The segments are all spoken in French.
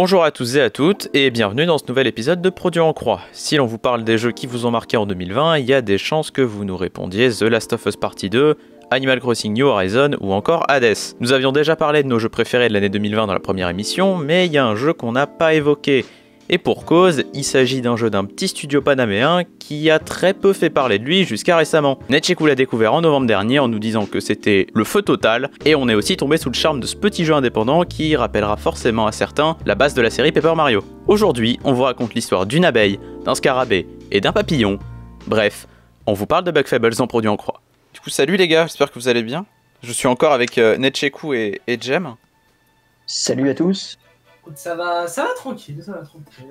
Bonjour à tous et à toutes, et bienvenue dans ce nouvel épisode de Produits en Croix. Si l'on vous parle des jeux qui vous ont marqué en 2020, il y a des chances que vous nous répondiez The Last of Us Partie 2, Animal Crossing New Horizon ou encore Hades. Nous avions déjà parlé de nos jeux préférés de l'année 2020 dans la première émission, mais il y a un jeu qu'on n'a pas évoqué. Et pour cause, il s'agit d'un jeu d'un petit studio panaméen qui a très peu fait parler de lui jusqu'à récemment. Netchekou l'a découvert en novembre dernier en nous disant que c'était le feu total, et on est aussi tombé sous le charme de ce petit jeu indépendant qui rappellera forcément à certains la base de la série Paper Mario. Aujourd'hui, on vous raconte l'histoire d'une abeille, d'un scarabée et d'un papillon. Bref, on vous parle de Bug Fables en Produits en Croix. Du coup, salut les gars, j'espère que vous allez bien. Je suis encore avec Netchekou et Jem. Salut à tous. Ça va tranquille, ça va tranquille.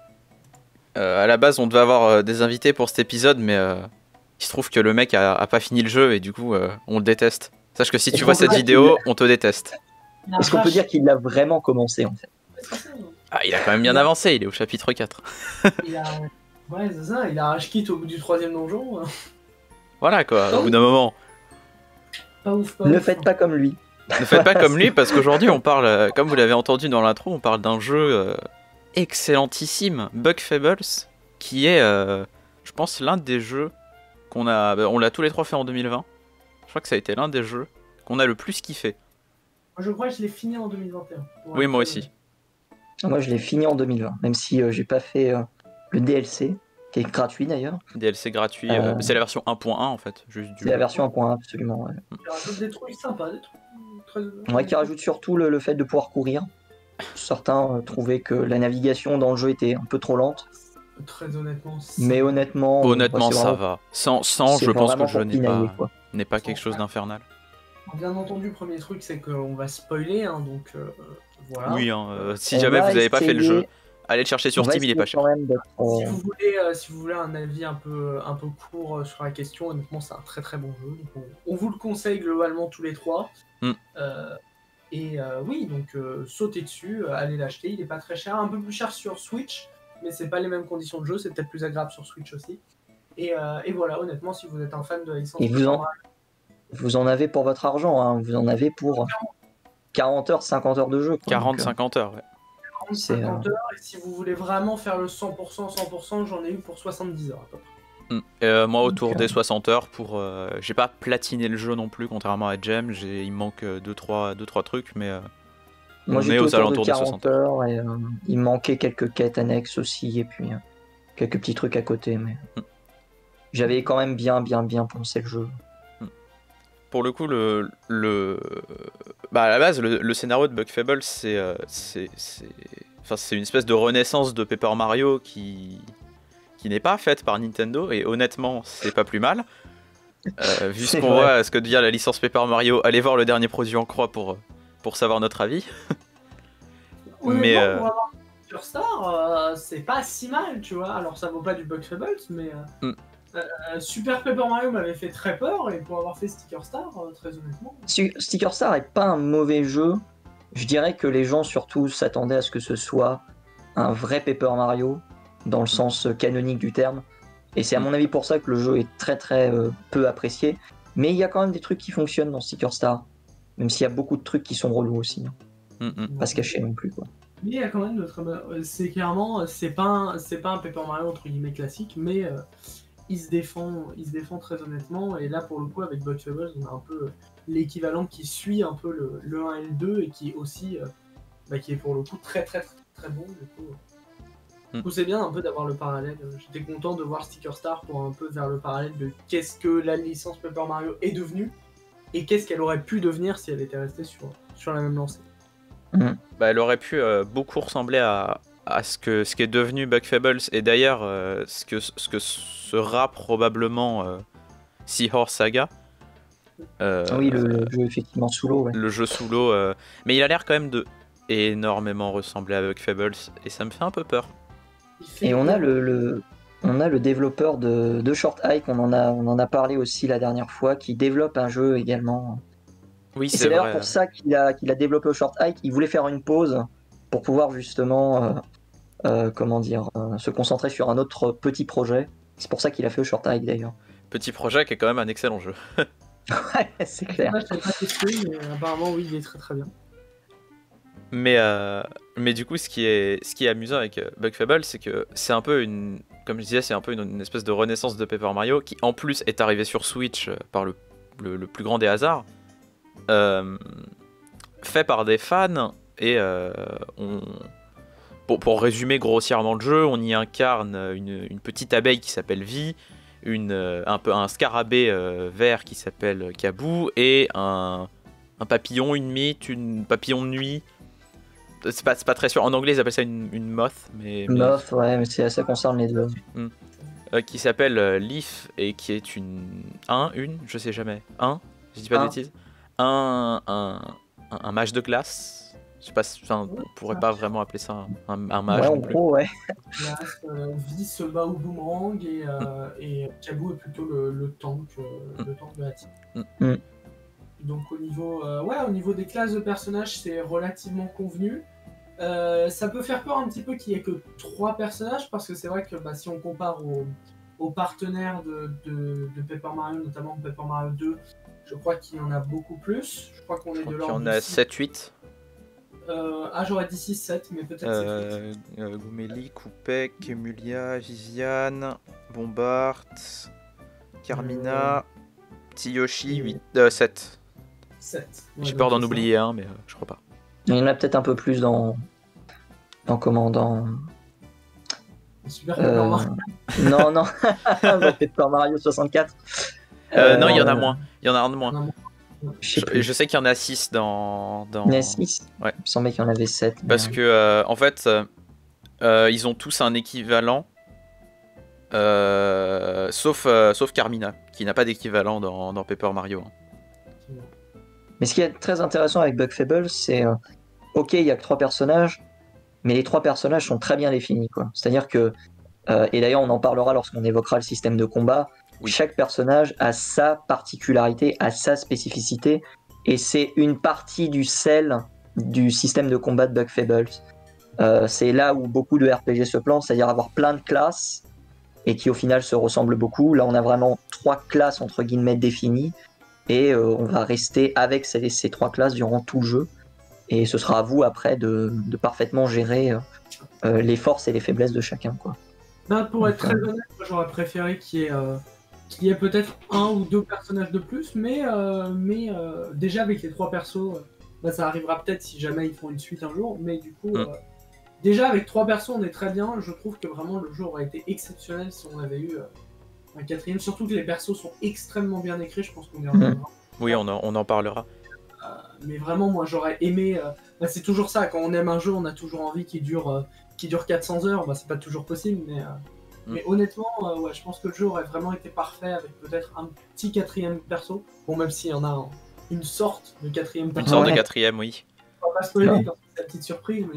À la base, on devait avoir des invités pour cet épisode, mais il se trouve que le mec a pas fini le jeu et du coup, on le déteste. Sache que si tu vois cette vidéo, on te déteste. Est-ce qu'on peut dire qu'il l'a vraiment commencé en fait? Ah, il a quand même bien avancé, il est au chapitre 4. Ouais, c'est ça, il a rage quitte au bout du 3ème donjon. Voilà quoi, au bout d'un moment. Pas ouf, Ne faites pas comme lui. Ne faites pas comme lui, parce qu'aujourd'hui, on parle, comme vous l'avez entendu dans l'intro, on parle d'un jeu excellentissime, Bug Fables, qui est, je pense, l'un des jeux on l'a tous les trois fait en 2020. Je crois que ça a été l'un des jeux qu'on a le plus kiffé. Moi, je crois que je l'ai fini en 2021. Oui, moi aussi. Moi, je l'ai fini en 2020, même si j'ai pas fait le DLC, qui est gratuit d'ailleurs. DLC gratuit, c'est la version 1.1 en fait. C'est la version 1.1, absolument. Ouais. Il rajoute des trucs sympas, des trucs très... Ouais, qui rajoute surtout le fait de pouvoir courir. Certains trouvaient que la navigation dans le jeu était un peu trop lente. Très honnêtement. Mais honnêtement, ça va. Sans je pense que le jeu n'est pas quelque chose d'infernal. Bien entendu, le premier truc, c'est qu'on va spoiler, hein, donc voilà. Oui, si jamais vous n'avez pas fait le jeu, allez le chercher sur Steam, il est pas cher. Si vous voulez un avis un peu court sur la question, honnêtement, c'est un très très bon jeu. Donc on vous le conseille globalement tous les trois. Oui, donc sautez dessus, allez l'acheter, il est pas très cher, un peu plus cher sur Switch, mais c'est pas les mêmes conditions de jeu, c'est peut-être plus agréable sur Switch aussi. Et voilà, honnêtement, si vous êtes un fan de la licence... Et vous en avez pour votre argent, hein. Vous en avez pour 40 heures, 50 heures de jeu. 40-50 heures, ouais. 40-50 heures, et si vous voulez vraiment faire le 100%, j'en ai eu pour 70 heures à peu près. Moi autour des 60 heures pour... j'ai pas platiné le jeu non plus, contrairement à Jem, il me manque 2-3 trucs, mais moi, on est aux alentours de 60 heures. Et, il manquait quelques quêtes annexes aussi, et puis quelques petits trucs à côté, mais j'avais quand même bien pensé le jeu. Pour le coup, à la base, le scénario de Bug Fables, c'est une espèce de renaissance de Paper Mario qui n'est pas faite par Nintendo, et honnêtement, c'est pas plus mal. Vu ce qu'on voit, ce que devient la licence Paper Mario, allez voir le dernier produit en croix pour savoir notre avis. Mais pour avoir sur Star, c'est pas si mal, tu vois. Alors ça vaut pas du Bug Fables, mais Super Paper Mario m'avait fait très peur, et pour avoir fait Sticker Star, très honnêtement... Sticker Star est pas un mauvais jeu. Je dirais que les gens surtout s'attendaient à ce que ce soit un vrai Paper Mario, dans le sens canonique du terme. Et c'est à mon avis pour ça que le jeu est très très peu apprécié. Mais il y a quand même des trucs qui fonctionnent dans Sticker Star. Même s'il y a beaucoup de trucs qui sont relous aussi. Pas se cacher non plus, quoi. Mais il y a quand même de très bonnes... C'est clairement... C'est pas un Paper Mario entre guillemets classique, mais... il se défend très honnêtement, et là pour le coup avec Bug Fables on a un peu l'équivalent qui suit un peu le 1 et le 2, et qui est aussi qui est pour le coup très très très bon du coup c'est bien un peu d'avoir le parallèle. J'étais content de voir Sticker Star pour un peu vers le parallèle de qu'est-ce que la licence Paper Mario est devenue et qu'est-ce qu'elle aurait pu devenir si elle était restée sur la même lancée. Elle aurait pu beaucoup ressembler à ce qu'est devenu Bug Fables, et d'ailleurs ce que sera probablement Seahorse Saga. Oui, le jeu effectivement sous l'eau. Ouais. Le jeu sous l'eau, mais il a l'air quand même de énormément ressembler à Bug Fables, et ça me fait un peu peur. Et on a le développeur de Short Hike, on en a parlé aussi la dernière fois, qui développe un jeu également. Oui, c'est d'ailleurs pour ça qu'il a développé Short Hike. Il voulait faire une pause pour pouvoir justement se concentrer sur un autre petit projet. C'est pour ça qu'il a fait Short Hike d'ailleurs. Petit projet qui est quand même un excellent jeu. Ouais, c'est clair. Moi, je l'ai pas testé, mais apparemment oui, il est très très bien. Mais du coup, ce qui est amusant avec Bug Fable, c'est que c'est un peu comme je disais, c'est un peu une espèce de renaissance de Paper Mario qui, en plus, est arrivé sur Switch par le plus grand des hasards, euh, fait par des fans. Et pour résumer grossièrement le jeu, on y incarne une petite abeille qui s'appelle Vi, un scarabée vert qui s'appelle Kabou, et un papillon, une mythe, une papillon de nuit. C'est pas très sûr. En anglais, ils appellent ça une moth, Moff, ouais, mais ça concerne les deux. Qui s'appelle Leaf et qui est je sais jamais. Je dis pas de bêtises. Un mage de glace. Je sais pas, on pourrait pas vraiment appeler ça un mage Ouais, en non plus. gros, ouais. Là, Vi se bat au boomerang et Kabou est plutôt le tank de la team. Donc au niveau des classes de personnages, c'est relativement convenu. Ça peut faire peur un petit peu qu'il n'y ait que 3 personnages, parce que c'est vrai que si on compare aux partenaires de Paper Mario, notamment Paper Mario 2, je crois qu'il y en a beaucoup plus. Je crois qu'on est de l'ordre Il y en a 7-8. J'aurais dit 6-7, mais peut-être 7-8. Gouméli, Koupek, Emulia, Viviane, Bombard, Carmina, Tsuyoshi, 7. 7. J'ai peur d'en oublier un, mais je crois pas. Il y en a peut-être un peu plus dans Super Paper Mario. Non, dans Paper Mario 64. Non, il y en a moins. Il y en a un de moins. Non, Je sais qu'il y en a 6 dans... Il y en a 6. Ouais. Il me semblait qu'il y en avait 7. Parce que, en fait, ils ont tous un équivalent, sauf Carmina, qui n'a pas d'équivalent dans Paper Mario. Mais ce qui est très intéressant avec Bug Fable, c'est ok, il y a que 3 personnages, mais les 3 personnages sont très bien définis, quoi. C'est-à-dire que, et d'ailleurs on en parlera lorsqu'on évoquera le système de combat, Oui. Chaque personnage a sa particularité, a sa spécificité, et c'est une partie du sel du système de combat de Bug Fables. C'est là où beaucoup de RPG se plantent, c'est-à-dire avoir plein de classes et qui au final se ressemblent beaucoup. Là, on a vraiment 3 classes entre guillemets définies et on va rester avec ces 3 classes durant tout le jeu. Et ce sera à vous après de parfaitement gérer les forces et les faiblesses de chacun, quoi. Pour être très honnête, moi, j'aurais préféré qu'il y ait peut-être 1 ou 2 personnages de plus, mais déjà avec les 3 persos, ça arrivera peut-être si jamais ils font une suite un jour, mais du coup, déjà avec 3 persos on est très bien. Je trouve que vraiment le jeu aurait été exceptionnel si on avait eu un 4ème, surtout que les persos sont extrêmement bien écrits, je pense qu'on y reviendra. Oui, on en parlera. Mais vraiment, moi j'aurais aimé. C'est toujours ça, quand on aime un jeu, on a toujours envie qu'il dure 400 heures. C'est pas toujours possible, mais honnêtement, je pense que le jeu aurait vraiment été parfait avec peut-être un petit 4ème perso. Bon, même s'il y en a une sorte de 4ème perso. Une sorte de 4ème, oui. On va pas spoiler parce que c'est la petite surprise,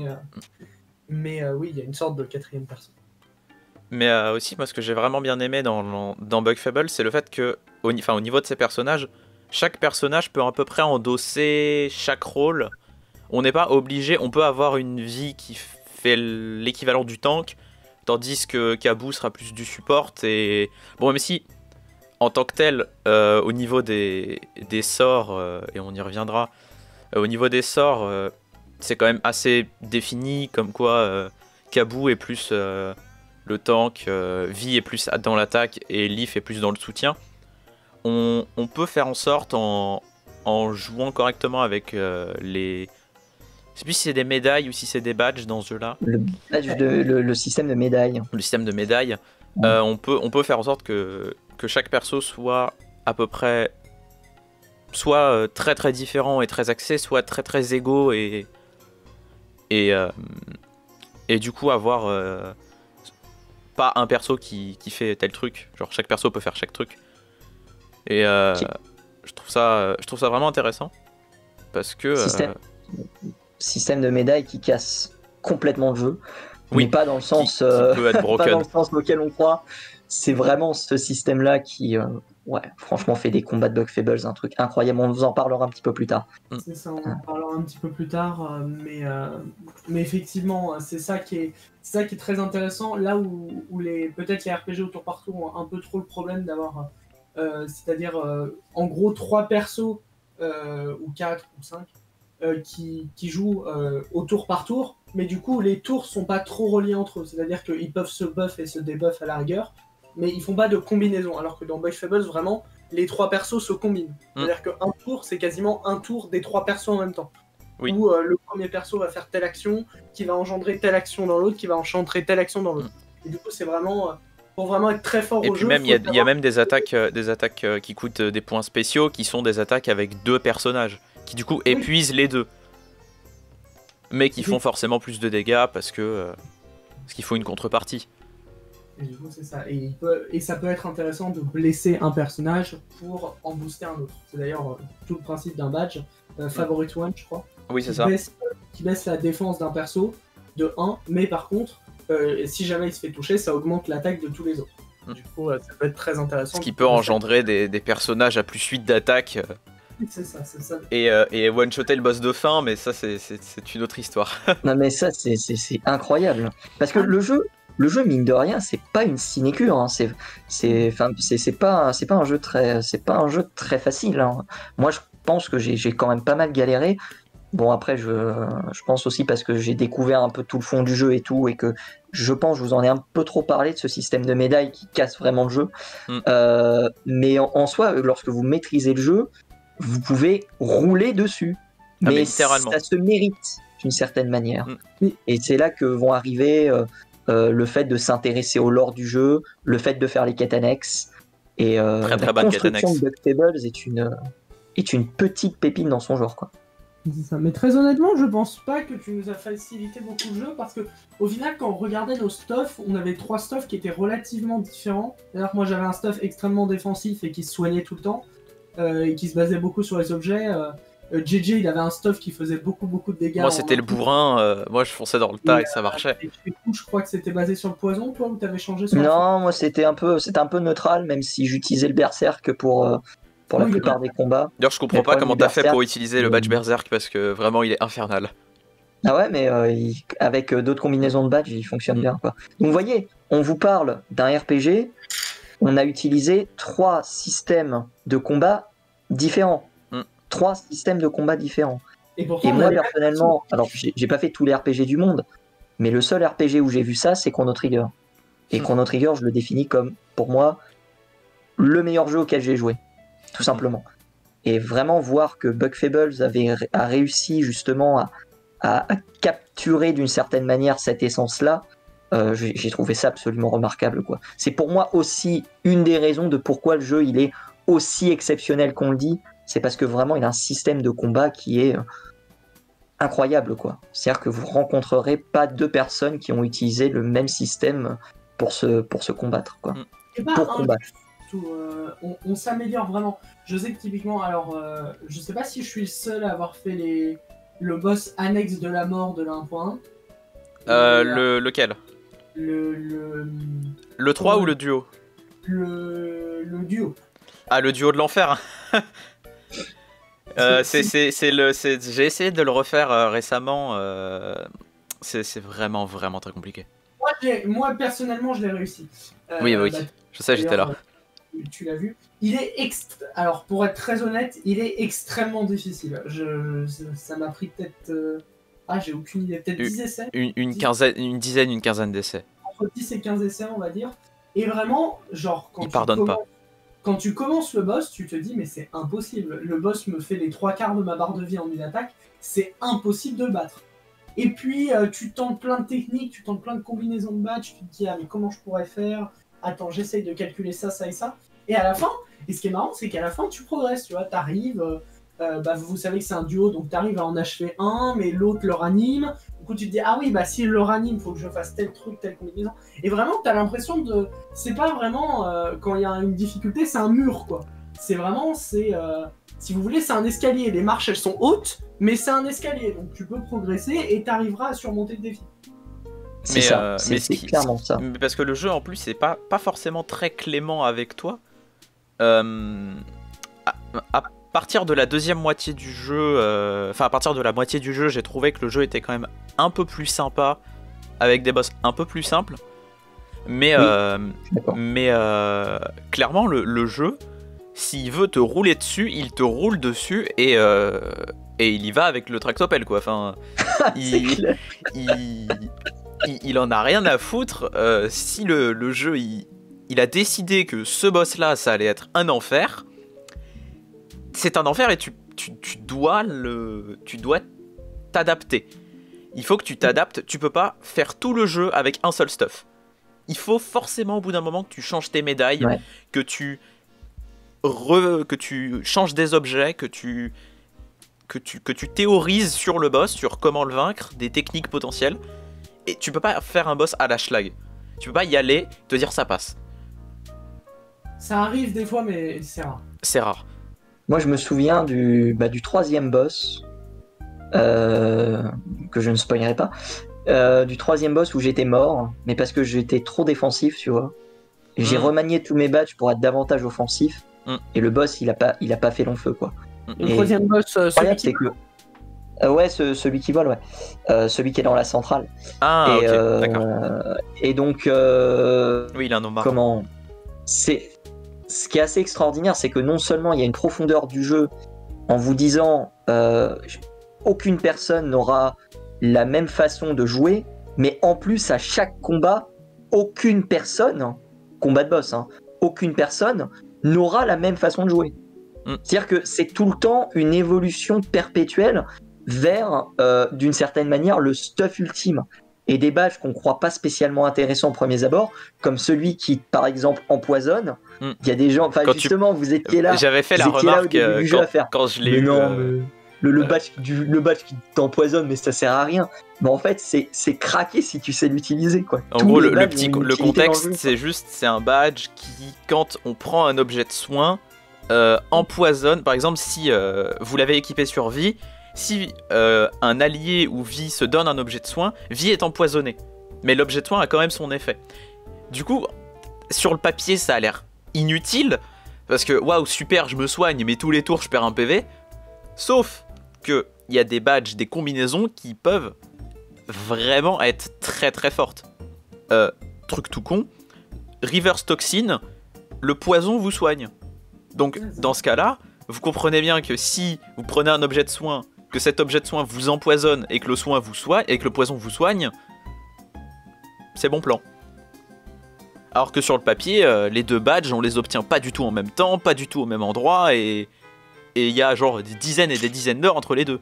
mais oui, il y a une sorte de 4ème perso. Mais aussi, moi, ce que j'ai vraiment bien aimé dans Bug Fable, c'est le fait que, au niveau de ces personnages, chaque personnage peut à peu près endosser chaque rôle. On n'est pas obligé, on peut avoir une vie qui fait l'équivalent du tank, tandis que Kabou sera plus du support. Et bon, même si, en tant que tel, au niveau des sorts, et on y reviendra, au niveau des sorts, c'est quand même assez défini, comme quoi Kabou est plus le tank, Vi est plus dans l'attaque et Leaf est plus dans le soutien. On peut faire en sorte, en jouant correctement avec les... Je sais plus si c'est des médailles ou si c'est des badges dans ce jeu-là. Le système de médailles. Le système de médailles. On peut faire en sorte que chaque perso soit à peu près... soit très très différent et très axé, soit très très égaux et du coup avoir... pas un perso qui fait tel truc. Genre chaque perso peut faire chaque truc. Et je trouve ça vraiment intéressant. Parce que... Système de médailles qui casse complètement le jeu. Oui, mais pas dans le sens, qui peut être broken. pas dans le sens auquel on croit. C'est vraiment ce système-là qui, franchement, fait des combats de Bug Fables un truc incroyable. On vous en parlera un petit peu plus tard. C'est ça, on en parlera un petit peu plus tard, mais effectivement, c'est ça qui est très intéressant. Là où peut-être les RPG au tour par tour ont un peu trop le problème d'avoir, c'est-à-dire en gros 3 persos ou 4 ou 5. qui jouent au tour par tour, mais du coup les tours sont pas trop reliés entre eux, c'est-à-dire qu'ils peuvent se buff et se débuff à la rigueur, mais ils font pas de combinaison, alors que dans Boy Fables, vraiment, les 3 persos se combinent. C'est-à-dire qu'un tour, c'est quasiment un tour des 3 persos en même temps. Oui. Où le premier perso va faire telle action, qui va engendrer telle action dans l'autre, qui va engendrer telle action dans l'autre. Et du coup, c'est vraiment... pour vraiment être très fort et au puis jeu... même, il y a même des attaques qui coûtent des points spéciaux, qui sont des attaques avec 2 personnages, qui du coup épuisent les 2. Mais qui font forcément plus de dégâts parce qu'il faut une contrepartie. Et du coup, c'est ça. Et ça peut être intéressant de blesser un personnage pour en booster un autre. C'est d'ailleurs tout le principe d'un badge. Favorite One, je crois. Oui, c'est ça. Qui baisse la défense d'un perso de 1, mais par contre, si jamais il se fait toucher, ça augmente l'attaque de tous les autres. Du coup, ça peut être très intéressant. Ce qui peut engendrer des personnages à plus 8 d'attaque. C'est ça. Et one-shotter le boss de fin, mais ça, c'est une autre histoire. Non, mais ça, c'est incroyable. Parce que le jeu, mine de rien, c'est pas une sinécure. Hein. C'est pas un jeu très facile. Hein. Moi, je pense que j'ai quand même pas mal galéré. Bon, après, je pense aussi parce que j'ai découvert un peu tout le fond du jeu et tout, et que je pense, je vous en ai un peu trop parlé de ce système de médailles qui casse vraiment le jeu. Mais en soi, lorsque vous maîtrisez le jeu, vous pouvez rouler dessus. Mais ça se mérite d'une certaine manière. Et c'est là que vont arriver le fait de s'intéresser au lore du jeu, le fait de faire les quêtes annexes. Et très la bonne construction de Bug Fables est une petite pépine dans son genre, quoi. C'est ça. Mais très honnêtement, je pense pas que tu nous as facilité beaucoup le jeu, parce que au final, quand on regardait nos stuffs, on avait 3 stuffs qui étaient relativement différents. D'ailleurs, moi j'avais un stuff extrêmement défensif et qui se soignait tout le temps, et qui se basait beaucoup sur les objets. JJ, il avait un stuff qui faisait beaucoup de dégâts. Moi, c'était le bourrin. Moi, je fonçais dans le tas et ça marchait. Et du coup, je crois que c'était basé sur le poison, toi, ou t'avais changé sur Non, moi, c'était un peu neutral, même si j'utilisais le berserk pour la plupart des combats. D'ailleurs, je comprends pas comment t'as fait pour utiliser le badge berserk, parce que vraiment, il est infernal. Ah ouais, mais avec d'autres combinaisons de badges, il fonctionne bien, quoi. Donc, vous voyez, on vous parle d'un RPG, on a utilisé 3 systèmes de combat différents. 3 systèmes de combat différents. Et moi, personnellement, alors j'ai pas fait tous les RPG du monde, mais le seul RPG où j'ai vu ça, c'est Chrono Trigger. Et Chrono Trigger, je le définis comme, pour moi, le meilleur jeu auquel j'ai joué, tout simplement. Et vraiment voir que Bug Fables a réussi justement à capturer d'une certaine manière cette essence-là, j'ai trouvé ça absolument remarquable, quoi. C'est pour moi aussi une des raisons de pourquoi le jeu il est aussi exceptionnel qu'on le dit. C'est parce que vraiment il a un système de combat qui est incroyable, quoi. C'est-à-dire que vous rencontrerez pas 2 personnes qui ont utilisé le même système pour se combattre, quoi. Pour combattre. On s'améliore vraiment. Je sais que typiquement, alors je sais pas si je suis le seul à avoir fait le boss annexe de la mort de la 1.1. Lequel ? Le 3 ou le duo ? Le duo. Ah, le duo de l'enfer. J'ai essayé de le refaire récemment. C'est vraiment très compliqué. Moi personnellement, je l'ai réussi. Oui, je sais, j'étais là. Tu l'as vu. Il est alors pour être très honnête, il est extrêmement difficile. Ça m'a pris peut-être j'ai aucune idée, peut-être 10 essais. Une quinzaine d'essais. Entre 10 et 15 essais, on va dire. Et vraiment, genre quand tu commences le boss, tu te dis mais c'est impossible. Le boss me fait les 3/4 de ma barre de vie en une attaque, c'est impossible de le battre. Et puis tu tentes plein de techniques, tu tentes plein de combinaisons de badges, tu te dis mais comment je pourrais faire ? Attends, j'essaye de calculer ça et ça. Et à la fin, et ce qui est marrant, c'est qu'à la fin, tu progresses, tu vois, t'arrives, vous savez que c'est un duo, donc t'arrives à en achever un, mais l'autre le ranime. Du coup, tu te dis, ah oui, s'il le ranime, faut que je fasse tel truc, telle combinaison. Et vraiment, t'as l'impression de... C'est pas vraiment, quand il y a une difficulté, c'est un mur, quoi. C'est vraiment, si vous voulez, c'est un escalier. Les marches, elles sont hautes, mais c'est un escalier. Donc tu peux progresser et t'arriveras à surmonter le défi. C'est clairement ça. Parce que le jeu en plus c'est pas forcément très clément avec toi. À partir de la deuxième moitié du jeu, à partir de la moitié du jeu, j'ai trouvé que le jeu était quand même un peu plus sympa, avec des boss un peu plus simples. Mais clairement le jeu, s'il veut te rouler dessus, il te roule dessus et et il y va avec le tractopelle quoi. Enfin, il en a rien à foutre. Si le jeu il a décidé que ce boss là ça allait être un enfer, c'est un enfer et tu dois t'adapter. Il faut que tu t'adaptes, tu peux pas faire tout le jeu avec un seul stuff. Il faut forcément au bout d'un moment que tu changes tes médailles, Ouais. que tu changes des objets, que tu théorises sur le boss, sur comment le vaincre, des techniques potentielles. Et tu peux pas faire un boss à la schlag. Tu peux pas y aller, te dire ça passe. Ça arrive des fois, mais c'est rare. C'est rare. Moi, je me souviens du 3e boss, que je ne spoilerai pas, du 3e boss où j'étais mort, mais parce que j'étais trop défensif, tu vois. J'ai remanié tous mes badges pour être davantage offensif, et le boss, il a pas fait long feu, quoi. Le 3e boss, celui qui... c'est que ouais, celui qui vole, ouais. Celui qui est dans la centrale. Ah, et, ok, d'accord. Et donc, Oui, il a un nom marrant. comment... Ce qui est assez extraordinaire, c'est que non seulement il y a une profondeur du jeu en vous disant aucune personne n'aura la même façon de jouer, mais en plus à chaque combat, aucune personne, combat de boss, aucune personne n'aura la même façon de jouer. C'est-à-dire que c'est tout le temps une évolution perpétuelle vers, d'une certaine manière, le stuff ultime. Et des badges qu'on croit pas spécialement intéressants au premier abord, comme celui qui, par exemple, empoisonne. Il y a des gens, enfin justement, vous étiez là. J'avais fait la remarque quand je l'ai eu. Le badge qui t'empoisonne, mais ça sert à rien. Mais en fait, c'est craqué si tu sais l'utiliser, quoi. En gros, le contexte, c'est un badge qui, quand on prend un objet de soin, empoisonne. Par exemple, si vous l'avez équipé sur vie, si un allié ou vie se donne un objet de soin, vie est empoisonné. Mais l'objet de soin a quand même son effet. Du coup, sur le papier, ça a l'air inutile, parce que waouh, super, je me soigne, mais tous les tours, je perds un PV. Sauf qu'il y a des badges, des combinaisons qui peuvent vraiment être très très fortes. Truc tout con, Reverse Toxin, le poison vous soigne. Donc, dans ce cas-là, vous comprenez bien que si vous prenez un objet de soin, que cet objet de soin vous empoisonne et que le soin vous soigne, et que le poison vous soigne, c'est bon plan. Alors que sur le papier, les deux badges, on les obtient pas du tout en même temps, pas du tout au même endroit, et il y a genre des dizaines et des dizaines d'heures entre les deux.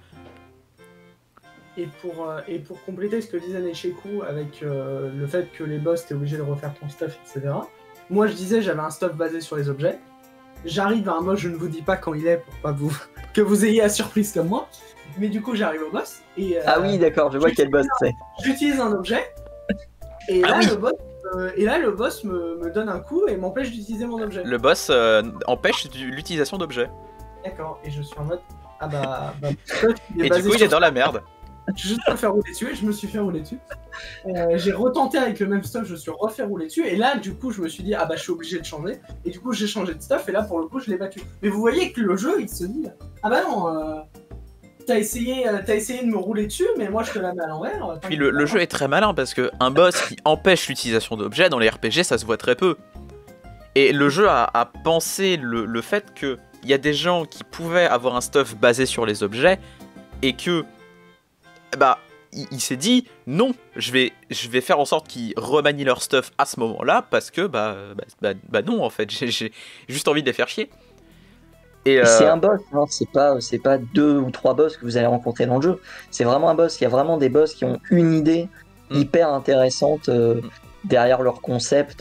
Et pour compléter ce que disait Nesheku avec le fait que les boss, t'es obligé de refaire ton stuff, etc. Moi, je disais, j'avais un stuff basé sur les objets. J'arrive à un boss, je ne vous dis pas quand il est pour pas que vous ayez la surprise comme moi. Mais du coup, j'arrive au boss. Et, ah oui, d'accord, je vois quel boss c'est. J'utilise un objet. Et là, le boss me donne un coup et m'empêche d'utiliser mon objet. Le boss empêche l'utilisation d'objets. D'accord, et je suis en mode... Ah bah et du coup, il est dans la merde. Je juste me faire rouler dessus et je me suis fait rouler dessus. J'ai retenté avec le même stuff, je me suis refait rouler dessus. Et là, du coup, je me suis dit, ah bah je suis obligé de changer. Et du coup, j'ai changé de stuff et là, pour le coup, je l'ai battu. Mais vous voyez que le jeu, il se dit, ah bah non, t'as essayé de me rouler dessus, mais moi je te la mets à l'envers. Puis le jeu est très malin parce qu'un boss qui empêche l'utilisation d'objets dans les RPG, ça se voit très peu. Et le jeu a pensé le fait qu'il y a des gens qui pouvaient avoir un stuff basé sur les objets et que bah il s'est dit non, je vais faire en sorte qu'ils remanient leur stuff à ce moment-là parce que bah non en fait, j'ai juste envie de les faire chier. Et c'est un boss, hein, c'est pas 2 ou 3 boss que vous allez rencontrer dans le jeu. C'est vraiment un boss. Il y a vraiment des boss qui ont une idée hyper intéressante derrière leur concept,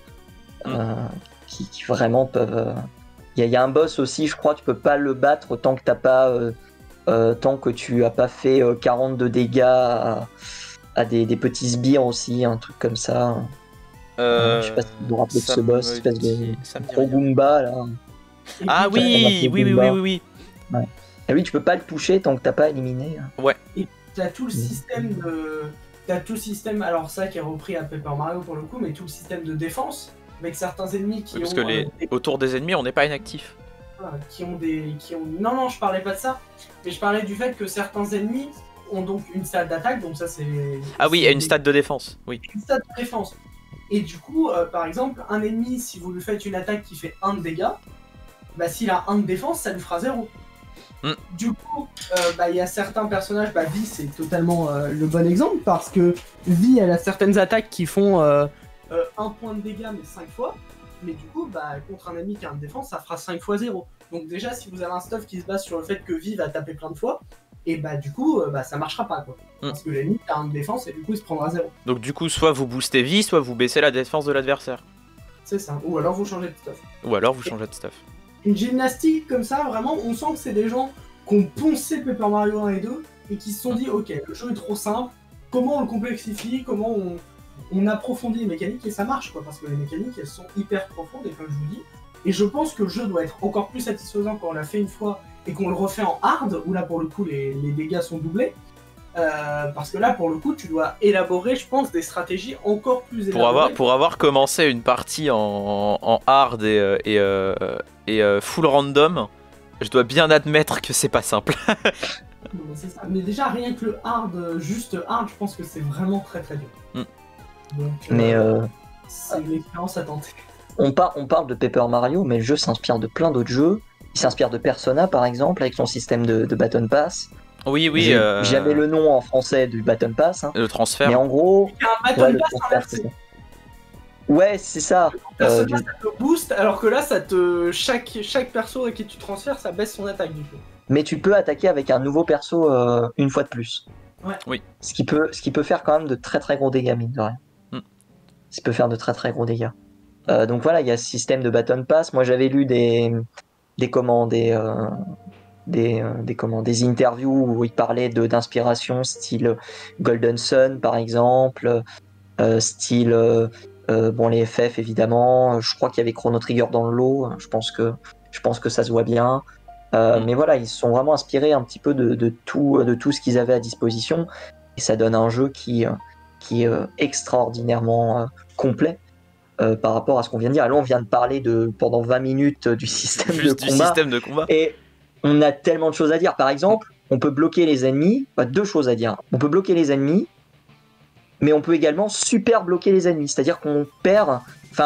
qui vraiment peuvent. Il y a un boss aussi, je crois, tu peux pas le battre tant que t'as pas, tant que tu as pas fait 40 de dégâts à des petits sbires aussi, un truc comme ça. Je sais pas si vous vous rappelez de ce boss, espèce de gros Goomba là. Ah oui. Ouais. Et oui, tu peux pas le toucher tant que t'as pas éliminé. Ouais. Et t'as tout le système alors ça qui est repris à Paper Mario pour le coup, mais tout le système de défense avec certains ennemis qui parce ont... Parce que autour des ennemis, on n'est pas inactif. Non, je parlais pas de ça. Mais je parlais du fait que certains ennemis ont donc une stade d'attaque, donc ça c'est... Ah oui, et une stade de défense, oui. Une stade de défense. Et du coup, par exemple, un ennemi, si vous lui faites une attaque qui fait 1 de dégâts, bah s'il a 1 de défense, ça lui fera 0. Du coup, il y a certains personnages, Vi c'est totalement le bon exemple, parce que Vi elle a certaines attaques qui font 1 point de dégâts mais 5 fois, mais du coup contre un ennemi qui a une défense ça fera 5 fois 0. Donc déjà si vous avez un stuff qui se base sur le fait que Vi va taper plein de fois, et du coup ça marchera pas quoi. Parce que l'ennemi a une défense et du coup il se prendra 0. Donc du coup soit vous boostez Vi, soit vous baissez la défense de l'adversaire. C'est ça, ou alors vous changez de stuff. Ou alors vous changez de stuff. Une gymnastique comme ça, vraiment, on sent que c'est des gens qui ont poncé Paper Mario 1 et 2 et qui se sont dit, ok, le jeu est trop simple, comment on le complexifie, comment on approfondit les mécaniques, et ça marche, quoi, parce que les mécaniques, elles sont hyper profondes, et comme je vous dis, et je pense que le jeu doit être encore plus satisfaisant quand on l'a fait une fois et qu'on le refait en hard, où là, pour le coup, les dégâts sont doublés, parce que là, pour le coup, tu dois élaborer, je pense, des stratégies encore plus élaborées. Pour avoir commencé une partie en hard et full random, je dois bien admettre que c'est pas simple. C'est ça. Mais déjà, rien que le hard, juste hard, je pense que c'est vraiment très très dur. Donc, c'est une expérience à tenter. On parle de Paper Mario, mais le jeu s'inspire de plein d'autres jeux. Il s'inspire de Persona, par exemple, avec son système de Baton Pass. Oui. J'avais le nom en français du Baton Pass. Le transfert. Mais en gros... Il y a un Baton Pass inversé. Ouais, c'est ça. Ça te booste, alors que là, chaque perso à qui tu transfères, ça baisse son attaque du coup. Mais tu peux attaquer avec un nouveau perso une fois de plus. Ouais. Oui. Ce qui peut faire quand même de très très gros dégâts, mine de rien. Ça peut faire de très très gros dégâts. Donc voilà, il y a ce système de Baton Pass. Moi, j'avais lu des interviews où il parlait d'inspiration style Golden Sun par exemple, style les FF évidemment. Je crois qu'il y avait Chrono Trigger dans le lot. Je pense que ça se voit bien. Mais voilà, ils se sont vraiment inspirés un petit peu de tout ce qu'ils avaient à disposition, et ça donne un jeu qui est extraordinairement complet. Par rapport à ce qu'on vient de dire. Là, on vient de parler pendant 20 minutes du système de combat. Et on a tellement de choses à dire. Par exemple, on peut bloquer les ennemis. Deux choses à dire. On peut bloquer les ennemis, mais on peut également super bloquer les ennemis. C'est-à-dire qu'on perd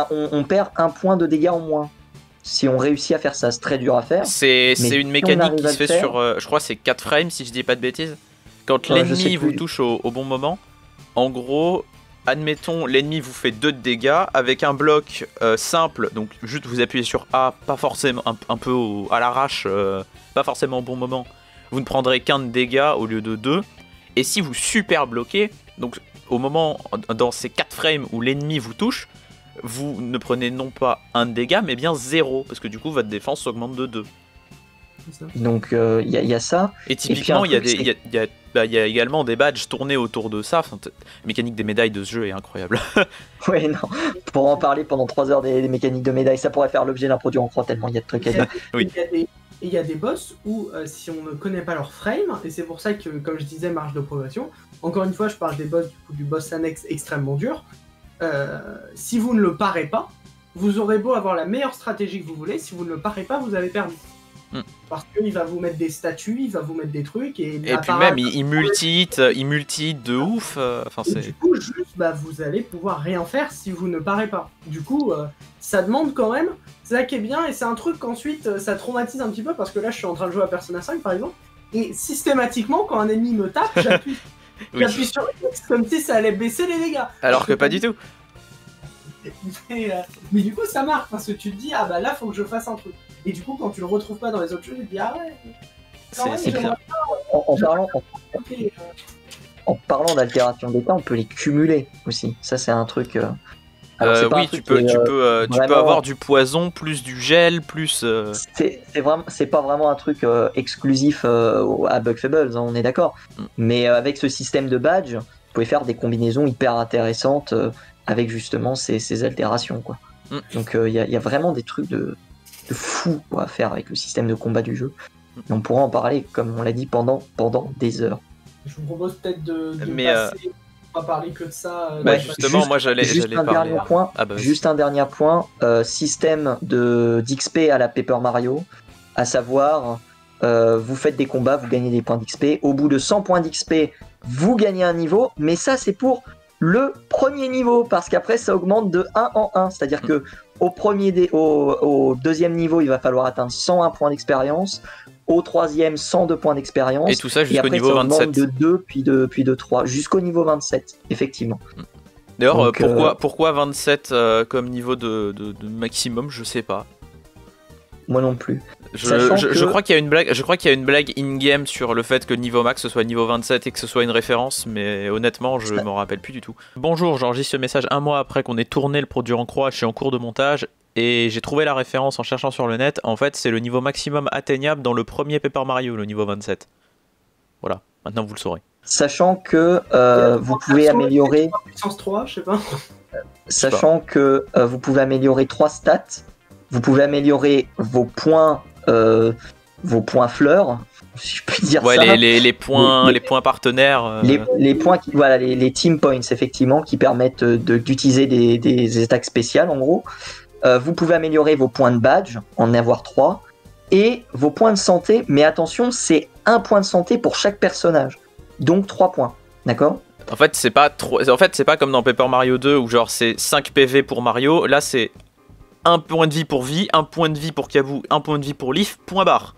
1 point de dégâts en moins. Si on réussit à faire ça, c'est très dur à faire. C'est une mécanique qui se fait sur, je crois, c'est 4 frames, si je dis pas de bêtises. Quand l'ennemi vous touche au bon moment, en gros... Admettons, l'ennemi vous fait 2 de dégâts avec un bloc simple, donc juste vous appuyez sur A, pas forcément un peu à l'arrache, pas forcément au bon moment, vous ne prendrez qu'un de dégâts au lieu de 2. Et si vous super bloquez, donc au moment dans ces 4 frames où l'ennemi vous touche, vous ne prenez non pas 1 de dégâts mais bien 0, parce que du coup votre défense augmente de 2. Donc il y a ça. Et typiquement il y a également des badges tournés autour de ça. La mécanique des médailles de ce jeu est incroyable. Ouais, non, pour en parler pendant 3 heures des mécaniques de médailles, ça pourrait faire l'objet d'un produit en croix tellement il y a de trucs à dire. Oui. Il y a des boss où si on ne connaît pas leur frame, et c'est pour ça que, comme je disais, marge de progression, encore une fois je parle des boss du boss annexe extrêmement dur, si vous ne le parez pas, vous aurez beau avoir la meilleure stratégie que vous voulez, si vous ne le parez pas, vous avez perdu. Parce qu'il va vous mettre des statues, il va vous mettre des trucs, et puis même il multi-hit de ouf. Du coup, juste vous allez pouvoir rien faire si vous ne parez pas. Du coup, ça demande quand même, c'est ça qui est bien, et c'est un truc qu'ensuite ça traumatise un petit peu, parce que là je suis en train de jouer à Persona 5 par exemple, et systématiquement quand un ennemi me tape, j'appuie sur X comme si ça allait baisser les dégâts. Alors que pas du tout. Mais du coup ça marche, parce que tu te dis, ah là faut que je fasse un truc. Et du coup, quand tu le retrouves pas dans les autres jeux, tu te dis, ah ouais. C'est clair. En parlant d'altération d'état, on peut les cumuler aussi. Ça, c'est un truc. Oui, tu peux avoir du poison, plus du gel, plus. C'est pas vraiment un truc exclusif à Bugfables, hein, on est d'accord. Mais avec ce système de badge, vous pouvez faire des combinaisons hyper intéressantes avec justement ces altérations, quoi. Donc il y a vraiment des trucs de fou à faire avec le système de combat du jeu. Et on pourra en parler, comme on l'a dit, pendant des heures. Je vous propose peut-être de passer, on va parler que de ça. Justement, moi j'allais parler. Juste un dernier point, système d'XP à la Paper Mario, à savoir, vous faites des combats, vous gagnez des points d'XP. Au bout de 100 points d'XP, vous gagnez un niveau, mais ça c'est pour le premier niveau, parce qu'après ça augmente de 1 en 1, c'est-à-dire que au deuxième niveau il va falloir atteindre 101 points d'expérience, au 3e 102 points d'expérience. Et tout ça Et jusqu'au après, niveau ça augmente 27. de 2, puis de 3, jusqu'au niveau 27, effectivement. D'ailleurs, Donc, pourquoi 27 comme niveau de maximum, je sais pas. Moi non plus. Je crois qu'il y a une blague. Je crois qu'il y a une blague in-game sur le fait que le niveau max ce soit niveau 27 et que ce soit une référence, mais honnêtement, je m'en rappelle plus du tout. Bonjour, j'enregistre ce message un mois après qu'on ait tourné le produit en croix. Je suis en cours de montage et j'ai trouvé la référence en cherchant sur le net. En fait, c'est le niveau maximum atteignable dans le premier Paper Mario, le niveau 27. Voilà, maintenant vous le saurez. Sachant que vous pouvez améliorer. Puissance 3, je sais pas. Sachant que vous pouvez améliorer 3 stats. Vous pouvez améliorer vos points fleurs, si je puis dire ça. Ouais, les points partenaires. Les points, voilà, les team points, effectivement, qui permettent d'utiliser des attaques spéciales, en gros. Vous pouvez améliorer vos points de badge, en avoir 3. Et vos points de santé, mais attention, c'est 1 point de santé pour chaque personnage. Donc 3 points, d'accord ? En fait, c'est pas comme dans Paper Mario 2 où genre c'est 5 PV pour Mario. Là, c'est 1 point de vie pour Vi, 1 point de vie pour Kabou, 1 point de vie pour Leaf, point barre.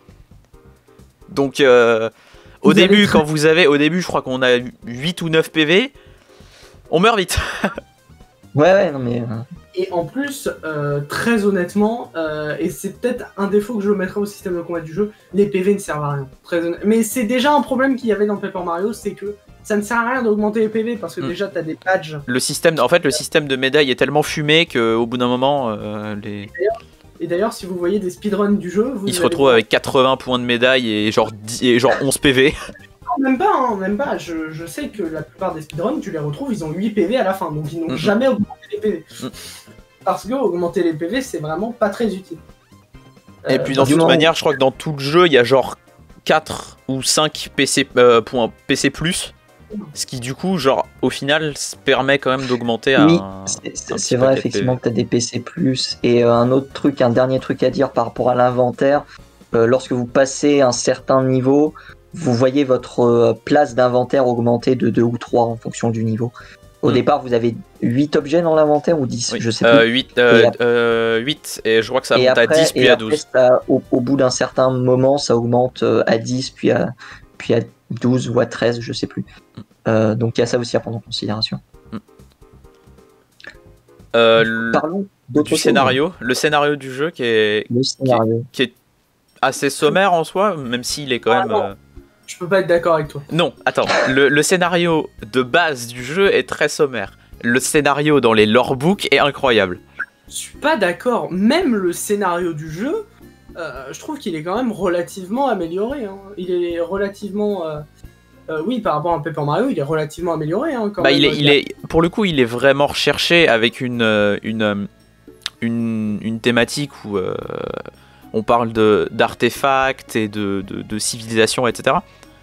Donc au début, je crois qu'on a 8 ou 9 PV, on meurt vite. Ouais, non mais... Et en plus, très honnêtement, et c'est peut-être un défaut que je mettrais au système de combat du jeu, les PV ne servent à rien. Mais c'est déjà un problème qu'il y avait dans Paper Mario, c'est que ça ne sert à rien d'augmenter les PV parce que déjà t'as des badges. Le système de médailles est tellement fumé qu'au bout d'un moment, Et d'ailleurs, si vous voyez des speedruns du jeu, ils se retrouvent avec 80 points de médaille et genre 11 PV. Même pas. Je sais que la plupart des speedruns, tu les retrouves, ils ont 8 PV à la fin, donc ils n'ont jamais augmenté les PV. Parce que augmenter les PV, c'est vraiment pas très utile. Et puis dans toute manière, je crois que dans tout le jeu, il y a genre 4 ou 5 points PC+, ce qui du coup, genre, au final, permet quand même d'augmenter oui, un c'est vrai, effectivement, que tu as des PC+. Et un dernier truc à dire par rapport à l'inventaire, lorsque vous passez un certain niveau, vous voyez votre place d'inventaire augmenter de 2 ou 3 en fonction du niveau. Au départ, vous avez 8 objets dans l'inventaire ou 10, je sais plus. 8, et je crois que ça monte à 10 puis à 12. Au bout d'un certain moment, ça augmente à 10 puis à 12 ou à 13, je sais plus. Donc il y a ça aussi à prendre en considération. Parlons du scénario. Le scénario du jeu qui est assez sommaire en soi, même s'il est quand même... Je peux pas être d'accord avec toi. Non, attends. Le scénario de base du jeu est très sommaire. Le scénario dans les lorebooks est incroyable. Je suis pas d'accord. Même le scénario du jeu, je trouve qu'il est quand même relativement amélioré. Hein. Il est relativement... oui, par rapport à Paper Mario, il est relativement amélioré. Hein, quand même, pour le coup, il est vraiment recherché avec une thématique où on parle d'artefacts et de civilisation, etc.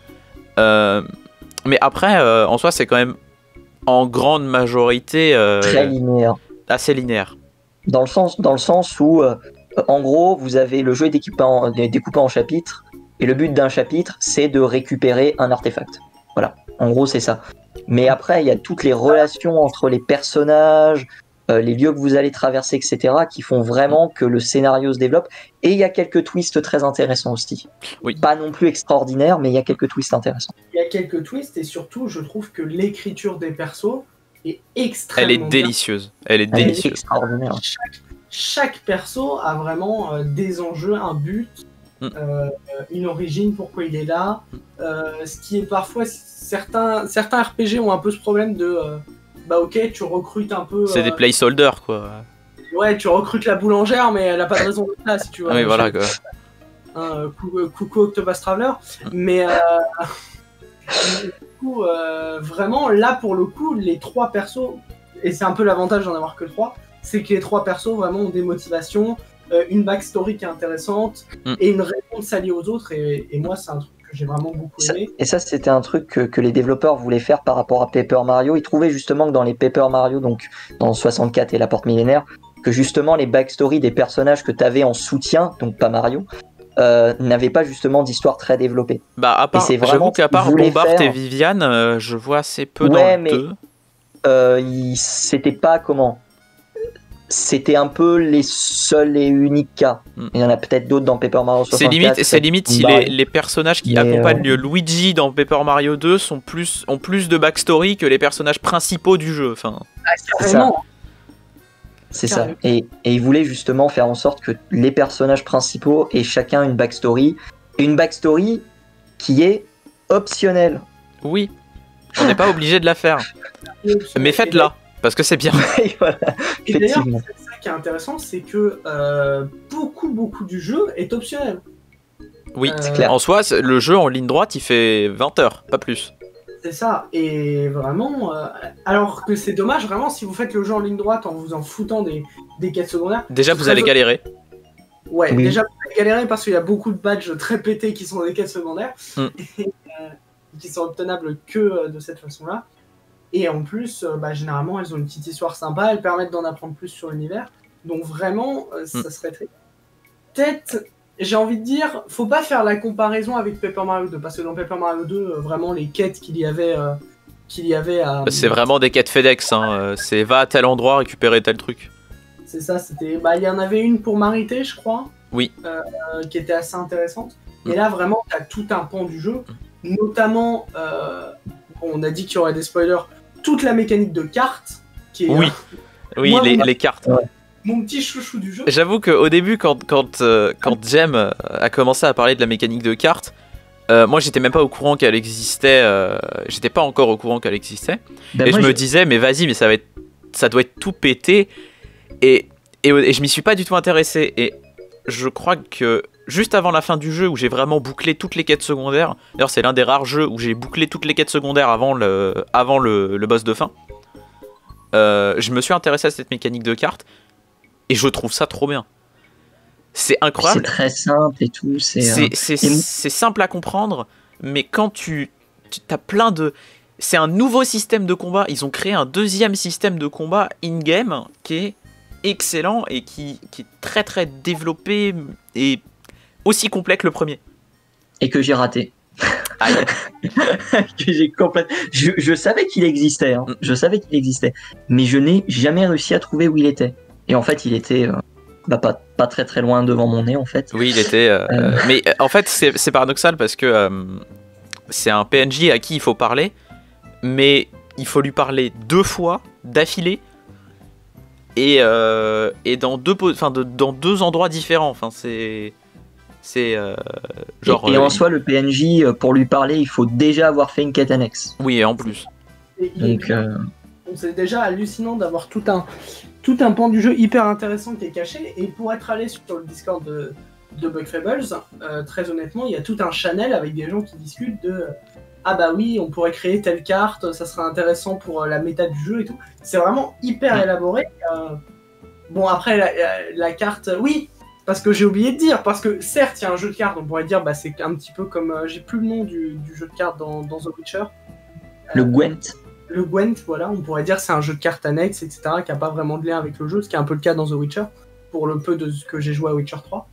Mais après, en soi, c'est quand même en grande majorité très linéaire. Assez linéaire. Dans le sens où, en gros, vous avez le jeu est découpé en chapitres. Et le but d'un chapitre, c'est de récupérer un artefact. Voilà, en gros, c'est ça. Mais après, il y a toutes les relations entre les personnages, les lieux que vous allez traverser, etc., qui font vraiment que le scénario se développe. Et il y a quelques twists très intéressants aussi. Oui. Pas non plus extraordinaires, mais il y a quelques twists intéressants. Il y a quelques twists, et surtout, je trouve que l'écriture des persos est extrêmement Elle est délicieuse. Elle est délicieuse. Extraordinaire. Chaque perso a vraiment des enjeux, un but, une origine, pourquoi il est là. Ce qui est parfois... Certains RPG ont un peu ce problème de... bah ok, tu recrutes un peu... C'est des placeholders, quoi. Ouais, tu recrutes la boulangère, mais elle a pas de raison d'être là, si tu vois. Oui, voilà, quoi. Coucou Octopus Traveler. Mais du coup, vraiment, là, pour le coup, les 3 persos, et c'est un peu l'avantage d'en avoir que 3, c'est que les 3 persos, vraiment, ont des motivations, une backstory qui est intéressante, et une réponse alliée aux autres, et moi, c'est un truc que j'ai vraiment beaucoup aimé. Et ça, c'était un truc que les développeurs voulaient faire par rapport à Paper Mario. Ils trouvaient justement que dans les Paper Mario, donc dans 64 et la porte millénaire, que justement les backstories des personnages que tu avais en soutien, donc pas Mario, n'avaient pas justement d'histoire très développée. Bah, à part, j'avoue qu'à part Bombard et Viviane, je vois assez peu dans le 2. C'était pas comment. c'était un peu les seuls et uniques cas. Il y en a peut-être d'autres dans Paper Mario 64. C'est limite si les personnages qui accompagnent Luigi dans Paper Mario 2 ont plus de backstory que les personnages principaux du jeu. Enfin, c'est ça. Et ils voulaient justement faire en sorte que les personnages principaux aient chacun une backstory. Et une backstory qui est optionnelle. Oui, on n'est pas obligé de la faire. Mais faites-la, parce que c'est bien. Voilà. Et d'ailleurs, c'est ça qui est intéressant, c'est que beaucoup du jeu est optionnel. Oui, c'est clair. En soi, le jeu en ligne droite, il fait 20 heures, pas plus. C'est ça, et vraiment, alors que c'est dommage, vraiment, si vous faites le jeu en ligne droite en vous en foutant des quêtes secondaires. Déjà, vous allez galérer. Ouais, déjà, vous allez galérer parce qu'il y a beaucoup de badges très pétés qui sont des quêtes secondaires, et, qui sont obtenables que de cette façon-là. Et en plus, généralement, elles ont une petite histoire sympa, elles permettent d'en apprendre plus sur l'univers. Donc vraiment, ça serait très... Peut-être, j'ai envie de dire, faut pas faire la comparaison avec Paper Mario 2, parce que dans Paper Mario 2, vraiment, les quêtes qu'il y avait à... C'est vraiment des quêtes FedEx, hein. C'est va à tel endroit récupérer tel truc. C'est ça, c'était... il y en avait une pour Marité, je crois. Oui. Qui était assez intéressante. Et là, vraiment, t'as tout un pan du jeu, notamment... on a dit qu'il y aurait des spoilers. Toute la mécanique de cartes, qui est... Oui, moi, les cartes. Mon petit chouchou du jeu. J'avoue qu'au début, quand Jem a commencé à parler de la mécanique de cartes, moi j'étais même pas au courant qu'elle existait. J'étais pas encore au courant qu'elle existait. Et je me disais, mais vas-y, mais ça doit être tout pété. Et je m'y suis pas du tout intéressé. Et je crois que juste avant la fin du jeu, où j'ai vraiment bouclé toutes les quêtes secondaires, d'ailleurs c'est l'un des rares jeux où j'ai bouclé toutes les quêtes secondaires avant le boss de fin, je me suis intéressé à cette mécanique de cartes, et je trouve ça trop bien. C'est incroyable. C'est très simple et tout. C'est simple à comprendre, mais quand tu as plein de... C'est un nouveau système de combat, ils ont créé un deuxième système de combat in-game qui est excellent et qui est très très développé et aussi complet que le premier. Et que j'ai raté. Que j'ai complètement... je savais qu'il existait, hein. Je savais qu'il existait, mais je n'ai jamais réussi à trouver où il était. Et en fait, il était pas très très loin devant mon nez, en fait. Oui, il était... Mais en fait, c'est paradoxal parce que c'est un PNJ à qui il faut parler, mais il faut lui parler 2 fois d'affilée et dans 2 endroits différents. Enfin, c'est genre... Et en soi, le PNJ, pour lui parler, il faut déjà avoir fait une quête annexe. Oui, et en plus. Donc, c'est déjà hallucinant d'avoir tout un pan du jeu hyper intéressant qui est caché. Et pour être allé sur le Discord de Bug Fables, très honnêtement, il y a tout un channel avec des gens qui discutent de... Ah bah oui, on pourrait créer telle carte, ça serait intéressant pour la méta du jeu et tout. C'est vraiment hyper élaboré. Bon, après, la carte... Oui, parce que j'ai oublié de dire, parce que certes, il y a un jeu de cartes, on pourrait dire, c'est un petit peu comme... j'ai plus le nom du jeu de cartes dans The Witcher. Le Gwent. Le Gwent, voilà, on pourrait dire c'est un jeu de cartes annexe, etc., qui n'a pas vraiment de lien avec le jeu, ce qui est un peu le cas dans The Witcher, pour le peu de ce que j'ai joué à Witcher 3.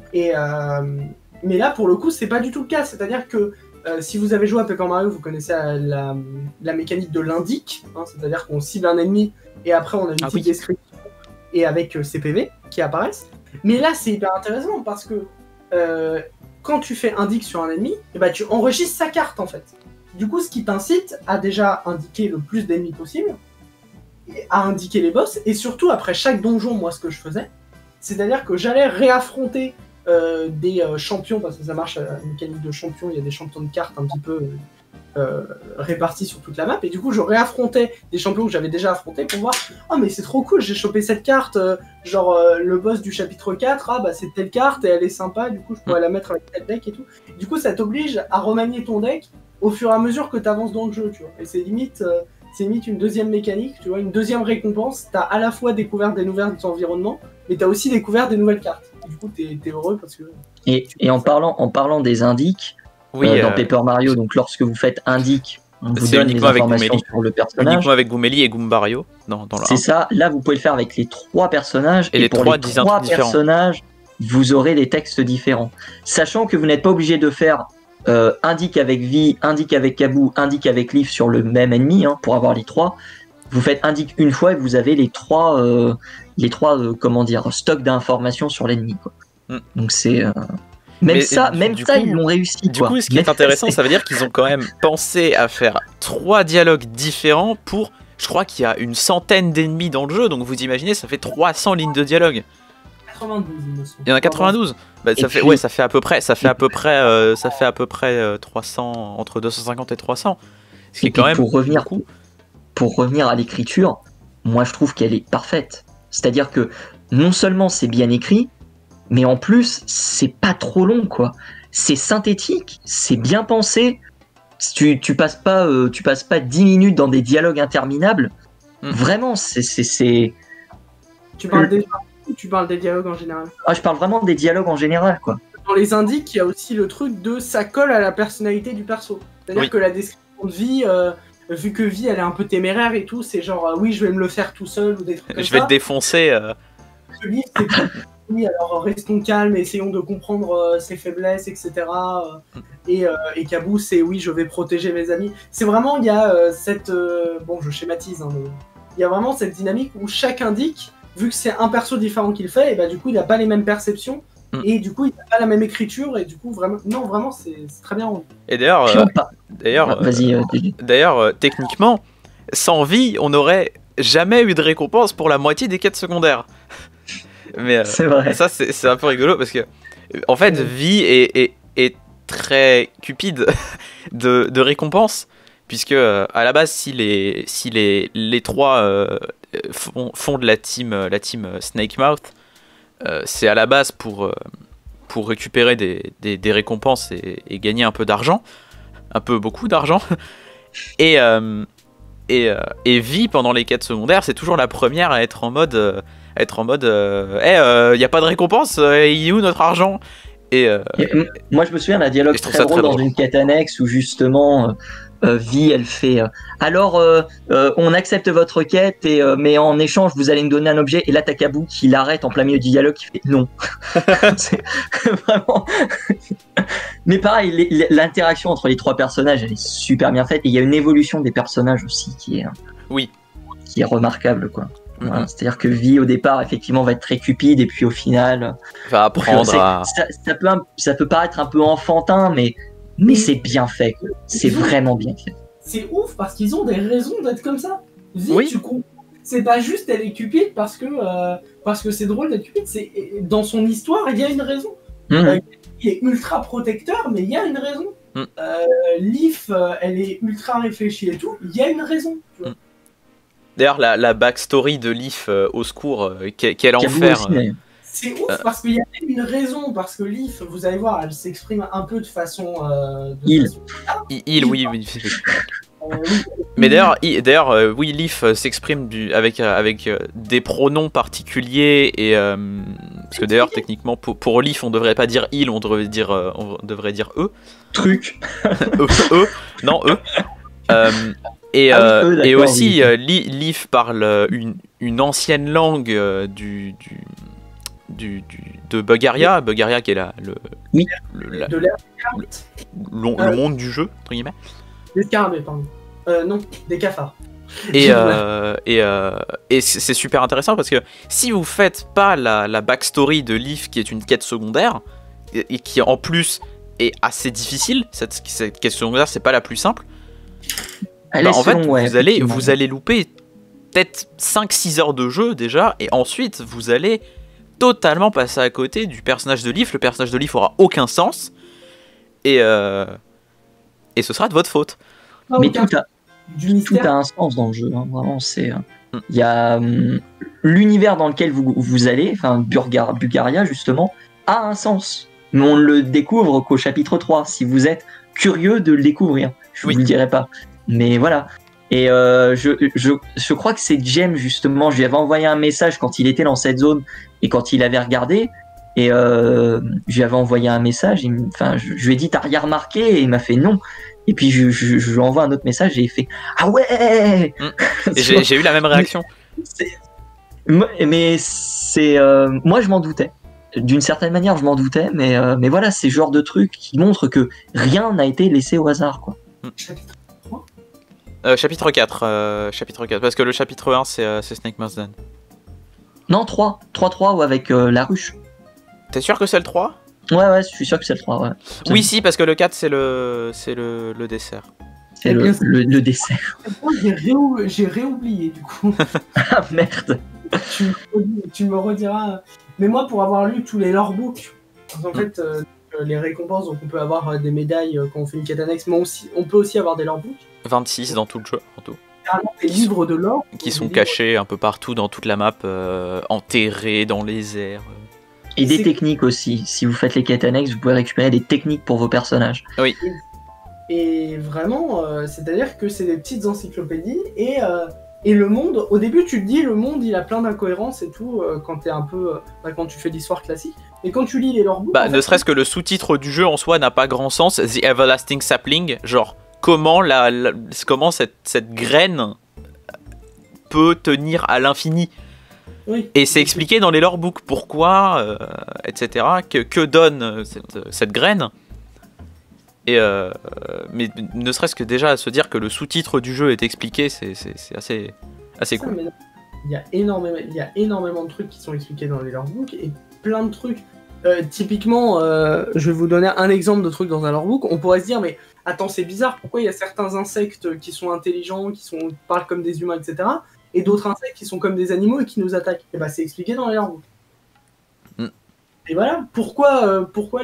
Mais là, pour le coup, c'est pas du tout le cas, c'est-à-dire que si vous avez joué à Paper Mario, vous connaissez la mécanique de l'indique, hein, c'est-à-dire qu'on cible un ennemi, et après on a une petite description, et avec ses PV qui apparaissent. Mais là, c'est hyper intéressant, parce que quand tu fais indique sur un ennemi, tu enregistres sa carte, en fait. Du coup, ce qui t'incite à déjà indiquer le plus d'ennemis possible, à indiquer les boss, et surtout, après chaque donjon, moi, ce que je faisais, c'est-à-dire que j'allais réaffronter des champions, parce que ça marche à une mécanique de champion, il y a des champions de cartes un petit peu répartis sur toute la map, et du coup, je réaffrontais des champions que j'avais déjà affrontés pour voir « Oh, mais c'est trop cool, j'ai chopé cette carte, le boss du chapitre 4, c'est telle carte, et elle est sympa, du coup, je pourrais la mettre avec tel deck et tout. » Du coup, ça t'oblige à remanier ton deck au fur et à mesure que tu avances dans le jeu, tu vois. Et c'est limite une deuxième mécanique, tu vois, une deuxième récompense. T'as à la fois découvert des nouveaux environnements, mais t'as aussi découvert des nouvelles cartes. Et du coup, t'es heureux parce que... Et en parlant des indiques, dans Paper Mario, donc lorsque vous faites indique, on vous donne les informations sur le personnage. Uniquement avec Goombelly et Goombario. C'est ça, là vous pouvez le faire avec les 3 personnages. Et pour les 3 personnages, vous aurez des textes différents. Sachant que vous n'êtes pas obligé de faire... indique avec Vi, indique avec Kabou, indique avec Leaf sur le même ennemi, hein, pour avoir les 3. vous faites indique une fois et vous avez les trois comment dire, stocks d'informations sur l'ennemi, quoi. Donc c'est même ça ils l'ont réussi. Du coup, ce qui est intéressant, ça veut dire qu'ils ont quand même pensé à faire 3 dialogues différents pour, je crois qu'il y a une centaine d'ennemis dans le jeu, donc vous imaginez, ça fait 300 lignes de dialogue. 92, il me semble. Il y en a 92. Bah, ça fait à peu près 300, entre 250 et 300. Ce qui est quand même pour revenir à l'écriture, moi je trouve qu'elle est parfaite. C'est-à-dire que non seulement c'est bien écrit, mais en plus c'est pas trop long, quoi. C'est synthétique, c'est bien pensé. Tu passes pas 10 minutes dans des dialogues interminables. Vraiment, c'est. Tu parles des dialogues en général. Ah, je parle vraiment des dialogues en général, quoi. Dans les indices, il y a aussi le truc de ça colle à la personnalité du perso. C'est-à-dire que la description de vie, vu que vie elle est un peu téméraire et tout, c'est genre oui, je vais me le faire tout seul ou des trucs comme ça. Je vais te défoncer. Le livre, c'est oui, alors restons calmes, essayons de comprendre ses faiblesses, etc. Et Kabou, c'est oui, je vais protéger mes amis. C'est vraiment, il y a cette. Bon, je schématise, hein, mais il y a vraiment cette dynamique où chaque indique, vu que c'est un perso différent qui le fait, et bah du coup, il n'a pas les mêmes perceptions. Et du coup, il n'a pas la même écriture, et du coup, vraiment, c'est très bien rendu. Et d'ailleurs, techniquement, sans vie, on n'aurait jamais eu de récompense pour la moitié des quêtes secondaires. Mais c'est vrai. Ça, c'est un peu rigolo parce que, en fait, vie est très cupide de récompenses, puisque à la base, si les trois font de la team Snakemouth, c'est à la base pour récupérer des récompenses et gagner un peu d'argent, beaucoup d'argent. Et vie pendant les quêtes secondaires, c'est toujours la première à être en mode y a pas de récompense, il est où notre argent? Moi je me souviens d'un dialogue très drôle dans une quête annexe où justement Vi elle fait alors on accepte votre quête mais en échange vous allez me donner un objet, et là t'as Kabou qui l'arrête en plein milieu du dialogue qui fait non. C'est vraiment mais pareil, l'interaction entre les trois personnages elle est super bien faite, et il y a une évolution des personnages aussi qui est remarquable, quoi. Voilà, c'est-à-dire que Vi au départ effectivement va être très cupide, et puis au final va apprendre à... ça peut paraître un peu enfantin, mais c'est bien fait, c'est vraiment bien fait. C'est ouf parce qu'ils ont des raisons d'être comme ça. Vi, tu comprends. C'est pas juste elle est cupide parce que c'est drôle d'être cupide, c'est dans son histoire il y a une raison. Il est ultra protecteur, mais il y a une raison. Leaf elle est ultra réfléchie et tout, il y a une raison, tu vois. D'ailleurs, la backstory de Leaf, au secours, quel enfer. C'est ouf parce qu'il y a une raison, parce que Leaf, vous allez voir, elle s'exprime un peu de façon. Oui. Mais d'ailleurs, oui, Leaf s'exprime avec des pronoms particuliers, et parce que d'ailleurs, techniquement, pour Leaf, on devrait pas dire il, on devrait dire eux. Truc. Non, eux. Et aussi, Leaf parle une ancienne langue de Bugaria qui est le monde du jeu, entre guillemets. Des scarabées, pardon. Non, des cafards. Et c'est super intéressant parce que si vous faites pas la backstory de Leaf, qui est une quête secondaire, et qui en plus est assez difficile, cette quête secondaire, c'est pas la plus simple. En fait, vous allez louper peut-être 5-6 heures de jeu déjà, et ensuite vous allez totalement passer à côté du personnage de Leaf. Le personnage de Leaf aura aucun sens, et ce sera de votre faute. Mais tout a un sens dans le jeu, hein. Vraiment, c'est il y a l'univers dans lequel vous allez, enfin Bugaria justement, a un sens, mais on le découvre qu'au chapitre 3 si vous êtes curieux de le découvrir. Je vous le dirai pas. Mais voilà. Et je crois que c'est Jem justement, je lui avais envoyé un message quand il était dans cette zone et quand il avait regardé, et je lui avais envoyé un message, je lui ai dit t'as rien remarqué, et il m'a fait non, et puis je lui envoie un autre message et il fait ah ouais. Et j'ai eu la même réaction. Mais c'est moi je m'en doutais. D'une certaine manière je m'en doutais, mais voilà, c'est le genre de truc qui montre que rien n'a été laissé au hasard, quoi. Chapitre 4, parce que le chapitre 1 c'est Snake Mountain. Non, 3 ou avec la ruche. T'es sûr que c'est le 3? Ouais, je suis sûr que c'est le 3, ouais. Oui, si, parce que le 4 c'est le dessert. C'est le dessert. J'ai réoublié du coup. Ah merde. Tu me rediras. Mais moi, pour avoir lu tous les lorebooks, en fait, les récompenses, donc on peut avoir des médailles quand on fait une quête annexe, mais on peut aussi avoir des lorebooks. 26 dans tout le jeu, en tout. Des livres de lore. Qui sont cachés un peu partout dans toute la map, enterrés dans les airs. Et des techniques aussi. Si vous faites les quêtes annexes, vous pouvez récupérer des techniques pour vos personnages. Oui. Et vraiment, c'est-à-dire que c'est des petites encyclopédies et le monde, au début tu te dis le monde il a plein d'incohérences et tout quand t'es un peu quand tu fais l'histoire classique. Et quand tu lis les lorebooks, ne serait-ce que le sous-titre du jeu en soi n'a pas grand sens. The Everlasting Sapling, genre comment cette graine peut tenir à l'infini. Oui. Et c'est expliqué dans les lorebooks pourquoi, etc. Que donne cette graine. Et mais ne serait-ce que déjà à se dire que le sous-titre du jeu est expliqué, c'est assez cool. Il y a énormément de trucs qui sont expliqués dans les lorebooks et plein de trucs. Typiquement, je vais vous donner un exemple de truc dans un lorebook. On pourrait se dire, mais attends, c'est bizarre, pourquoi il y a certains insectes qui sont intelligents, parlent comme des humains, etc. et d'autres insectes qui sont comme des animaux et qui nous attaquent? Et bah, c'est expliqué dans les lorebooks. Et voilà, pourquoi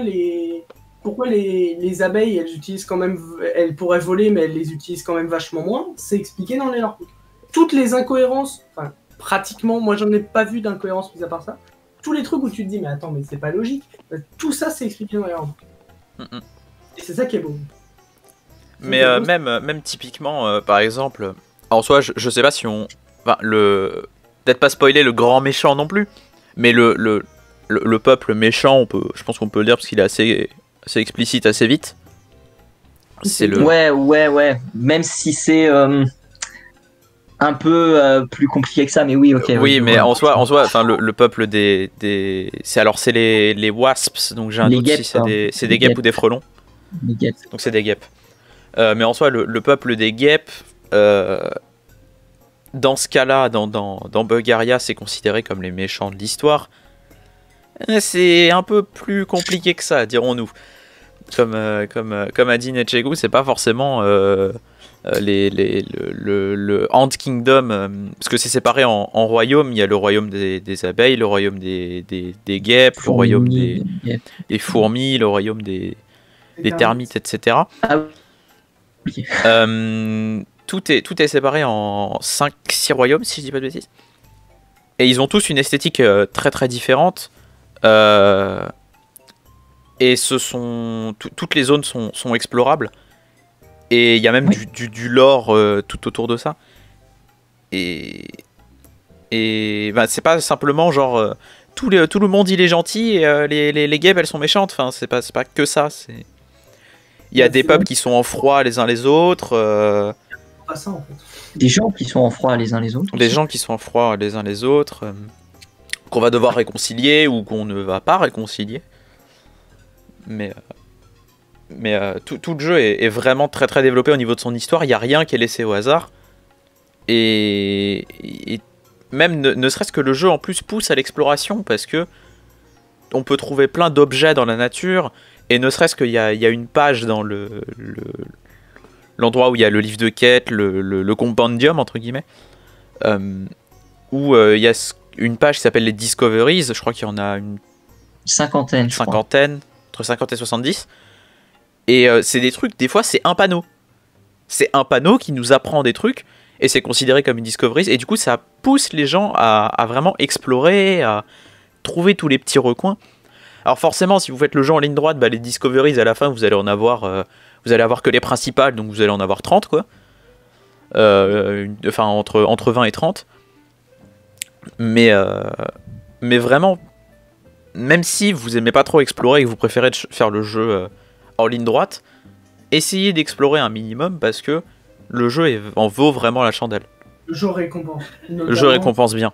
les abeilles, elles pourraient voler, mais elles les utilisent quand même vachement moins, c'est expliqué dans les lorebooks. Toutes les incohérences, enfin, pratiquement, moi j'en ai pas vu d'incohérences mis à part ça, tous les trucs où tu te dis, mais attends, mais c'est pas logique, tout ça c'est expliqué dans les lorebooks. Et c'est ça qui est beau. Mais même typiquement, par exemple, en soi, je sais pas si on... Enfin, peut-être pas spoiler le grand méchant non plus, mais le peuple méchant, je pense qu'on peut le dire parce qu'il est assez explicite assez vite. C'est le... Ouais. Même si c'est un peu plus compliqué que ça, mais oui, ok. Oui, mais en soi, enfin, le peuple des... C'est les wasps, donc j'ai un doute si c'est des guêpes ou des frelons. Des guêpes. Donc c'est des guêpes. Mais en soi, le peuple des guêpes, dans ce cas-là, dans Bugaria, c'est considéré comme les méchants de l'histoire. C'est un peu plus compliqué que ça, dirons-nous. Comme a dit Netchegu, c'est pas forcément le Ant Kingdom, parce que c'est séparé en royaumes. Il y a le royaume des abeilles, le royaume des guêpes, le royaume des fourmis, le royaume des termites, etc. Ah oui. Tout est séparé en 5-6 royaumes, si je dis pas de bêtises. Et ils ont tous une esthétique très très différente. Et toutes les zones sont explorables. Et il y a même du lore tout autour de ça. Et bah, c'est pas simplement genre tout le monde il est gentil et les guêpes elles sont méchantes. Enfin, c'est pas que ça. Il y a des peuples qui sont en froid les uns les autres. Pas ça, en fait. Des gens qui sont en froid les uns les autres. Des gens qui sont en froid les uns les autres. Qu'on va devoir réconcilier ou qu'on ne va pas réconcilier. Mais tout le jeu est vraiment très très développé au niveau de son histoire. Il n'y a rien qui est laissé au hasard. Et même ne serait-ce que le jeu en plus pousse à l'exploration parce que on peut trouver plein d'objets dans la nature. Et ne serait-ce qu'il y a une page dans l'endroit où il y a le livre de quête, le compendium entre guillemets, où il y a une page qui s'appelle les Discoveries. Je crois qu'il y en a une cinquantaine, entre 50 et 70. Et c'est des trucs, des fois c'est un panneau. C'est un panneau qui nous apprend des trucs et c'est considéré comme une Discoveries. Et du coup ça pousse les gens à vraiment explorer, à trouver tous les petits recoins. Alors forcément si vous faites le jeu en ligne droite, bah, les Discoveries à la fin vous allez en avoir... vous allez avoir que les principales, donc vous allez en avoir 30 quoi. Enfin entre 20 et 30. Mais vraiment, même si vous aimez pas trop explorer et que vous préférez faire le jeu en ligne droite, essayez d'explorer un minimum parce que le jeu en vaut vraiment la chandelle. Le jeu récompense. Le jeu récompense bien.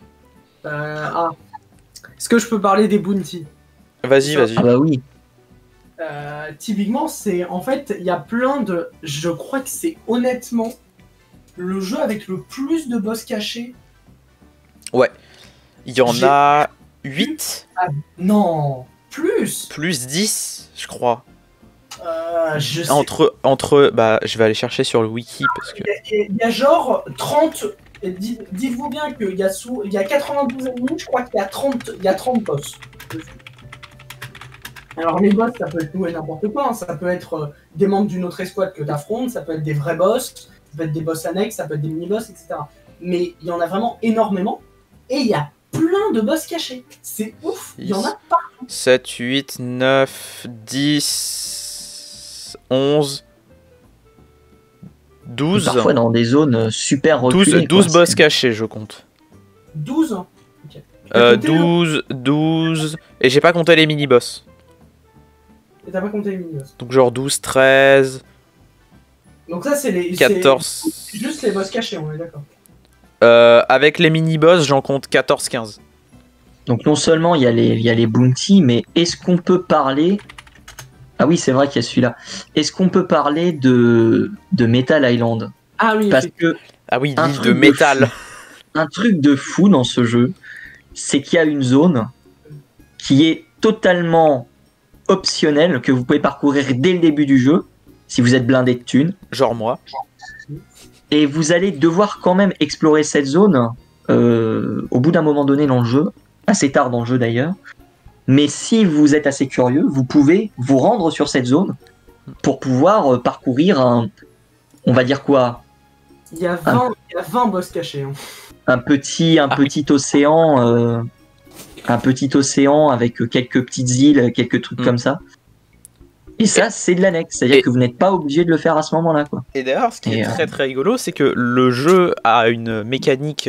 Est-ce que je peux parler des bounty? Vas-y. Ah bah oui. Typiquement, c'est en fait, il y a plein de. Je crois que c'est honnêtement le jeu avec le plus de boss cachés. Ouais. Il y en a 8. Non, plus. Plus 10, je crois. Je sais. Entre, bah, je vais aller chercher sur le wiki parce que. Il y a genre 30. Dites-vous bien qu'il y a 92 ennemis, je crois qu'il y a 30 boss. Alors les boss, ça peut être tout et n'importe quoi, hein. Ça peut être des membres d'une autre escouade que t'affrontes, ça peut être des vrais boss, ça peut être des boss annexes, ça peut être des mini-boss, etc. Mais il y en a vraiment énormément, et il y a plein de boss cachés. C'est ouf, il y en a partout. 7, 8, 9, 10, 11, 12. Parfois dans des zones super reculées. 12 boss cachés, je compte. 12 okay. 12, et j'ai pas compté les mini-boss. Et t'as pas compté les mini-boss. Donc genre 12, 13... Donc ça c'est les... 14... C'est juste les boss cachés, on est d'accord. Avec les mini-boss, j'en compte 14, 15. Donc non seulement il y a les bounties, mais est-ce qu'on peut parler... Ah oui, c'est vrai qu'il y a celui-là. Est-ce qu'on peut parler de Metal Island? Ah oui, parce que ah oui, l'île de métal. Un truc de fou dans ce jeu, c'est qu'il y a une zone qui est totalement optionnelle, que vous pouvez parcourir dès le début du jeu, si vous êtes blindé de thunes. Genre moi. Et vous allez devoir quand même explorer cette zone au bout d'un moment donné dans le jeu, assez tard dans le jeu d'ailleurs. Mais si vous êtes assez curieux, vous pouvez vous rendre sur cette zone pour pouvoir parcourir on va dire quoi? Il y a 20 boss cachés. Hein. Un petit océan, avec quelques petites îles, quelques trucs comme ça. Et ça, c'est de l'annexe, c'est-à-dire que vous n'êtes pas obligé de le faire à ce moment-là, quoi. Et d'ailleurs, ce qui est très très rigolo, c'est que le jeu a une mécanique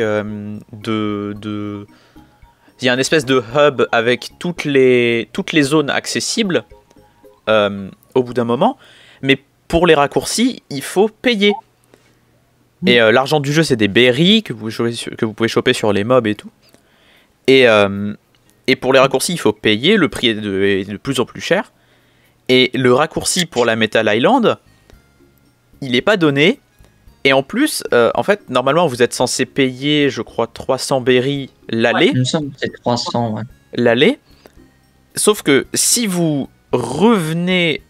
il y a une espèce de hub avec toutes les zones accessibles au bout d'un moment, mais pour les raccourcis, il faut payer. Et l'argent du jeu, c'est des berries que vous pouvez choper sur les mobs et tout. Et pour les raccourcis, il faut payer, le prix est de plus en plus cher. Et le raccourci pour la Metal Island, il n'est pas donné. Et en plus, en fait, normalement, vous êtes censé payer, je crois, 300 berries l'aller. Ouais, il me semble que c'est 300, ouais. L'aller. Sauf que si vous revenez,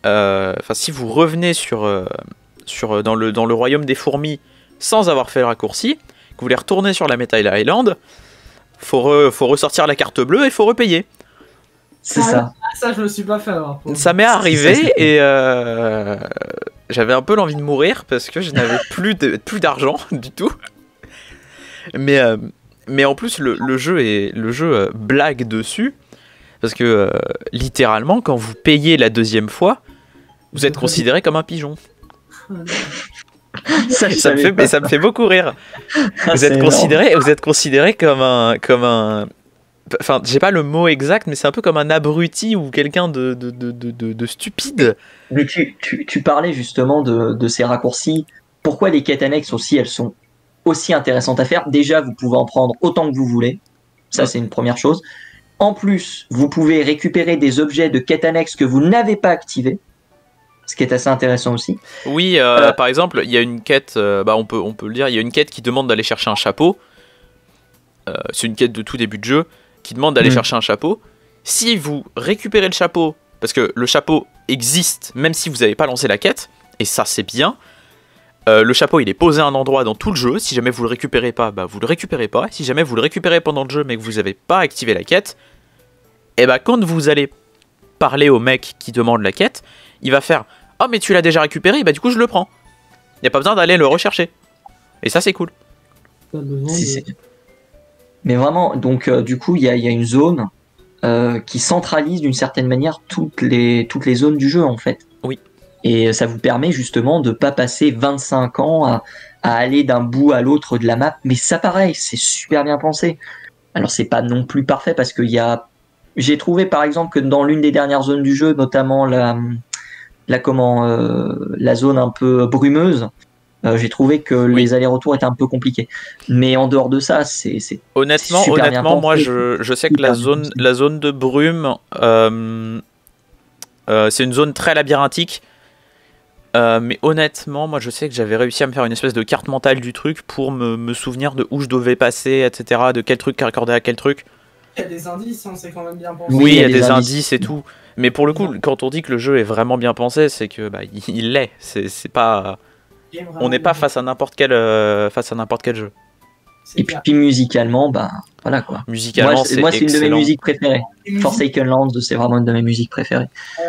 dans le royaume des fourmis sans avoir fait le raccourci, que vous voulez retourner sur la Metal Island, faut ressortir la carte bleue et faut repayer. C'est ça. Ça, je me suis pas fait avoir. Ça m'est arrivé et j'avais un peu l'envie de mourir parce que je n'avais plus d'argent du tout. Mais en plus, le jeu blague dessus parce que littéralement, quand vous payez la deuxième fois, vous êtes considéré comme un pigeon. Ça me fait beaucoup rire. Vous êtes considéré comme un. Enfin, j'ai pas le mot exact, mais c'est un peu comme un abruti ou quelqu'un de stupide. Mais tu parlais justement de ces raccourcis. Pourquoi les quêtes annexes aussi, elles sont aussi intéressantes à faire? Déjà, vous pouvez en prendre autant que vous voulez. Ça, c'est une première chose. En plus, vous pouvez récupérer des objets de quêtes annexes que vous n'avez pas activés. Ce qui est assez intéressant aussi. Oui, par exemple, il y a une quête, on peut le dire, il y a une quête qui demande d'aller chercher un chapeau. C'est une quête de tout début de jeu qui demande d'aller chercher un chapeau. Si vous récupérez le chapeau, parce que le chapeau existe même si vous n'avez pas lancé la quête, et ça c'est bien, le chapeau il est posé à un endroit dans tout le jeu. Si jamais vous le récupérez pas, vous le récupérez pas. Si jamais vous le récupérez pendant le jeu mais que vous n'avez pas activé la quête, et quand vous allez parler au mec qui demande la quête, il va faire « Oh mais tu l'as déjà récupéré, du coup je le prends. » Il n'y a pas besoin d'aller le rechercher. Et ça c'est cool. Mais vraiment, donc du coup il y a une zone qui centralise d'une certaine manière toutes les zones du jeu en fait. Oui. Et ça vous permet justement de pas passer 25 ans à aller d'un bout à l'autre de la map. Mais ça pareil, c'est super bien pensé. Alors c'est pas non plus parfait parce que j'ai trouvé par exemple que dans l'une des dernières zones du jeu, notamment la zone un peu brumeuse, j'ai trouvé que les allers-retours étaient un peu compliqués. Mais en dehors de ça, c'est honnêtement, super bien pensé. moi je sais que la zone de brume, c'est une zone très labyrinthique. Mais honnêtement, moi je sais que j'avais réussi à me faire une espèce de carte mentale du truc pour me souvenir de où je devais passer, etc. De quel truc raccordé à quel truc. Il y a des indices, hein, c'est quand même bien pensé. Oui, il y a des indices et tout. Mais pour le coup, quand on dit que le jeu est vraiment bien pensé, c'est que il l'est. C'est pas. On n'est pas face à n'importe quel jeu. Et puis musicalement, voilà quoi. Musicalement, moi, c'est une de mes musiques préférées. Et Forsaken Lands, c'est vraiment une de mes musiques préférées.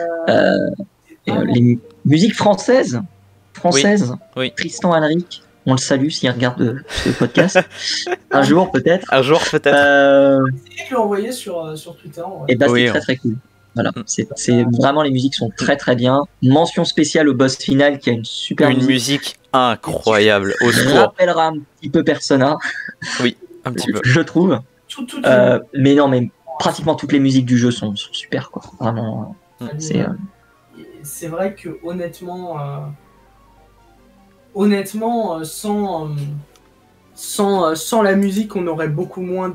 Les musiques françaises, Oui. Tristan Alric, on le salue s'il regarde ce podcast. Un jour peut-être. Un jour peut-être. C'est lui envoyé sur Twitter. Ouais. Et Oui, c'est très cool. Voilà, c'est vraiment, les musiques sont très bien. Mention spéciale au boss final qui a une super musique incroyable. Au Je secours. rappellera un petit peu Persona. Oui, un petit peu. Je trouve. Tout Mais non, mais pratiquement toutes les musiques du jeu sont super quoi. Vraiment. C'est vrai que honnêtement, sans la musique, on aurait beaucoup moins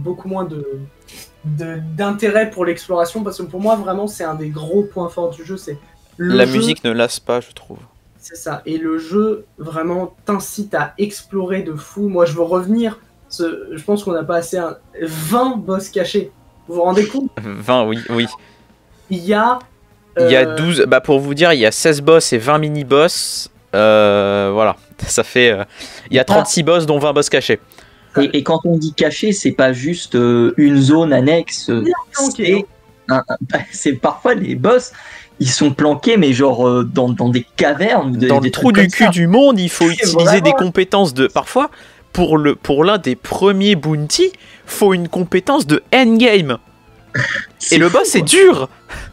d'intérêt pour l'exploration, parce que pour moi vraiment c'est un des gros points forts du jeu, c'est la musique ne lasse pas, je trouve. C'est ça, et le jeu vraiment t'incite à explorer de fou. Moi je veux revenir, je pense qu'on n'a pas assez 20 boss cachés, vous vous rendez compte? 20, oui. Il y a 12, pour vous dire, il y a 16 boss et 20 mini-boss. Voilà, ça fait. Il y a 36 boss, dont 20 boss cachés. Et quand on dit caché, c'est pas juste une zone annexe. C'est parfois les boss, ils sont planqués, mais genre dans des cavernes. Dans le trou du cul du monde, il faut utiliser des compétences de. Parfois, pour l'un des premiers bounty, faut une compétence de endgame. Et le boss est dur.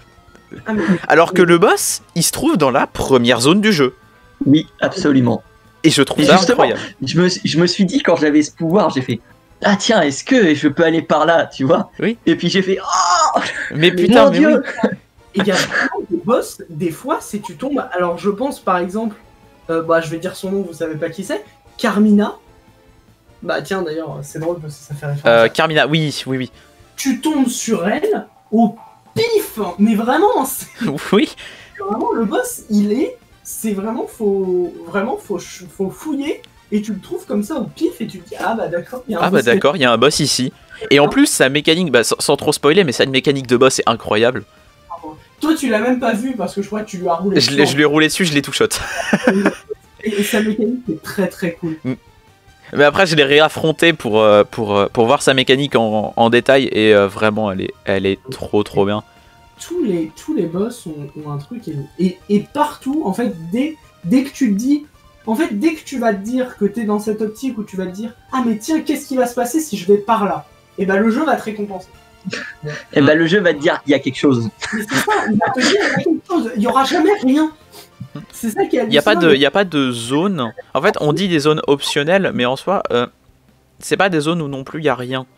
Alors que le boss, il se trouve dans la première zone du jeu. Oui, absolument. Et je trouve ça incroyable. Je me suis dit, quand j'avais ce pouvoir, j'ai fait ah tiens, est-ce que je peux aller par là, tu vois? Oui. Et puis j'ai fait oh mais putain, mais Dieu. Oui. Et il y a vraiment des boss, des fois, si tu tombes. Alors je pense par exemple, je vais dire son nom, vous savez pas qui c'est, Carmina. Tiens, d'ailleurs, c'est drôle parce que ça fait référence. Carmina, oui. Tu tombes sur elle au pif, mais vraiment. Oui. Vraiment, le boss, c'est vraiment, faut fouiller, et tu le trouves comme ça au pif, et tu te dis d'accord, il y a un boss. D'accord, il y a un boss ici. Et en plus, sa mécanique, sans trop spoiler, mais sa mécanique de boss est incroyable. Toi, tu l'as même pas vu parce que je crois que tu lui as roulé dessus. Je lui ai roulé dessus, je l'ai tout shot. Et sa mécanique est très très cool. Mais après, je l'ai réaffronté pour voir sa mécanique en détail, et vraiment, elle est trop bien. Tous les boss ont un truc, et partout, en fait, dès que tu te dis, en fait, dès que tu vas te dire que t'es dans cette optique où tu vas te dire mais tiens, qu'est-ce qui va se passer si je vais par là, et le jeu va te récompenser. Et le jeu va te dire qu'il y a quelque chose. Mais c'est ça, il va te dire qu'il y a quelque chose, il y aura jamais rien. C'est ça qui est hallucinant. Il y a pas de zone. En fait, on dit des zones optionnelles, mais en soi, c'est pas des zones où non plus il y a rien.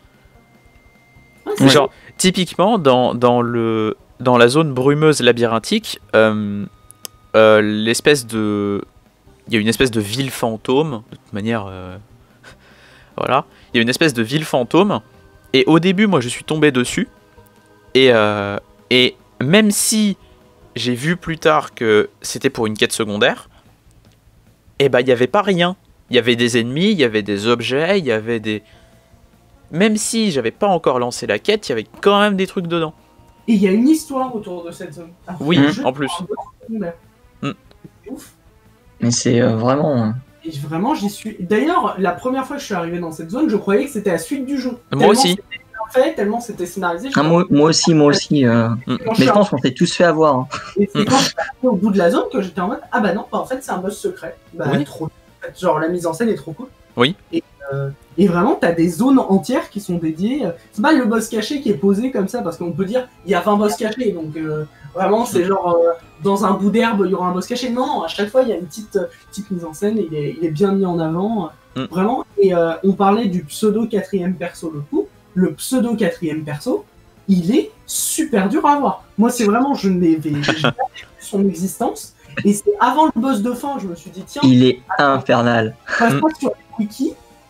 Genre, typiquement dans la zone brumeuse labyrinthique, l'espèce de... Il y a une espèce de ville fantôme, de toute manière... Voilà. Il y a une espèce de ville fantôme, et au début, moi, je suis tombé dessus, et même si j'ai vu plus tard que c'était pour une quête secondaire, il n'y avait pas rien. Il y avait des ennemis, il y avait des objets, il y avait des... Même si j'avais pas encore lancé la quête, il y avait quand même des trucs dedans. Et il y a une histoire autour de cette zone. Oui, en plus. C'est ouf. Mais c'est vraiment... Et vraiment, j'y suis... D'ailleurs, la première fois que je suis arrivé dans cette zone, je croyais que c'était la suite du jeu. Moi aussi. Tellement c'était scénarisé. Moi aussi. Mais je pense qu'on s'est tous fait avoir. Hein. Et c'est quand je suis arrivé au bout de la zone que j'étais en mode non, en fait c'est un boss secret. Oui. Trop... Genre la mise en scène est trop cool. Oui. Et vraiment, t'as des zones entières qui sont dédiées. C'est pas le boss caché qui est posé comme ça, parce qu'on peut dire il y a 20 boss cachés, donc vraiment c'est genre dans un bout d'herbe il y aura un boss caché. Non, à chaque fois il y a une petite mise en scène, et il est bien mis en avant. Vraiment. Et on parlait du pseudo 4ème perso le coup. Le pseudo 4ème perso, il est super dur à avoir. Moi, c'est vraiment, je n'ai pas vu son existence. Et c'est avant le boss de fin, je me suis dit, tiens. Il est infernal. Passe-moi sur le wiki.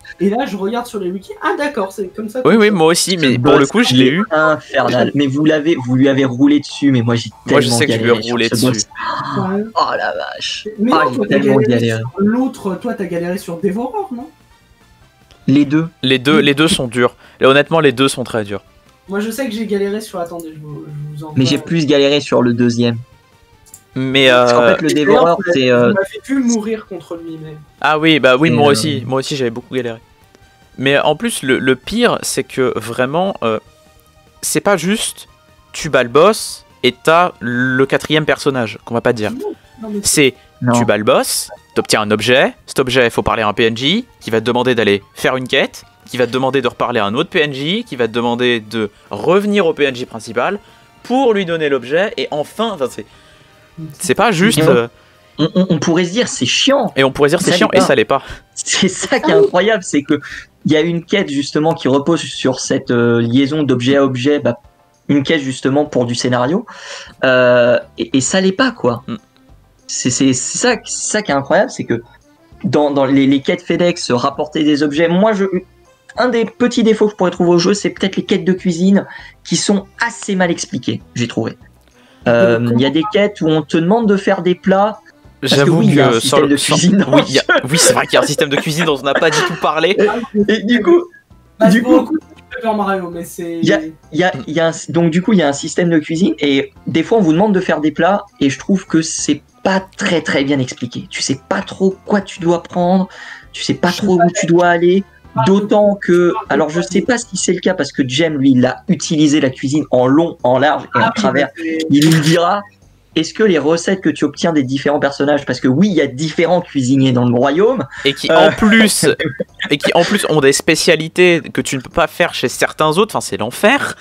Et là, je regarde sur les wikis. Ah d'accord, c'est comme ça. Oui, moi aussi, mais pour le coup, je l'ai eu. Infernal. Mais vous lui avez roulé dessus, mais moi j'ai tellement Moi, je sais que je lui ai galéré sur roulé ce dessus. boss. Ouais. Oh la vache. Mais Ah, non, j'ai toi, t'as tellement galéré galéré. sur l'autre. Toi, t'as galéré sur Dévoreur, non? Les deux. Les deux sont durs. Et honnêtement, les deux sont très durs. Moi, je sais que j'ai galéré sur. Attendez, je vous en. Mais j'ai plus galéré sur le deuxième. Mais Parce qu'en fait, le dévoreur, c'est. Vous m'avez pu mourir contre lui, mais. Ah oui, bah oui, Et, moi aussi j'avais beaucoup galéré. Mais en plus, le pire, c'est que vraiment, c'est pas juste tu bats le boss et t'as le quatrième personnage, qu'on va pas dire. Non, mais C'est Non. tu bats le boss, t'obtiens un objet, cet objet, il faut parler à un PNJ qui va te demander d'aller faire une quête, qui va te demander de reparler à un autre PNJ, qui va te demander de revenir au PNJ principal pour lui donner l'objet, et enfin, c'est pas juste. On pourrait se dire, c'est chiant. Et on pourrait dire c'est Ça chiant, l'est et pas. ça l'est pas. C'est ça qui est incroyable, c'est que il y a une quête justement qui repose sur cette liaison d'objet à objet, une quête justement pour du scénario, et ça l'est pas quoi. Mm. C'est ça qui est incroyable, c'est que dans les quêtes FedEx, rapporter des objets, un des petits défauts que je pourrais trouver au jeu, c'est peut-être les quêtes de cuisine qui sont assez mal expliquées, j'ai trouvé. Il y a des quêtes où on te demande de faire des plats. Parce que oui, il y a un système de cuisine dans le jeu. Oui, c'est vrai qu'il y a un système de cuisine dont on n'a pas du tout parlé. Et du coup, du coup, Super Mario, mais c'est. donc du coup, il y a un système de cuisine et des fois, on vous demande de faire des plats et je trouve que c'est pas très très bien expliqué. Tu sais pas trop quoi tu dois prendre, tu sais pas trop où tu dois aller. D'autant que, alors je sais pas si c'est le cas parce que Jem lui il a utilisé la cuisine en long, en large et en travers. Il nous dira. Est-ce que les recettes que tu obtiens des différents personnages, parce que oui, il y a différents cuisiniers dans le royaume, et qui en plus ont des spécialités que tu ne peux pas faire chez certains autres, enfin c'est l'enfer.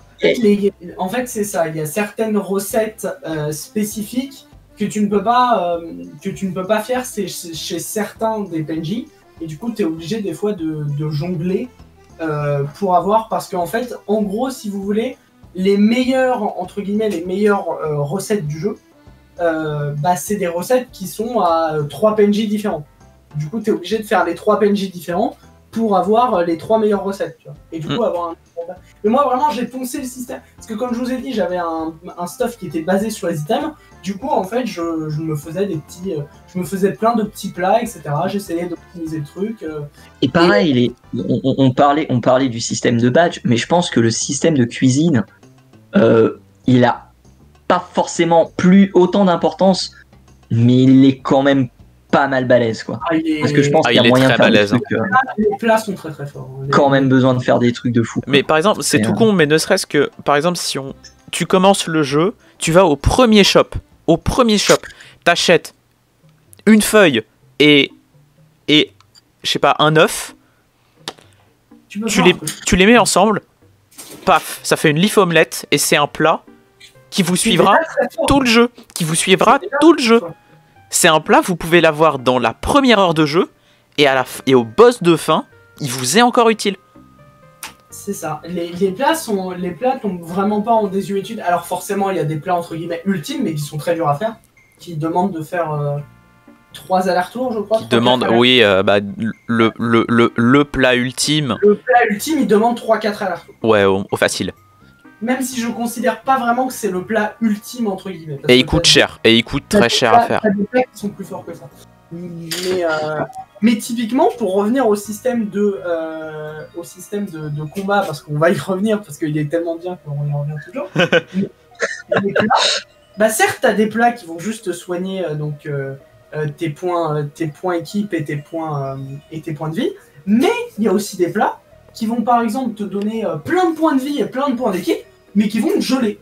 En fait, c'est ça. Il y a certaines recettes spécifiques que tu ne peux pas faire chez certains des PNJ, et du coup, tu es obligé des fois de jongler pour avoir, parce qu'en fait, en gros, si vous voulez, les meilleures, entre guillemets, les meilleures recettes du jeu, c'est des recettes qui sont à 3 PNJ différents. Du coup, tu es obligé de faire les 3 PNJ différents pour avoir les 3 meilleures recettes, tu vois. Et du coup, avoir un... Mais moi, vraiment, j'ai poncé le système. Parce que comme je vous ai dit, j'avais un stuff qui était basé sur les items. Du coup, en fait, je me faisais je me faisais plein de petits plats, etc. J'essayais d'optimiser le truc. Et pareil, on parlait du système de badge, mais je pense que le système de cuisine, il a pas forcément plus autant d'importance, mais il est quand même pas mal balèze, quoi. Parce que je pense qu'il y a moyen de faire des trucs. Les plats sont très très forts. Quand même besoin de faire des trucs de fou. Mais par exemple, c'est tout con, mais ne serait-ce que, par exemple, si tu commences le jeu, tu vas au premier shop, t'achètes une feuille et je sais pas, un œuf, tu les mets ensemble, paf, ça fait une leaf omelette et c'est un plat qui vous suivra tout le jeu, C'est un plat, vous pouvez l'avoir dans la première heure de jeu et au boss de fin, il vous est encore utile. C'est ça. Les plats tombent vraiment pas en désuétude. Alors forcément, il y a des plats entre guillemets ultimes, mais qui sont très durs à faire, qui demandent de faire 3 allers-retours, je crois. Qui demandent, oui, le plat ultime. Le plat ultime, il demande 3-4 allers-retours. Ouais, au facile. Même si je considère pas vraiment que c'est le plat ultime entre guillemets. Et il coûte cher, et il coûte très cher à faire. Il y a des plats qui sont plus forts que ça. Mais typiquement, pour revenir au système de combat, parce qu'on va y revenir, parce qu'il est tellement bien qu'on y revient toujours. Les plats, certes, t'as des plats qui vont juste soigner tes points équipe et tes points de vie, mais il y a aussi des plats qui vont par exemple te donner plein de points de vie et plein de points d'équipe, mais qui vont te geler.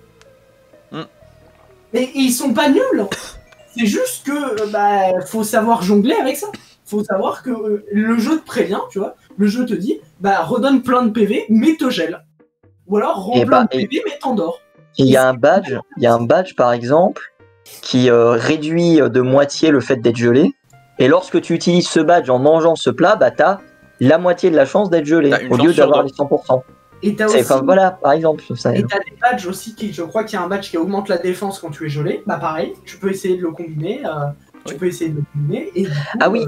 Et ils sont pas nuls. C'est juste que faut savoir jongler avec ça. Faut savoir que le jeu te prévient, tu vois. Le jeu te dit, redonne plein de PV, mais te gèle. Ou alors rends plein de PV, mais t'endors. Il y a un badge par exemple qui réduit de moitié le fait d'être gelé. Et lorsque tu utilises ce badge en mangeant ce plat, t'as la moitié de la chance d'être gelé au lieu d'avoir les 100%. Et t'as aussi... voilà, par exemple. Ça, et t'as des badges aussi, je crois qu'il y a un badge qui augmente la défense quand tu es gelé. Pareil, tu peux essayer de le combiner. Et du coup,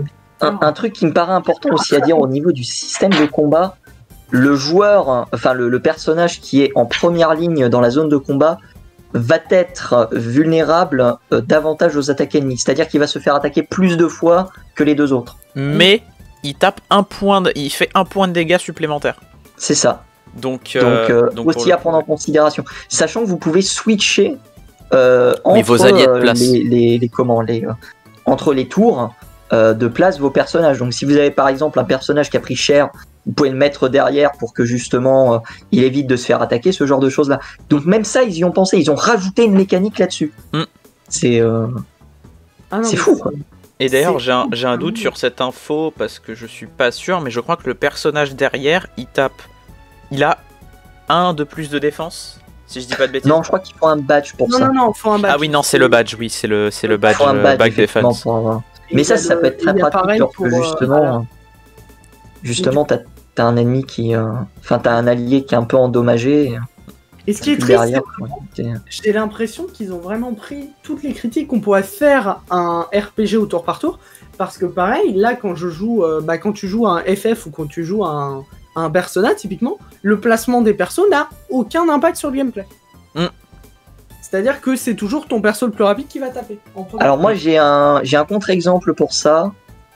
un truc qui me paraît important aussi à dire au niveau du système de combat, le joueur, enfin le personnage qui est en première ligne dans la zone de combat va être vulnérable davantage aux attaques ennemies. C'est-à-dire qu'il va se faire attaquer plus de fois que les deux autres. Mais il tape il fait 1 point de dégâts supplémentaires. C'est ça. Donc aussi à prendre en considération. Sachant que vous pouvez switcher entre vos alliés de place. Entre les tours de place vos personnages. Donc si vous avez par exemple un personnage qui a pris cher, vous pouvez le mettre derrière pour que justement il évite de se faire attaquer, ce genre de choses là. Donc même ça ils y ont pensé, ils ont rajouté une mécanique là-dessus. C'est fou quoi. Et d'ailleurs j'ai un doute sur cette info parce que je suis pas sûr, mais je crois que le personnage derrière il a 1 de plus de défense, si je dis pas de bêtises. Non, je crois qu'il faut un badge pour ça. Non, il faut un badge. Ah oui, non, c'est le badge, oui, c'est le badge Back Defense. Mais ça peut être très pratique lorsque justement t'as un ennemi qui... Enfin, t'as un allié qui est un peu endommagé. Et ce qui est triste, j'ai l'impression qu'ils ont vraiment pris toutes les critiques qu'on pourrait faire à un RPG au tour par tour. Parce que pareil, là, quand je joue, quand tu joues à un FF ou quand tu joues à un Persona, typiquement, le placement des persos n'a aucun impact sur le gameplay. C'est-à-dire que c'est toujours ton perso le plus rapide qui va taper. Alors moi, j'ai un contre-exemple pour ça.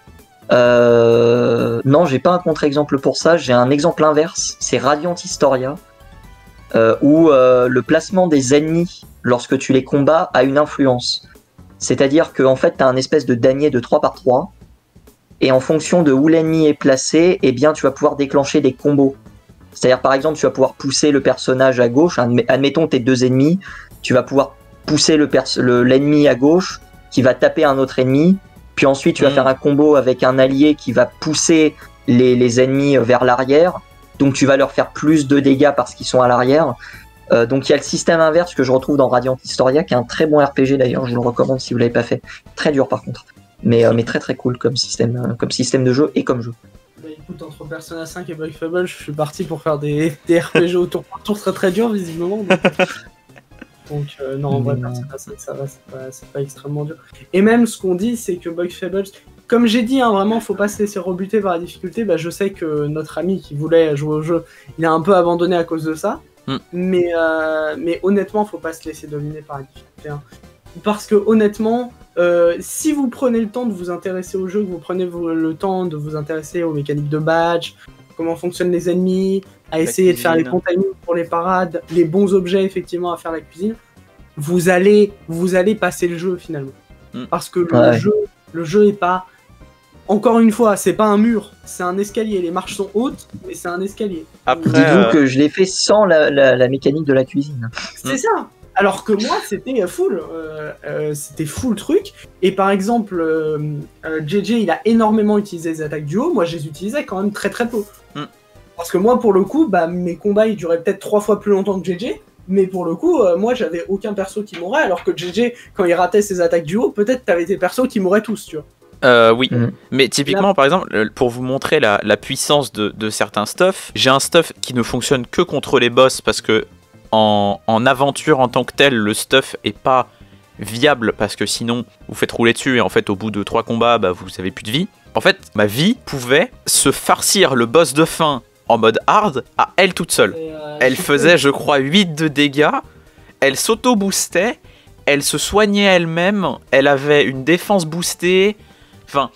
Non, j'ai pas un contre-exemple pour ça. J'ai un exemple inverse. C'est Radiant Historia. Où le placement des ennemis lorsque tu les combats a une influence. C'est-à-dire qu'en fait, tu as un espèce de damier de 3x3 et en fonction de où l'ennemi est placé, eh bien, tu vas pouvoir déclencher des combos. C'est-à-dire, par exemple, tu vas pouvoir pousser le personnage à gauche. Admettons tes 2 ennemis, tu vas pouvoir pousser l'ennemi à gauche qui va taper un autre ennemi. Puis ensuite, tu vas faire un combo avec un allié qui va pousser les ennemis vers l'arrière. Donc tu vas leur faire plus de dégâts parce qu'ils sont à l'arrière. Donc il y a le système inverse que je retrouve dans Radiant Historia, qui est un très bon RPG d'ailleurs, je vous le recommande si vous l'avez pas fait. Très dur par contre, mais très très cool comme système de jeu et comme jeu. Bah écoute, entre Persona 5 et Black Fable, je suis parti pour faire des RPG au tour par tour très dur visiblement. Donc non, en vrai, Persona 5 ça va, c'est pas extrêmement dur. Et même ce qu'on dit, c'est que Black Fable, comme j'ai dit, vraiment, faut pas se laisser rebuter par la difficulté. Bah, je sais que notre ami qui voulait jouer au jeu, il a un peu abandonné à cause de ça. Mais honnêtement, faut pas se laisser dominer par la difficulté. Hein. Parce que honnêtement, si vous prenez le temps de vous intéresser au jeu, que vous prenez le temps de vous intéresser aux mécaniques de badge, comment fonctionnent les ennemis, à essayer de faire les bons timings pour les parades, les bons objets effectivement à faire la cuisine, vous allez passer le jeu finalement. Parce que le jeu est pas... Encore une fois, c'est pas un mur, c'est un escalier. Les marches sont hautes, mais c'est un escalier. Après, dites-vous que je l'ai fait sans la mécanique de la cuisine. C'est ça. Alors que moi, c'était full. C'était full truc. Et par exemple, JJ, il a énormément utilisé les attaques du haut. Moi, je les utilisais quand même très très peu. Parce que moi, pour le coup, mes combats, ils duraient peut-être 3 fois plus longtemps que JJ. Mais pour le coup, moi, j'avais aucun perso qui mourait. Alors que JJ, quand il ratait ses attaques du haut, peut-être t'avais des persos qui mouraient tous, tu vois. Oui, mais typiquement par exemple, pour vous montrer la puissance de certains stuff, j'ai un stuff qui ne fonctionne que contre les boss parce que en aventure en tant que tel, le stuff est pas viable parce que sinon vous faites rouler dessus et en fait au bout de 3 combats, vous avez plus de vie. En fait, ma vie pouvait se farcir le boss de fin en mode hard à elle toute seule. Elle faisait, je crois, 8 de dégâts, elle s'auto-boostait, elle se soignait elle-même, elle avait une défense boostée. Enfin,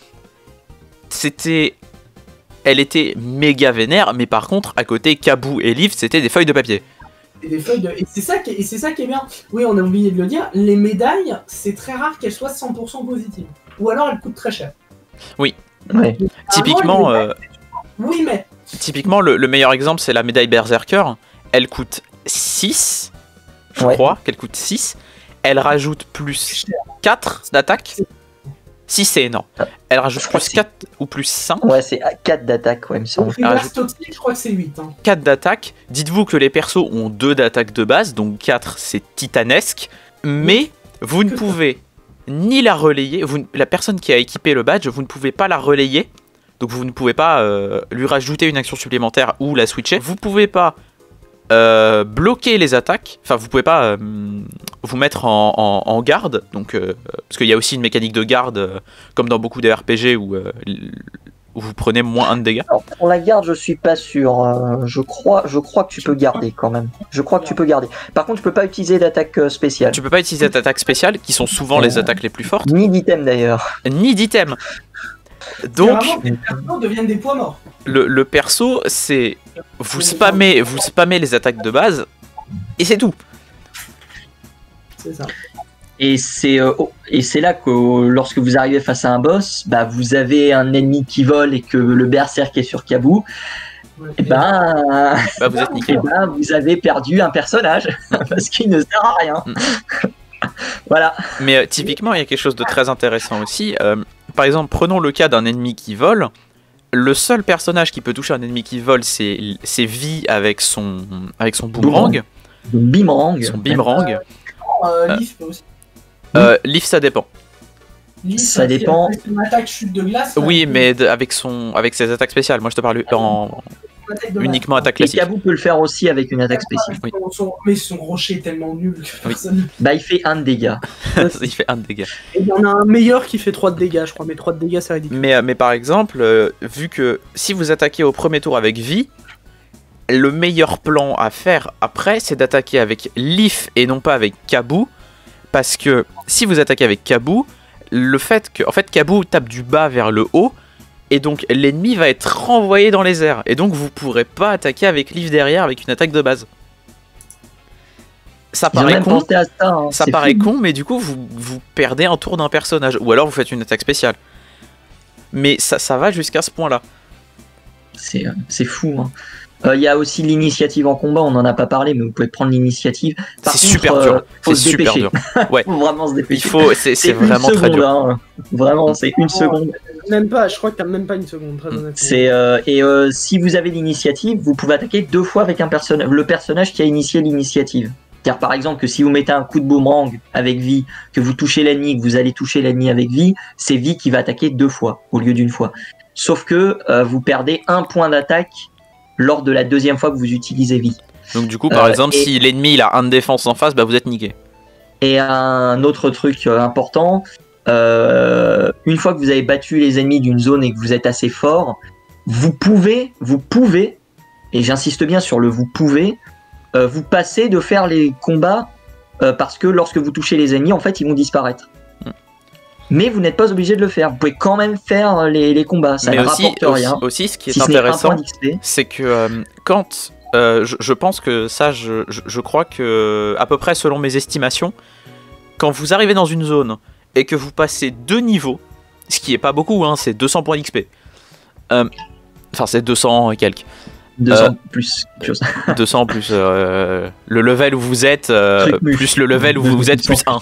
elle était méga vénère, mais par contre, à côté, Kabou et Liv, c'était des feuilles de papier. Et c'est ça qui est bien. Oui, on a oublié de le dire, les médailles, c'est très rare qu'elles soient 100% positives. Ou alors, elles coûtent très cher. Oui. Ouais. Typiquement, oui, mais... Typiquement, le meilleur exemple, c'est la médaille Berserker. Elle coûte 6, je crois qu'elle coûte 6. Elle rajoute plus 4 d'attaque. 6 c'est énorme. Elle rajoute plus 4 ou plus 5. Ouais, c'est 4 d'attaque, il me semble. Je crois que c'est 8. Hein. 4 d'attaque. Dites-vous que les persos ont 2 d'attaque de base, donc 4 c'est titanesque. Mais vous ne pouvez ni la relayer. La personne qui a équipé le badge, vous ne pouvez pas la relayer. Donc vous ne pouvez pas lui rajouter une action supplémentaire ou la switcher. Vous ne pouvez pas bloquer les attaques. Enfin, vous ne pouvez pas vous mettre en garde, donc, parce qu'il y a aussi une mécanique de garde, comme dans beaucoup de RPG où vous prenez moins 1 de dégâts. Alors, pour la garde, je suis pas sûr. Je crois que tu peux garder quand même. Je crois que tu peux garder. Par contre, tu peux pas utiliser d'attaque spéciale. Tu peux pas utiliser d'attaques spéciales, qui sont souvent les attaques les plus fortes, Ni d'item d'ailleurs. ni d'items. Donc, Vraiment, les persos deviennent des poids morts. le perso, c'est... Vous spammez les attaques de base, et c'est tout. C'est ça. Et c'est là que lorsque vous arrivez face à un boss, bah vous avez un ennemi qui vole et que le berserk est sur Kabou. Ouais, Et Bah, vous êtes niqué. vous avez perdu un personnage parce qu'il ne sert à rien. Voilà. Mais typiquement, il y a quelque chose de très intéressant aussi. Par exemple, prenons le cas d'un ennemi qui vole. Le seul personnage qui peut toucher un ennemi qui vole, c'est Vi avec son boomerang. Boomerang. Son boomerang. Leaf peut aussi. Leaf, ça dépend. Leaf, Ça dépend. C'est une attaque chute de glace. Oui, mais avec ses attaques spéciales. Moi, je te parle uniquement attaque Et classique. Kabou peut le faire aussi avec une attaque spéciale. Oui. Mais son rocher est tellement nul que Oui. personne. Bah il fait 1 de dégâts. Il fait 1 de dégâts. Et il y en a un meilleur qui fait 3 de dégâts, je crois. Mais 3 de dégâts, c'est ridicule. Mais par exemple, vu que si vous attaquez au premier tour avec Vi, le meilleur plan à faire après, c'est d'attaquer avec Leaf et non pas avec Kabou. Parce que si vous attaquez avec Kabou, le fait que Kabou tape du bas vers le haut, et donc l'ennemi va être renvoyé dans les airs. Et donc vous pourrez pas attaquer avec Leaf derrière avec une attaque de base. Ça Ils ont paraît même con, pensé à ça. Hein. ça C'est paraît fou. con, mais du coup vous perdez un tour d'un personnage. Ou alors vous faites une attaque spéciale. Mais ça va jusqu'à ce point-là. C'est fou. Hein. Il y a aussi l'initiative en combat, on n'en a pas parlé, mais vous pouvez prendre l'initiative. Par C'est contre, super dur. faut C'est se super dépêcher. dur. Ouais. Faut vraiment se dépêcher. C'est une vraiment très seconde, dur. hein. Vraiment, c'est une seconde. Même pas, je crois que t'as même pas une seconde, très honnêtement. Si vous avez l'initiative, vous pouvez attaquer 2 fois avec le personnage qui a initié l'initiative. Car par exemple que si vous mettez un coup de boomerang avec Vi, que vous touchez l'ennemi, que vous allez toucher l'ennemi avec Vi, c'est Vi qui va attaquer 2 fois au lieu d'une fois. Sauf que vous perdez 1 point d'attaque lors de la 2e fois que vous utilisez Vi. Donc du coup, par exemple, si l'ennemi il a 1 de défense en face, bah vous êtes niqué. Et un autre truc important, une fois que vous avez battu les ennemis d'une zone et que vous êtes assez fort, vous pouvez, et j'insiste bien sur le vous pouvez, vous passez de faire les combats parce que lorsque vous touchez les ennemis, en fait, ils vont disparaître. Mais vous n'êtes pas obligé de le faire. Vous pouvez quand même faire les combats. Ça ne rapporte rien. Aussi, ce qui est Si ce n'est un intéressant, point d'XP. c'est que quand je pense que ça, je crois que à peu près selon mes estimations, quand vous arrivez dans une zone et que vous passez 2 niveaux, ce qui est pas beaucoup, hein, c'est 200 points d'XP. Enfin, c'est 200 et quelques. 200 plus quelque chose. 200 plus le level où vous êtes, plus le level où vous êtes, plus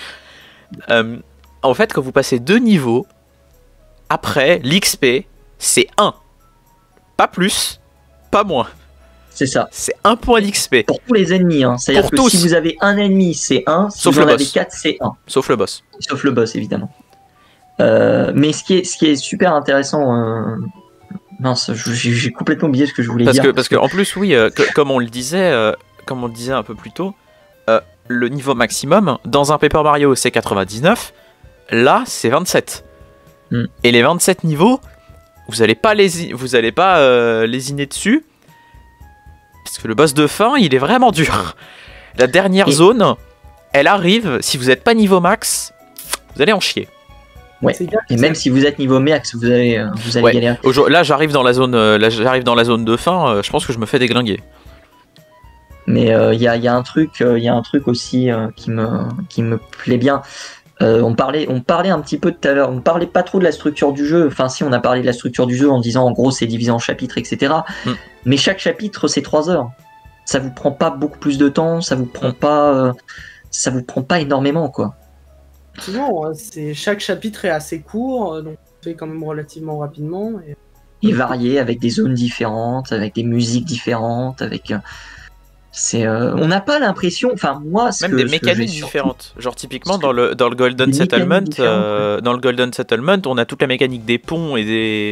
1. En fait, quand vous passez 2 niveaux, après, l'XP, c'est 1. Pas plus, pas moins. C'est ça. C'est 1 point d'XP. Pour tous les ennemis. Hein. C'est-à-dire Pour que tous. si vous avez un ennemi, c'est 1. Si Sauf vous en le avez boss. 4, c'est 1. Sauf le boss. Sauf le boss, évidemment. Mais ce qui est super intéressant... Mince, j'ai complètement oublié ce que je voulais dire. Parce que en plus, oui, comme on le disait un peu plus tôt, le niveau maximum, dans un Paper Mario, c'est 99. Là, c'est 27. Et les 27 niveaux, vous allez pas lésiner dessus. Parce que le boss de fin, il est vraiment dur. La dernière zone, elle arrive, si vous n'êtes pas niveau max, vous allez en chier. Ouais. Et même si vous êtes niveau max, vous allez Ouais. galérer. Là, j'arrive dans la zone de fin, je pense que je me fais déglinguer. Mais il y a un truc aussi qui me plaît bien. On parlait un petit peu tout à l'heure, on parlait pas trop de la structure du jeu, enfin si on a parlé de la structure du jeu en disant en gros c'est divisé en chapitres, etc. Mais chaque chapitre c'est 3 heures. Ça vous prend pas beaucoup plus de temps, ça vous prend pas énormément quoi. Sinon, chaque chapitre est assez court, donc on fait quand même relativement rapidement. Et varié avec des zones différentes, avec des musiques différentes, avec... on n'a pas l'impression, enfin moi, même des mécaniques différentes. Genre typiquement dans le Golden Settlement, on a toute la mécanique des ponts et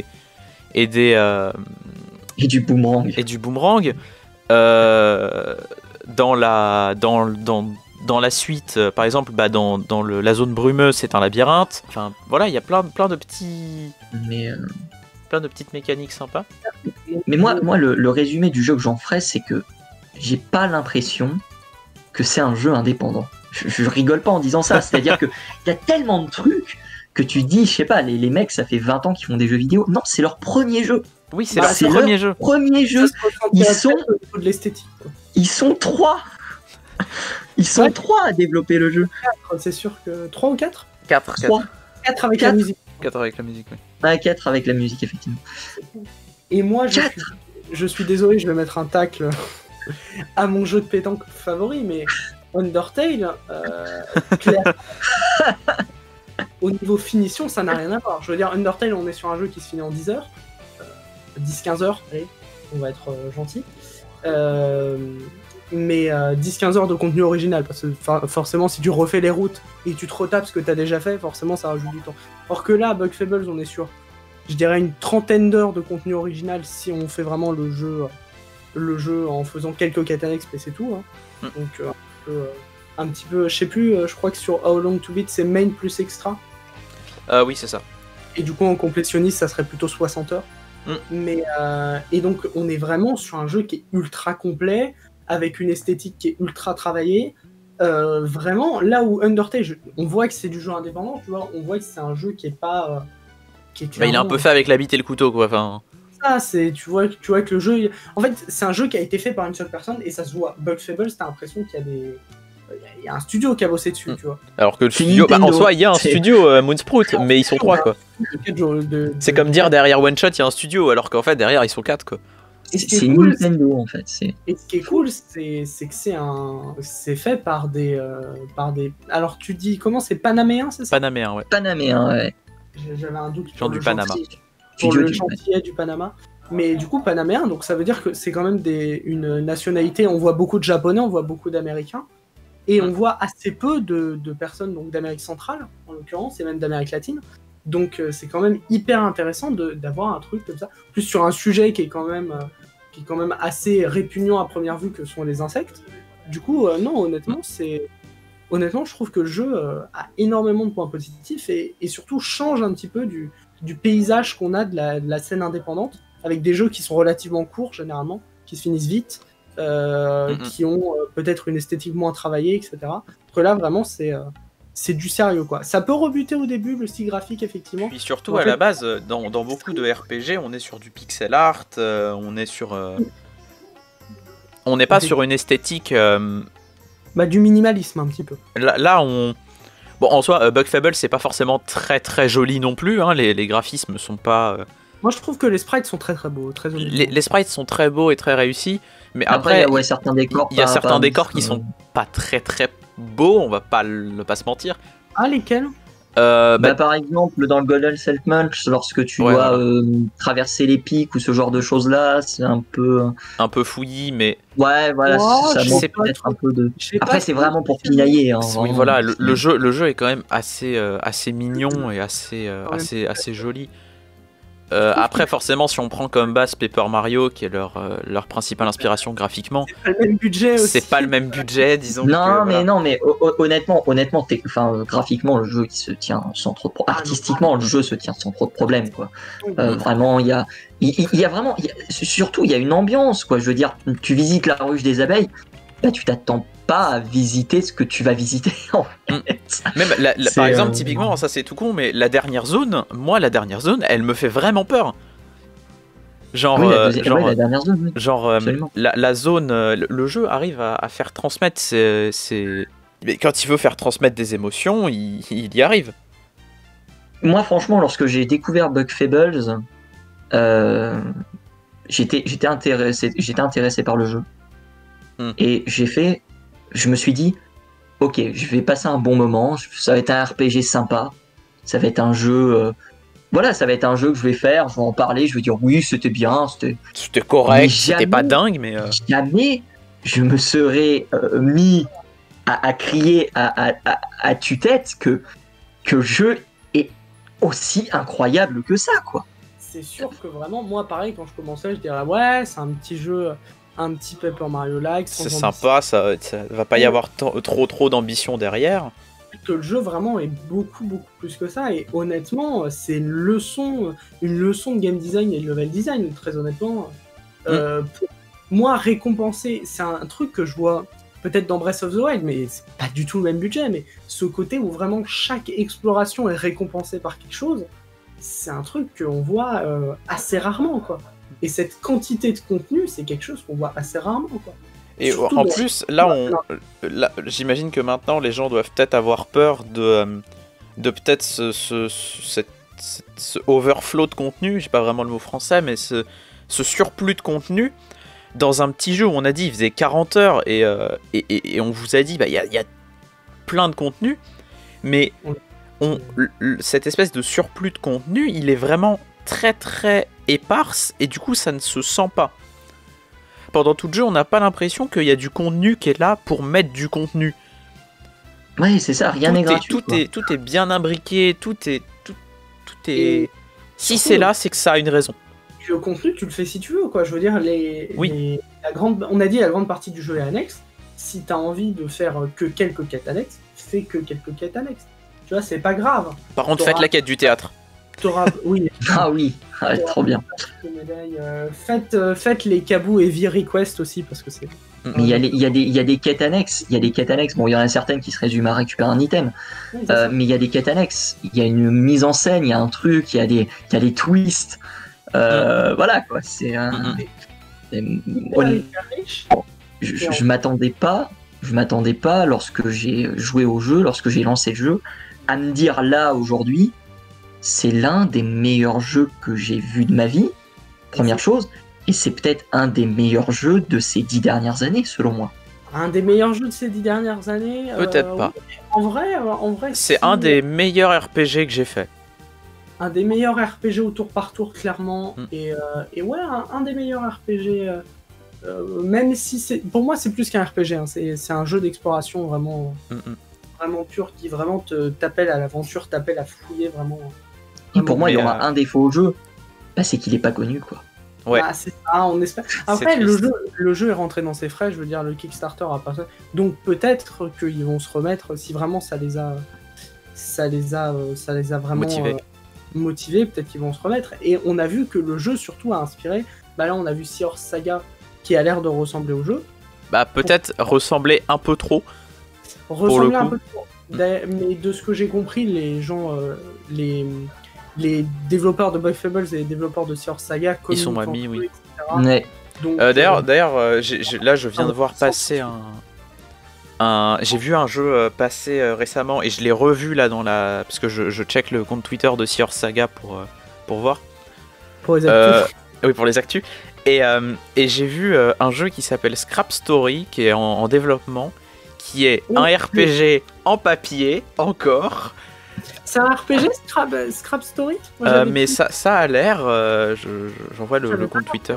du boomerang. Dans dans la suite, par exemple, dans la zone brumeuse, c'est un labyrinthe. Enfin, voilà, il y a plein de petits... Mais, plein de petites mécaniques sympas. mais moi le résumé du jeu que j'en ferais, c'est que j'ai pas l'impression que c'est un jeu indépendant. Je rigole pas en disant ça, c'est-à-dire que il y a tellement de trucs que tu dis, je sais pas, les mecs, ça fait 20 ans qu'ils font des jeux vidéo. Non, c'est leur premier jeu. Oui, c'est leur premier jeu. Premier jeu. Ils sont de l'esthétique. Ils sont 3. Ils sont 3 à développer le jeu. 4, c'est sûr que 3 ou 4 4. 4 avec la musique. 4 avec la musique, oui. Ah, 4 avec la musique, effectivement. Et moi, je suis désolé, je vais mettre un tacle à mon jeu de pétanque favori, mais Undertale, clairement, au niveau finition, ça n'a rien à voir. Je veux dire, Undertale, on est sur un jeu qui se finit en 10 heures, 10-15 heures, allez, on va être gentil. Mais 10-15 heures de contenu original, parce que forcément, si tu refais les routes et tu te retapes ce que tu as déjà fait, forcément, ça rajoute du temps. Or que là, Bug Fables, on est sur, je dirais, une trentaine d'heures de contenu original si on fait vraiment le jeu en faisant quelques quêtes annexes, mais c'est tout. Hein. Donc, un petit peu, je sais plus, je crois que sur How Long to Beat, c'est main plus extra. Oui, c'est ça. Et du coup, en complétionniste, ça serait plutôt 60 heures. Mais, et donc, on est vraiment sur un jeu qui est ultra complet, avec une esthétique qui est ultra travaillée. Vraiment, là où Undertale, on voit que c'est du jeu indépendant, tu vois, on voit que c'est un jeu qui est pas... il est un peu fait avec la bite et le couteau, quoi. Enfin... Ça, tu vois que le jeu... En fait, c'est un jeu qui a été fait par une seule personne, et ça se voit. Bug Fables, t'as l'impression qu'il y a des... Il y a un studio qui a bossé dessus, tu vois. Alors que le studio, en soi, il y a un studio, Moonsprout, mais ils sont 3, quoi. C'est comme dire derrière One Shot, il y a un studio, alors qu'en fait, derrière, ils sont 4, quoi. C'est Nintendo, en fait. Et ce qui est cool, c'est que c'est fait par des... Alors, tu dis, comment c'est Panaméen, c'est ça? Panaméen, ouais. Panaméen, ouais. J'avais un doute sur du Panama. Pour le gentillet du Panama. Mais du coup, Panaméen, donc ça veut dire que c'est quand même une nationalité. On voit beaucoup de Japonais, on voit beaucoup d'Américains. Et on voit assez peu de personnes donc d'Amérique centrale, en l'occurrence, et même d'Amérique latine. Donc c'est quand même hyper intéressant d'avoir un truc comme ça. Plus sur un sujet qui est quand même assez répugnant à première vue que sont les insectes. Du coup, non, honnêtement, je trouve que le jeu a énormément de points positifs et surtout change un petit peu du paysage qu'on a de la scène indépendante, avec des jeux qui sont relativement courts, généralement, qui se finissent vite, qui ont peut-être une esthétique moins travaillée, etc. Donc là, vraiment, c'est du sérieux, quoi. Ça peut rebuter au début, le style graphique, effectivement. Puis surtout, à la base, dans beaucoup de RPG, on est sur du pixel art, on est sur... on n'est pas sur une esthétique... du minimalisme, un petit peu. Là, on... Bon, en soi, Bug Fables, c'est pas forcément très très joli non plus, hein. Les graphismes sont pas... Moi, je trouve que les sprites sont très très beaux, très jolis. Les sprites sont très beaux et très réussis, mais après il y a certains décors qui sont pas très très beaux, on va pas se mentir. Ah, lesquels? Par exemple, dans le Golden Settlement, lorsque tu dois traverser les pics ou ce genre de choses-là, c'est un peu fouillis, mais ça manque peut-être un peu de... Après, c'est vraiment pour pinailler. Hein, oui, voilà, le jeu est quand même assez mignon et assez joli. Après, forcément, si on prend comme base Paper Mario, qui est leur principale inspiration graphiquement, c'est pas le même budget aussi. C'est pas le même budget, disons. Non, mais honnêtement, graphiquement, le jeu il se tient sans trop de artistiquement, le jeu se tient sans trop de problèmes, quoi. Vraiment, il y a vraiment, surtout, il y a une ambiance, quoi. Je veux dire, tu visites la ruche des abeilles, là, tu t'attends pas à visiter ce que tu vas visiter, en fait. Même par exemple, typiquement, ça c'est tout con, mais la dernière zone, elle me fait vraiment peur. Genre, la dernière zone, oui. Genre la zone, le jeu arrive à faire transmettre mais quand il veut faire transmettre des émotions, il y arrive. Moi, franchement, lorsque j'ai découvert Bug Fables, j'étais intéressé par le jeu. Et je me suis dit, ok, je vais passer un bon moment, ça va être un RPG sympa, ça va être un jeu, ça va être un jeu que je vais faire, je vais en parler, je vais dire oui, c'était bien, c'était correct, c'était pas dingue, mais jamais je me serais mis à crier à tue-tête que le jeu est aussi incroyable que ça, quoi. C'est sûr que vraiment, moi, pareil, quand je commençais, je dirais ouais, c'est un petit jeu un petit Paper Mario-like. C'est sympa, ça va pas y avoir trop d'ambition derrière. Que le jeu vraiment est beaucoup plus que ça, et honnêtement c'est une leçon de game design et de level design, très honnêtement. Pour moi, récompenser, c'est un truc que je vois peut-être dans Breath of the Wild, mais c'est pas du tout le même budget, mais ce côté où vraiment chaque exploration est récompensée par quelque chose, c'est un truc qu'on voit assez rarement, quoi. Et cette quantité de contenu, c'est quelque chose qu'on voit assez rarement, quoi. Et surtout en plus, là, j'imagine que maintenant, les gens doivent peut-être avoir peur de peut-être ce overflow de contenu, j'ai pas vraiment le mot français, mais ce surplus de contenu dans un petit jeu où on a dit il faisait 40 heures et on vous a dit il y a plein de contenu, mais cette espèce de surplus de contenu, il est vraiment très très éparse et du coup ça ne se sent pas. Pendant tout le jeu, on n'a pas l'impression qu'il y a du contenu qui est là pour mettre du contenu. Ouais, c'est ça, rien n'est gratuit. Tout est bien imbriqué, tout est... Si c'est là, c'est que ça a une raison. Le contenu, tu le fais si tu veux, quoi. Je veux dire, on a dit la grande partie du jeu est annexe. Si t'as envie de faire que quelques quêtes annexes, fais que quelques quêtes annexes. Tu vois, c'est pas grave. Par contre, faites la quête du théâtre. Oui. Ah oui, trop bien. Faites les Kabou Heavy Request aussi, parce que c'est... Mais il y a des quêtes annexes. Bon, il y en a certaines qui se résument à récupérer un item. Mais il y a des quêtes annexes. Il y a une mise en scène, il y a un truc, il y a des twists. Voilà, quoi. C'est un... Je m'attendais pas lorsque j'ai joué au jeu, lorsque j'ai lancé le jeu, à me dire là, aujourd'hui, c'est l'un des meilleurs jeux que j'ai vu de ma vie, première chose, et c'est peut-être un des meilleurs jeux de ces 10 dernières années, selon moi. Un des meilleurs jeux de ces 10 dernières années Peut-être pas. En vrai, c'est un des meilleurs RPG que j'ai fait. Un des meilleurs RPG au tour par tour, clairement, et ouais, un des meilleurs RPG, même si c'est... Pour moi, c'est plus qu'un RPG, hein. C'est un jeu d'exploration vraiment... vraiment pur, qui vraiment t'appelle à l'aventure, t'appelle à fouiller vraiment. Et pour moi, il y aura un défaut au jeu, c'est qu'il est pas connu, quoi. Ouais. Ah, c'est ça, on espère. Après, le jeu est rentré dans ses frais, je veux dire, le Kickstarter a pas fait. Donc peut-être qu'ils vont se remettre, si vraiment ça les a vraiment motivés, peut-être qu'ils vont se remettre. Et on a vu que le jeu surtout a inspiré. Là, on a vu Sea Horse Saga qui a l'air de ressembler au jeu. Peut-être ressembler un peu trop. Ressembler un peu trop. Mais de ce que j'ai compris, les gens, les développeurs de Boy Fables et les développeurs de Sea Horse Saga, ils sont amis, oui. Ouais. D'ailleurs, là, je viens de voir passer j'ai vu un jeu passer récemment et je l'ai revu là parce que je check le compte Twitter de Sea Horse Saga pour voir. Pour les actus. Oui, pour les actus. Et j'ai vu un jeu qui s'appelle Scrap Story, qui est en développement, qui est un RPG en papier, encore. C'est un RPG, Scrap Story? Mais ça a l'air... j'envoie le compte Twitter.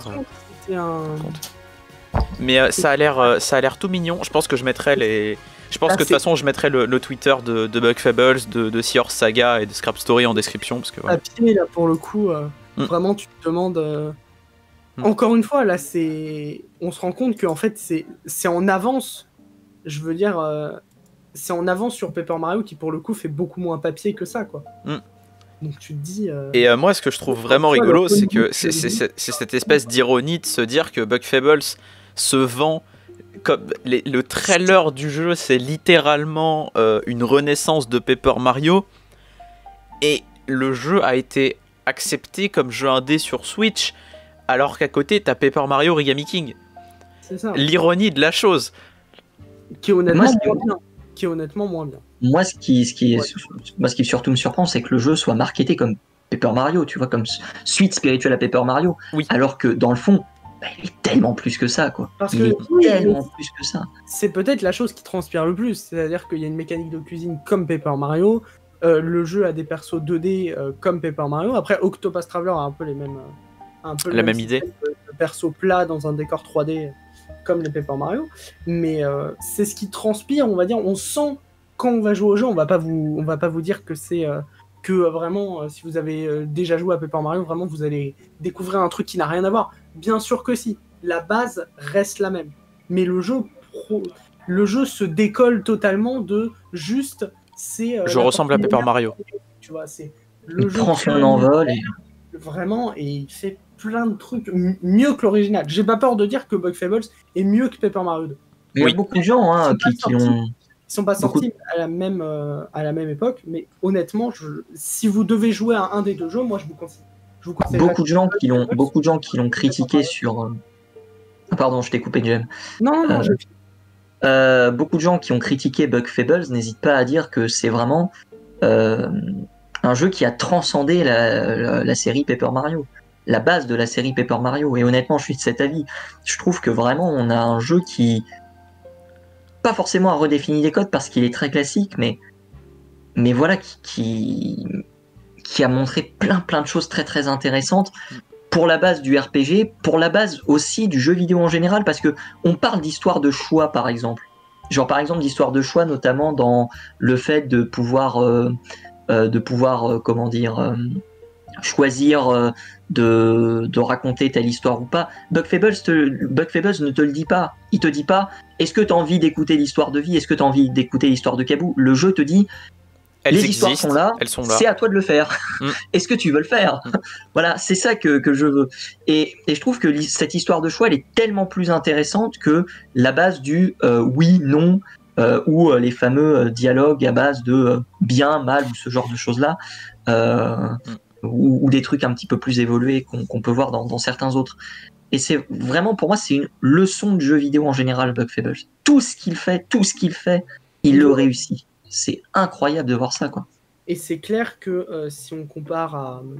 Mais ça a l'air tout mignon. Je pense que je mettrai les... Je pense que de toute façon, je mettrai le Twitter de Bug Fables, de Sea Horse Saga et de Scrap Story en description. Parce que, papier, là, pour le coup, vraiment, tu te demandes... Encore une fois, là, on se rend compte qu'en fait, c'est en avance. Je veux dire, c'est en avance sur Paper Mario qui, pour le coup, fait beaucoup moins papier que ça, quoi. Donc tu te dis... Et moi, ce que je trouve vraiment rigolo, c'est que c'est cette espèce d'ironie de se dire que Bug Fables se vend comme... Le trailer du jeu, c'est littéralement une renaissance de Paper Mario. Et le jeu a été accepté comme jeu indé sur Switch, alors qu'à côté, t'as Paper Mario Origami King. C'est ça. L'ironie de la chose. Qui est honnêtement moins bien. Moi, ce qui surtout me surprend, c'est que le jeu soit marketé comme Paper Mario, tu vois, comme suite spirituelle à Paper Mario. Oui. Alors que dans le fond, il est tellement plus que ça, quoi. Il est tellement plus que ça. C'est peut-être la chose qui transpire le plus, c'est-à-dire qu'il y a une mécanique de cuisine comme Paper Mario. Le jeu a des persos 2D comme Paper Mario. Après, Octopus Traveler a un peu les mêmes. La même idée. De perso plat dans un décor 3D comme les Paper Mario, mais c'est ce qui transpire, on va dire. On sent quand on va jouer au jeu, on va pas vous dire que c'est que vraiment si vous avez déjà joué à Paper Mario, vraiment vous allez découvrir un truc qui n'a rien à voir. Bien sûr que si, la base reste la même. Mais le jeu se décolle totalement de juste... Je ressemble à Paper Mario. Tu vois, c'est il prend son envol et... Vraiment, et il fait plein de trucs mieux que l'original. J'ai pas peur de dire que Bug Fables est mieux que Paper Mario 2. Il y a beaucoup de gens qui l'ont... Ils sont pas sortis à la même époque, mais honnêtement, si vous devez jouer à un des deux jeux, moi je vous conseille. Beaucoup de gens qui l'ont critiqué sur... Ah, pardon, je t'ai coupé, Jem. Non, beaucoup de gens qui ont critiqué Bug Fables n'hésitent pas à dire que c'est vraiment un jeu qui a transcendé la série Paper Mario, la base de la série Paper Mario. Et honnêtement, je suis de cet avis. Je trouve que vraiment, on a un jeu qui... pas forcément à redéfinir les codes parce qu'il est très classique, mais voilà, qui a montré plein de choses très très intéressantes pour la base du RPG, pour la base aussi du jeu vidéo en général, parce que on parle d'histoire de choix par exemple. Genre par exemple d'histoire de choix, notamment dans le fait de pouvoir choisir de raconter telle histoire ou pas. Bug Fables ne te le dit pas. Il te dit pas est-ce que tu as envie d'écouter l'histoire de vie, est-ce que tu as envie d'écouter l'histoire de Kabou. Le jeu te dit les histoires sont là, c'est à toi de le faire. Est-ce que tu veux le faire? Voilà, c'est ça que je veux. Et je trouve que cette histoire de choix, elle est tellement plus intéressante que la base du oui, non, ou les fameux dialogues à base de bien, mal, ou ce genre de choses-là, ou des trucs un petit peu plus évolués qu'on peut voir dans certains autres. Et c'est vraiment, pour moi, c'est une leçon de jeu vidéo en général, Bug Fables. Tout ce qu'il fait, il le réussit. C'est incroyable de voir ça, quoi. Et c'est clair que si on compare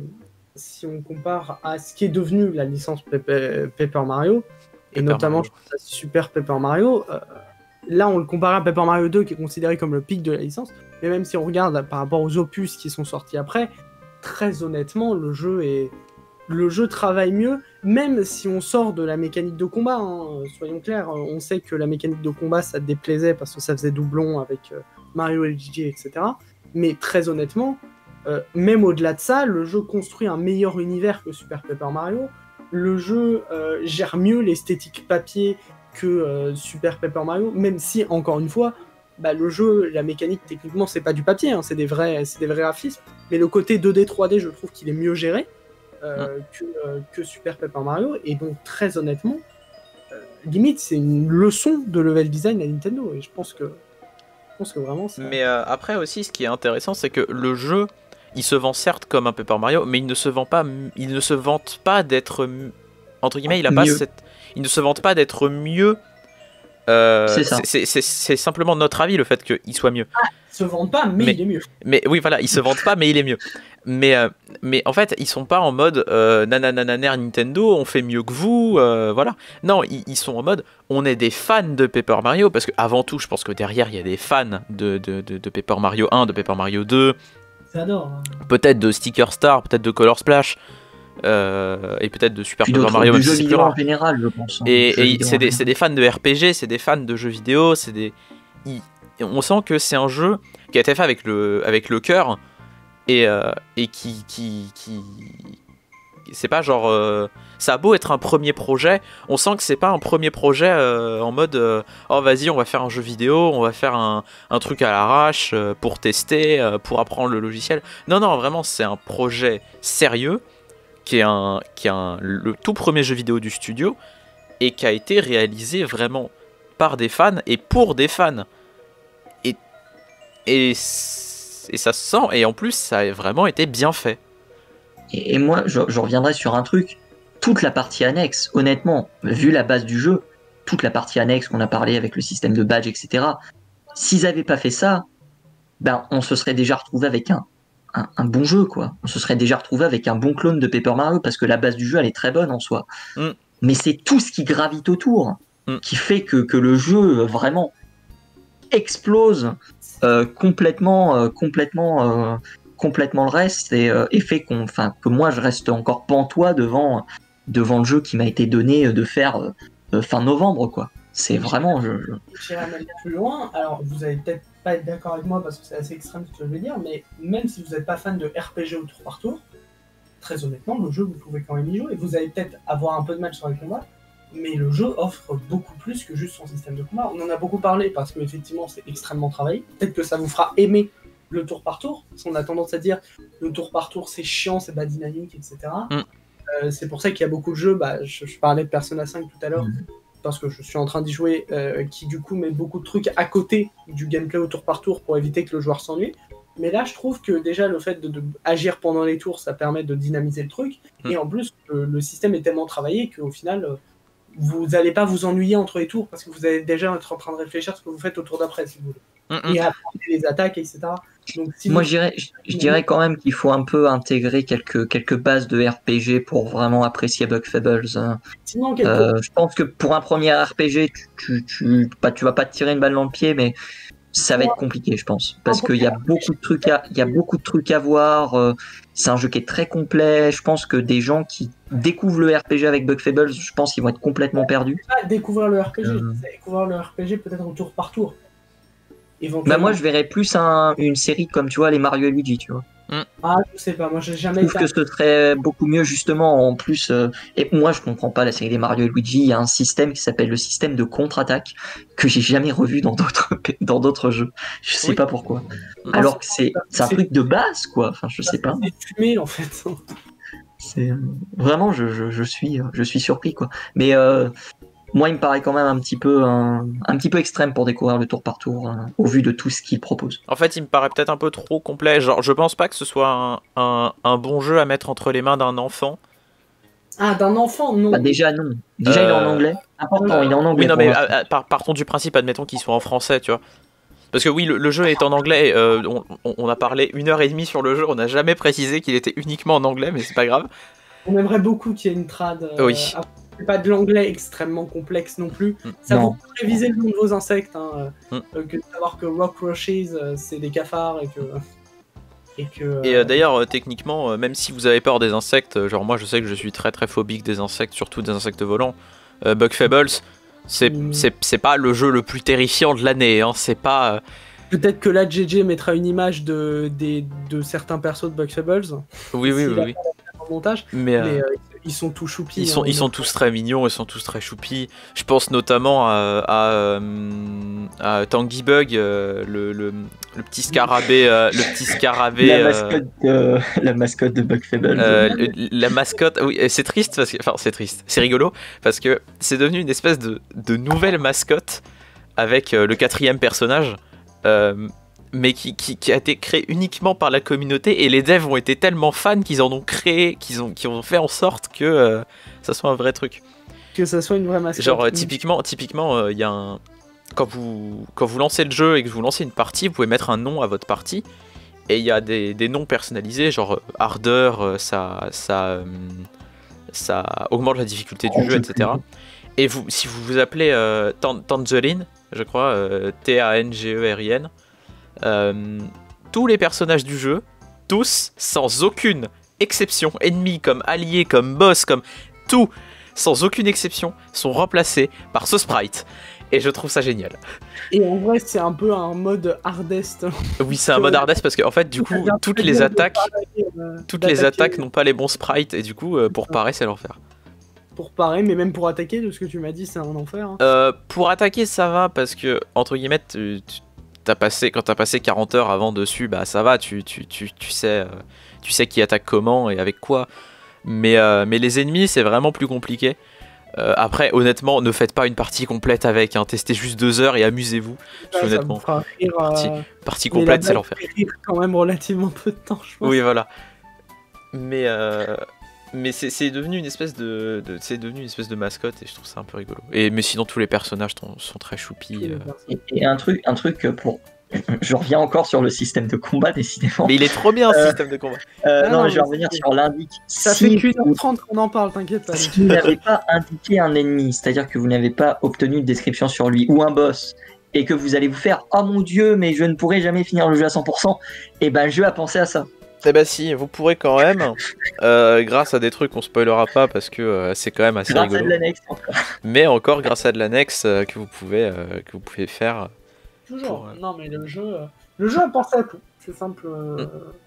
à ce qui est devenu la licence Paper Mario, et notamment Super Paper Mario, là on le compare à Paper Mario 2 qui est considéré comme le pic de la licence, mais même si on regarde par rapport aux opus qui sont sortis après, très honnêtement, le jeu travaille mieux, même si on sort de la mécanique de combat, hein, soyons clairs, on sait que la mécanique de combat ça déplaisait parce que ça faisait doublon avec Mario et Luigi, etc. Mais très honnêtement, même au-delà de ça, le jeu construit un meilleur univers que Super Paper Mario, le jeu gère mieux l'esthétique papier que Super Paper Mario, même si, encore une fois, le jeu, la mécanique, techniquement, c'est pas du papier, hein, c'est des vrais graphismes, mais le côté 2D, 3D, je trouve qu'il est mieux géré que Super Paper Mario, et donc très honnêtement, limite c'est une leçon de level design à Nintendo, et je pense que vraiment ça... Mais après aussi, ce qui est intéressant, c'est que le jeu, il se vend certes comme un Paper Mario, mais il ne se vante pas d'être entre guillemets, il ne se vante pas d'être mieux. C'est simplement notre avis, le fait qu'il soit mieux. Il se vante pas, mais il est mieux. Mais oui, voilà, il se vante pas, mais il est mieux. Mais en fait, ils sont pas en mode nananananer Nintendo, on fait mieux que vous, voilà. Non, ils sont en mode on est des fans de Paper Mario, parce que avant tout, je pense que derrière, il y a des fans de Paper Mario 1, de Paper Mario 2. J'adore. Hein. Peut-être de Sticker Star, peut-être de Color Splash. Et peut-être de Super Paper Mario, même si c'est plus rare en général, je pense. Et c'est des fans de RPG, c'est des fans de jeux vidéo, on sent que c'est un jeu qui a été fait avec le cœur et qui c'est pas genre ça a beau être un premier projet, on sent que c'est pas un premier projet en mode oh vas-y on va faire un jeu vidéo, on va faire un truc à l'arrache pour tester, pour apprendre le logiciel. Non vraiment c'est un projet sérieux qui est le tout premier jeu vidéo du studio et qui a été réalisé vraiment par des fans et pour des fans. Et ça se sent, et en plus ça a vraiment été bien fait. Et moi je reviendrai sur un truc, toute la partie annexe, honnêtement, vu la base du jeu, toute la partie annexe qu'on a parlé avec le système de badge, etc., s'ils n'avaient pas fait ça, on se serait déjà retrouvé avec un bon jeu, quoi. On se serait déjà retrouvé avec un bon clone de Paper Mario, parce que la base du jeu, elle est très bonne en soi. Mais c'est tout ce qui gravite autour qui fait que le jeu vraiment explose complètement le reste et fait que moi je reste encore pantois devant le jeu qui m'a été donné de faire fin novembre, quoi. C'est vraiment... J'irai même plus loin, alors vous allez peut-être pas être d'accord avec moi parce que c'est assez extrême ce que je vais dire, mais même si vous n'êtes pas fan de RPG au tour par tour, très honnêtement, le jeu vous pouvez quand même y jouer. Vous allez peut-être avoir un peu de mal sur les combats, mais le jeu offre beaucoup plus que juste son système de combat. On en a beaucoup parlé parce qu'effectivement c'est extrêmement travaillé. Peut-être que ça vous fera aimer le tour par tour, parce qu'on a tendance à dire le tour par tour c'est chiant, c'est pas dynamique, etc. C'est pour ça qu'il y a beaucoup de jeux, je parlais de Persona 5 tout à l'heure, parce que je suis en train d'y jouer, qui du coup met beaucoup de trucs à côté du gameplay au tour par tour pour éviter que le joueur s'ennuie. Mais là, je trouve que déjà le fait de agir pendant les tours, ça permet de dynamiser le truc. Et en plus, le système est tellement travaillé qu'au final, vous n'allez pas vous ennuyer entre les tours parce que vous allez déjà être en train de réfléchir à ce que vous faites au tour d'après, si vous voulez. Et apprendre les attaques, etc. Donc, si moi, je dirais quand même qu'il faut un peu intégrer quelques bases de RPG pour vraiment apprécier Bug Fables. Je pense que pour un premier RPG, tu vas pas te tirer une balle dans le pied, mais ça va être compliqué, je pense, parce qu'il y a beaucoup de trucs à voir. C'est un jeu qui est très complet. Je pense que des gens qui découvrent le RPG avec Bug Fables, je pense qu'ils vont être complètement perdus. Pas découvrir le RPG, découvrir le RPG peut-être au tour par tour. Moi, je verrais plus une série comme, tu vois, les Mario et Luigi, tu vois. Ah, je sais pas, moi j'ai jamais. Je trouve que ce serait beaucoup mieux justement en plus. Et moi, je comprends pas la série des Mario et Luigi. Il y a un système qui s'appelle le système de contre-attaque que j'ai jamais revu dans d'autres jeux. Je sais pas pourquoi. Alors que c'est un truc de base, quoi. Enfin, je sais pas. C'est fumé en fait. C'est vraiment, je suis surpris, quoi. Mais moi, il me paraît quand même un petit peu extrême pour découvrir le tour par tour, au vu de tout ce qu'il propose. En fait, il me paraît peut-être un peu trop complet. Genre, je pense pas que ce soit un bon jeu à mettre entre les mains d'un enfant. Ah, d'un enfant, non. Déjà, non. Déjà, il est en anglais. Important, il est en anglais. Oui, non, mais partons du principe, admettons qu'il soit en français, tu vois. Parce que oui, le jeu est en anglais. On a parlé 1h30 sur le jeu. On n'a jamais précisé qu'il était uniquement en anglais, mais c'est pas grave. On aimerait beaucoup qu'il y ait une trad. Oui. C'est pas de l'anglais extrêmement complexe non plus. Ça vous peut réviser le nom de vos insectes. Que de savoir que Rockroaches, c'est des cafards et d'ailleurs, techniquement, même si vous avez peur des insectes, genre moi je sais que je suis très très phobique des insectes, surtout des insectes volants, Bug Fables, c'est pas le jeu le plus terrifiant de l'année, hein, c'est pas... Peut-être que là, JJ mettra une image de certains persos de Bug Fables. Oui. Montage, mais ils sont tous choupis. Ils sont tous très mignons, ils sont tous très choupis. Je pense notamment à Tangy Bug, le petit scarabée. La mascotte de Bug Fables. La mascotte, oui, c'est triste, c'est triste, c'est rigolo, parce que c'est devenu une espèce de nouvelle mascotte avec le 4e personnage. Mais qui a été créé uniquement par la communauté, et les devs ont été tellement fans qu'ils en ont créé, qu'ils ont fait en sorte que ça soit un vrai truc. Que ça soit une vraie mascotte. Genre typiquement, il y a quand vous lancez le jeu et que vous lancez une partie, vous pouvez mettre un nom à votre partie, et il y a des noms personnalisés, genre ardeur, ça augmente la difficulté du jeu, etc. Et si vous vous appelez Tangerine, je crois, Tangerin, tous les personnages du jeu, tous, sans aucune exception, ennemis comme alliés, comme boss, comme tout, sans aucune exception, sont remplacés par ce sprite. Et je trouve ça génial. Et en vrai, c'est un peu un mode hardest. Oui, c'est un mode hardest parce qu'en fait, du coup, toutes les attaques n'ont pas les bons sprites, et du coup, pour parer, c'est l'enfer. Pour parer, mais même pour attaquer, de ce que tu m'as dit, c'est un enfer. Hein. Pour attaquer, ça va, parce que, entre guillemets, quand t'as passé 40 heures avant dessus, bah ça va, tu sais qui attaque comment et avec quoi. Mais les ennemis, c'est vraiment plus compliqué. Après, honnêtement, ne faites pas une partie complète avec, hein, testez juste 2 heures et amusez-vous. Parce honnêtement, partie complète, c'est l'enfer. Quand même relativement peu de temps, je pense. Oui, voilà. Mais c'est devenu une espèce de mascotte, et je trouve ça un peu rigolo. Mais sinon, tous les personnages sont très choupis. Et un truc pour... Je reviens encore sur le système de combat, décidément. Mais il est trop bien, ce système de combat. Non, je vais revenir sur l'indique. Ça fait qu'1h30 qu'on en parle, t'inquiète pas. Si vous n'avez pas indiqué un ennemi, c'est-à-dire que vous n'avez pas obtenu une description sur lui, ou un boss, et que vous allez vous faire « Oh mon Dieu, mais je ne pourrai jamais finir le jeu à 100%, », et ben le jeu a pensé à ça. Eh bah si, vous pourrez quand même, grâce à des trucs qu'on spoilera pas parce que c'est quand même assez rigolo. Grâce à de l'annexe encore. Mais encore grâce à de l'annexe que vous pouvez faire. Toujours. Non mais le jeu a pensé à tout. C'est simple.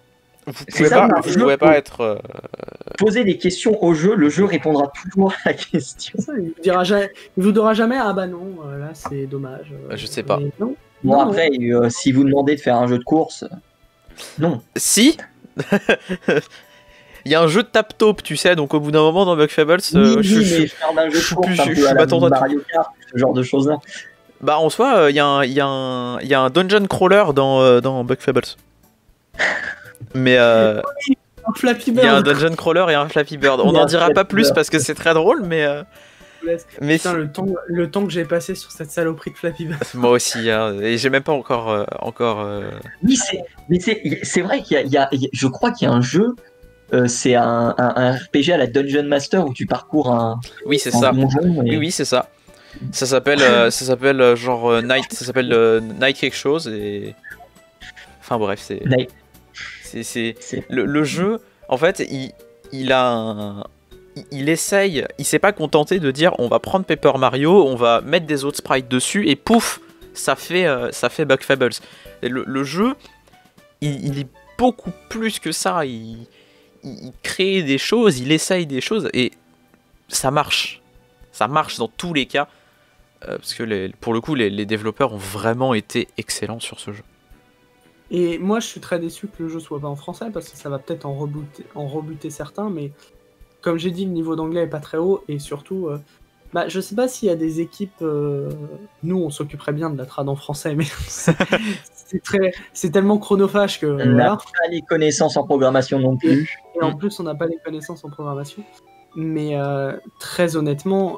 C'est ça, vous pouvez pas être. Poser des questions au jeu, le jeu répondra toujours à la question. Ça, il vous dira jamais ah bah non, là c'est dommage. Je sais pas. Non. Bon, Non, après, si vous demandez de faire un jeu de course, non. Si. Il y a un jeu de tap-taupe, tu sais, donc au bout d'un moment dans Bugfables, Mais faire un jeu de course, un peu à la Mario Kart, ce genre de choses-là. Bah en soi, il y a un dungeon crawler dans Bugfables. Mais un Flappy il y a un Bird. dungeon crawler et un Flappy Bird. On Il y a n'en un dira Flappy pas plus Bird. parce que c'est très drôle, mais Putain, le temps que j'ai passé sur cette saloperie de Flappy Bird. moi aussi, hein, et j'ai même pas encore. Oui, c'est vrai je crois qu'il y a un jeu, c'est un RPG à la Dungeon Master où tu parcours un Oui, c'est ça. donjon. Oui, c'est ça. Ça s'appelle genre Night. Ça s'appelle Night quelque chose et. Enfin bref, c'est le jeu. En fait, il essaye. Il s'est pas contenté de dire on va prendre Paper Mario, on va mettre des autres sprites dessus et pouf, ça fait Bugfables. Et le jeu, il est beaucoup plus que ça. Il crée des choses, il essaye des choses et ça marche. Ça marche dans tous les cas. Parce que pour le coup, les développeurs ont vraiment été excellents sur ce jeu. Et moi, je suis très déçu que le jeu soit pas en français parce que ça va peut-être en rebuter certains, mais comme j'ai dit, le niveau d'anglais est pas très haut et surtout, je sais pas s'il y a des équipes. Nous, on s'occuperait bien de la trad en français, mais c'est tellement chronophage que. On n'a pas les connaissances en programmation non plus. Et en plus, on n'a pas les connaissances en programmation. Mais très honnêtement,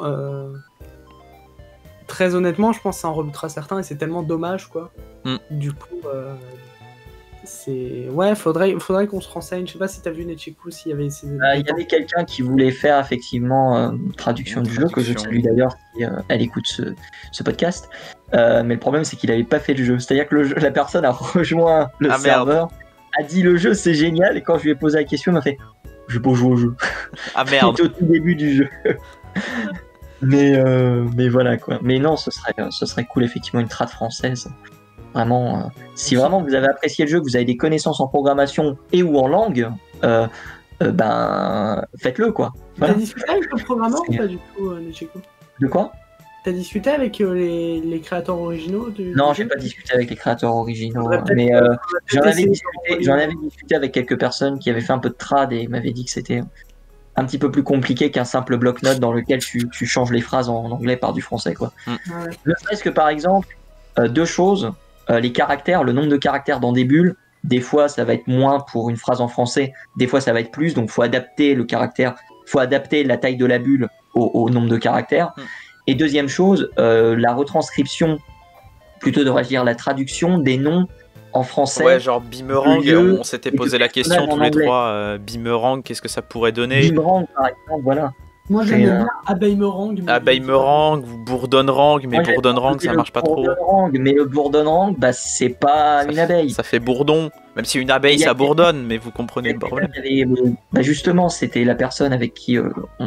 je pense que ça en rebutera certains et c'est tellement dommage, quoi. Du coup, faudrait qu'on se renseigne. Je sais pas si t'as vu Nechiku, s'il y avait ces. Il y avait quelqu'un qui voulait faire effectivement une traduction du jeu, que je salue d'ailleurs si elle écoute ce podcast. Mais le problème, c'est qu'il avait pas fait le jeu. C'est-à-dire que la personne a rejoint le serveur, a dit le jeu c'est génial, et quand je lui ai posé la question, il m'a fait je vais pas jouer au jeu. Ah merde. C'était au tout début du jeu. mais voilà quoi. Mais non, ce serait cool effectivement une trad française. Vraiment, si vraiment vous avez apprécié le jeu, que vous avez des connaissances en programmation et ou en langue, faites-le quoi. Voilà. T'as discuté avec le programmeur ou pas du tout, Nechiku ? De quoi ? T'as discuté avec les créateurs originaux Non, j'ai pas discuté avec les créateurs originaux, mais j'en avais discuté avec quelques personnes qui avaient fait un peu de trad et m'avaient dit que c'était un petit peu plus compliqué qu'un simple bloc-notes dans lequel tu changes les phrases en anglais par du français, quoi. Ouais. Ne serait-ce que par exemple, deux choses, les caractères, le nombre de caractères dans des bulles, des fois ça va être moins pour une phrase en français, des fois ça va être plus, donc faut adapter le caractère, faut adapter la taille de la bulle au nombre de caractères. Et deuxième chose, la retranscription, plutôt devrais-je dire la traduction des noms en français. Ouais, genre Bimerang, on s'était posé la question tous les trois, Bimerang, qu'est-ce que ça pourrait donner ? Bimerang par exemple, voilà. Moi j'aime bien Abeilmerang. Abeilmerang ou Bourdonnerang, mais Bourdonnerang ça marche pas trop. Mais le Bourdonnerang, c'est pas une abeille. Ça fait bourdon, même si une abeille ça bourdonne, mais vous comprenez le problème. Justement, c'était la personne avec qui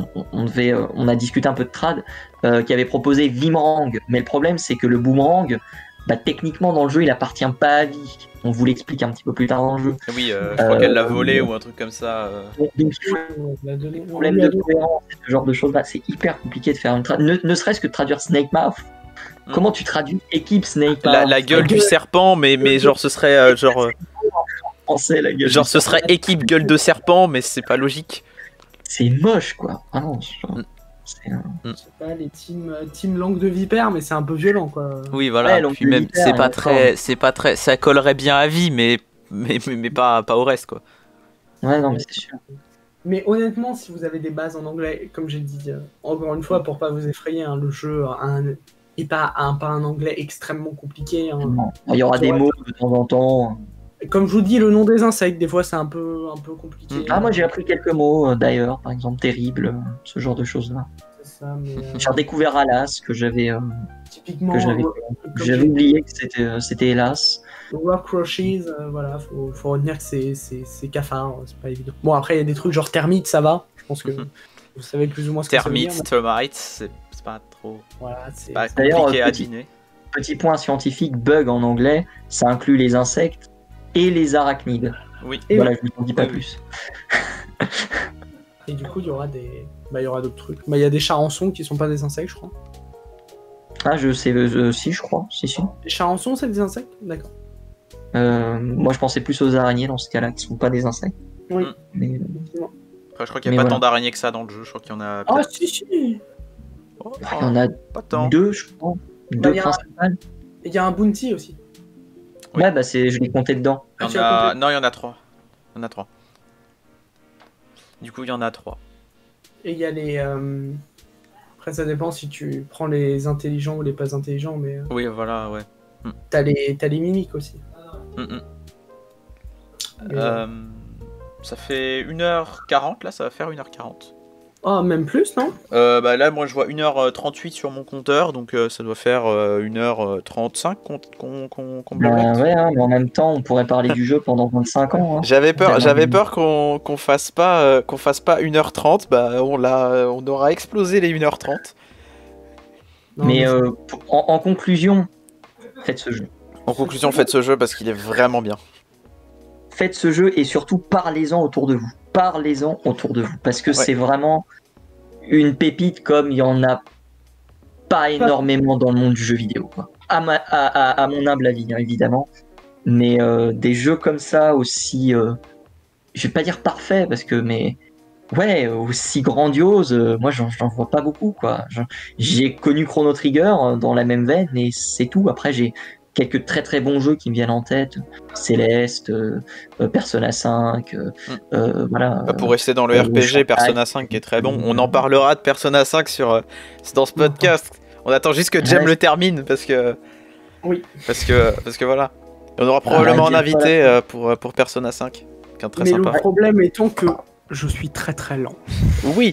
on a discuté un peu de trad, qui avait proposé Vimerang. Mais le problème, c'est que le boomerang, techniquement dans le jeu, il appartient pas à vie. On vous l'explique un petit peu plus tard dans le jeu. Oui, je crois qu'elle l'a volé ou un truc comme ça. Donc, problème de cohérence, ce genre de choses-là, c'est hyper compliqué de faire une trad. Ne serait-ce que de traduire Snake Mouth. Comment tu traduis équipe Snake Mouth ? La gueule du serpent, mais genre ce serait Français, la gueule. Genre ce serait équipe gueule de serpent, mais c'est pas logique. C'est moche, quoi. Vraiment. Je sais pas, les team langue de vipère, mais c'est un peu violent, quoi. Oui, voilà. Ouais, puis même, c'est pas très, ça collerait bien à vie, mais pas au reste, quoi. Ouais, non, mais c'est sûr. Mais honnêtement, si vous avez des bases en anglais, comme j'ai dit, encore une fois, pour pas vous effrayer, le jeu et pas un anglais extrêmement compliqué. Non. Il y aura des mots de temps en temps. Comme je vous dis, le nom des insectes, des fois, c'est un peu compliqué. Ah, moi j'ai appris quelques mots d'ailleurs, par exemple terrible, ce genre de choses-là. C'est ça, mais. J'ai redécouvert Alas que j'avais. Typiquement. J'avais oublié que c'était Hélas. Rock Crushes, voilà, faut retenir que c'est cafard, c'est pas évident. Bon, après, il y a des trucs genre termites, ça va. Je pense que vous savez plus ou moins ce que ça veut dire. Termites, c'est pas trop. Voilà, c'est pas compliqué à deviner. Petit point scientifique, bug en anglais, ça inclut les insectes et les arachnides. Oui. Et, Voilà, je vous en dis pas Oui. plus. et du coup, il y aura d'autres trucs. Bah, il y a des charançons qui sont pas des insectes, je crois. Ah, je sais, si, je crois, si. Les charançons, c'est des insectes? D'accord. Moi, je pensais plus aux araignées dans ce cas-là, qui sont pas des insectes. Oui. Mais, Après, je crois qu'il n'y Mais a pas voilà. tant d'araignées que ça dans le jeu. Je crois qu'il y en a. Ah, peut-être- si. Oh, il y en a pas tant. 2, je crois. Bah, Deux il y a un- principales. Il y a un bounty aussi. Oui. Ouais, bah, je l'ai compté dedans. Il y tu en as a... compté. Non, il y en a 3. Il y en a 3. Du coup, il y en a 3. Et il y a les. Après, ça dépend si tu prends les intelligents ou les pas intelligents, mais Oui, voilà, ouais. t'as les mimiques aussi. Mm. Mais, Ça fait 1h40, là, ça va faire 1h40. Ah, même plus, non? Bah là, moi, je vois 1h38 sur mon compteur, donc ça doit faire 1h35 qu'on blablate. Ouais, hein, mais en même temps, on pourrait parler du jeu pendant 25 ans. Hein. J'avais Tellement- peur qu'on fasse pas 1h30, bah on aura explosé les 1h30. Non, Mais c'est- en conclusion, faites ce jeu. En conclusion, faites ce jeu parce qu'il est vraiment bien. Faites ce jeu et surtout parlez-en autour de vous. Parlez-en autour de vous. Parce que Ouais. c'est vraiment une pépite comme il y en a pas énormément dans le monde du jeu vidéo. Quoi. À mon humble avis, hein, évidemment. Mais des jeux comme ça aussi, je vais pas dire parfait parce que, mais ouais, aussi grandiose, moi j'en vois pas beaucoup. Quoi. J'ai connu Chrono Trigger dans la même veine et c'est tout. Après, j'ai quelques très très bons jeux qui me viennent en tête. Céleste, Persona 5, voilà. Pour rester dans le RPG, Shanghai. Persona 5 est très bon. On en parlera de Persona 5 dans ce podcast. On attend juste que Jem Ouais. le termine parce que Oui. parce que voilà. Et on aura probablement un Jem, invité pour Persona 5, quelqu'un de très Mais sympa. le problème étant que je suis très très lent. Oui.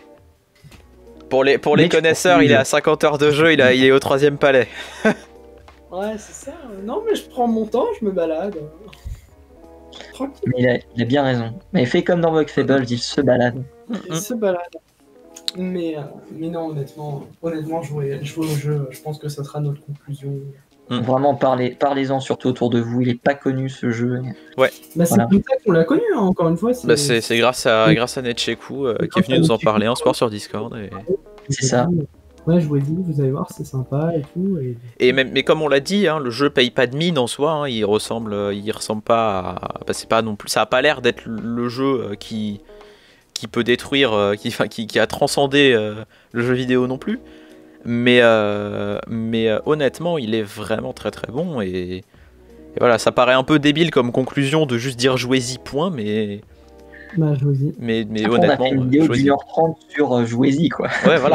Pour les Mais tu connaisseurs, poursuis, il est à 50 heures de jeu, il est au 3ème palais. Ouais, c'est ça. Non, mais je prends mon temps, je me balade. Tranquille, Mais il a bien raison. Mais fait comme dans Bug Fables, il se balade. il se balade. Mais non, honnêtement, jouer au jeu, je pense que ça sera notre conclusion. Vraiment, parlez-en surtout autour de vous. Il est pas connu ce jeu. Bah, c'est Voilà. comme ça qu'on l'a connu, hein, encore une fois. Bah, c'est grâce à Netcheku qui est venu nous en parler en sport sur Discord. C'est ça. Ouais, jouez-y, vous allez voir, c'est sympa et tout. Mais comme on l'a dit, hein, le jeu paye pas de mine en soi. Hein, il ressemble pas à. Bah, c'est pas non plus. Ça a pas l'air d'être le jeu qui peut détruire, qui a transcendé le jeu vidéo non plus. Mais honnêtement, il est vraiment très très bon et voilà, ça paraît un peu débile comme conclusion de juste dire jouez-y point, mais Bah, jouez-y. mais Après, on a honnêtement, fait une vidéo jouez-y. d'1h30 sur Jouez-y, quoi. Ouais, voilà.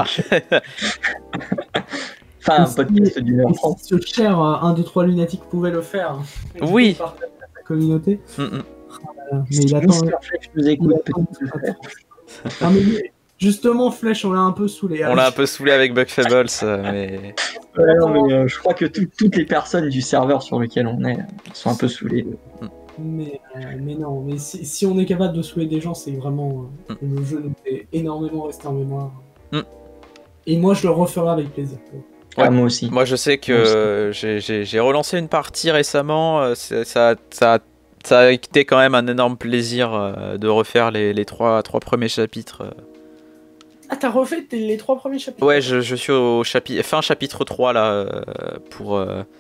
Enfin, un Et si- podcast Et d'1h30. si ce cher 1, 2, 3 lunatique pouvait le faire, et du Oui. coup, partager à sa communauté, Mm. mais il attend. Mr. Flex nous écoute, peut-être le faire. Ah, mais justement, Flèche, on l'a un peu saoulé. On l'a un peu saoulé avec Bug Fables, mais Ouais, non, mais, je crois que toutes les personnes du serveur sur lequel on est sont un peu saoulées. Mais non, mais si on est capable de saouler des gens, c'est vraiment le jeu nous est énormément resté en mémoire. Mm. Et moi, je le referai avec plaisir. Ouais. Ah, moi aussi. moi je sais que j'ai relancé une partie récemment. Ça a été quand même un énorme plaisir de refaire les trois premiers chapitres. Ah, t'as refait les 3 premiers chapitres? Ouais, je suis au fin chapitre 3 là pour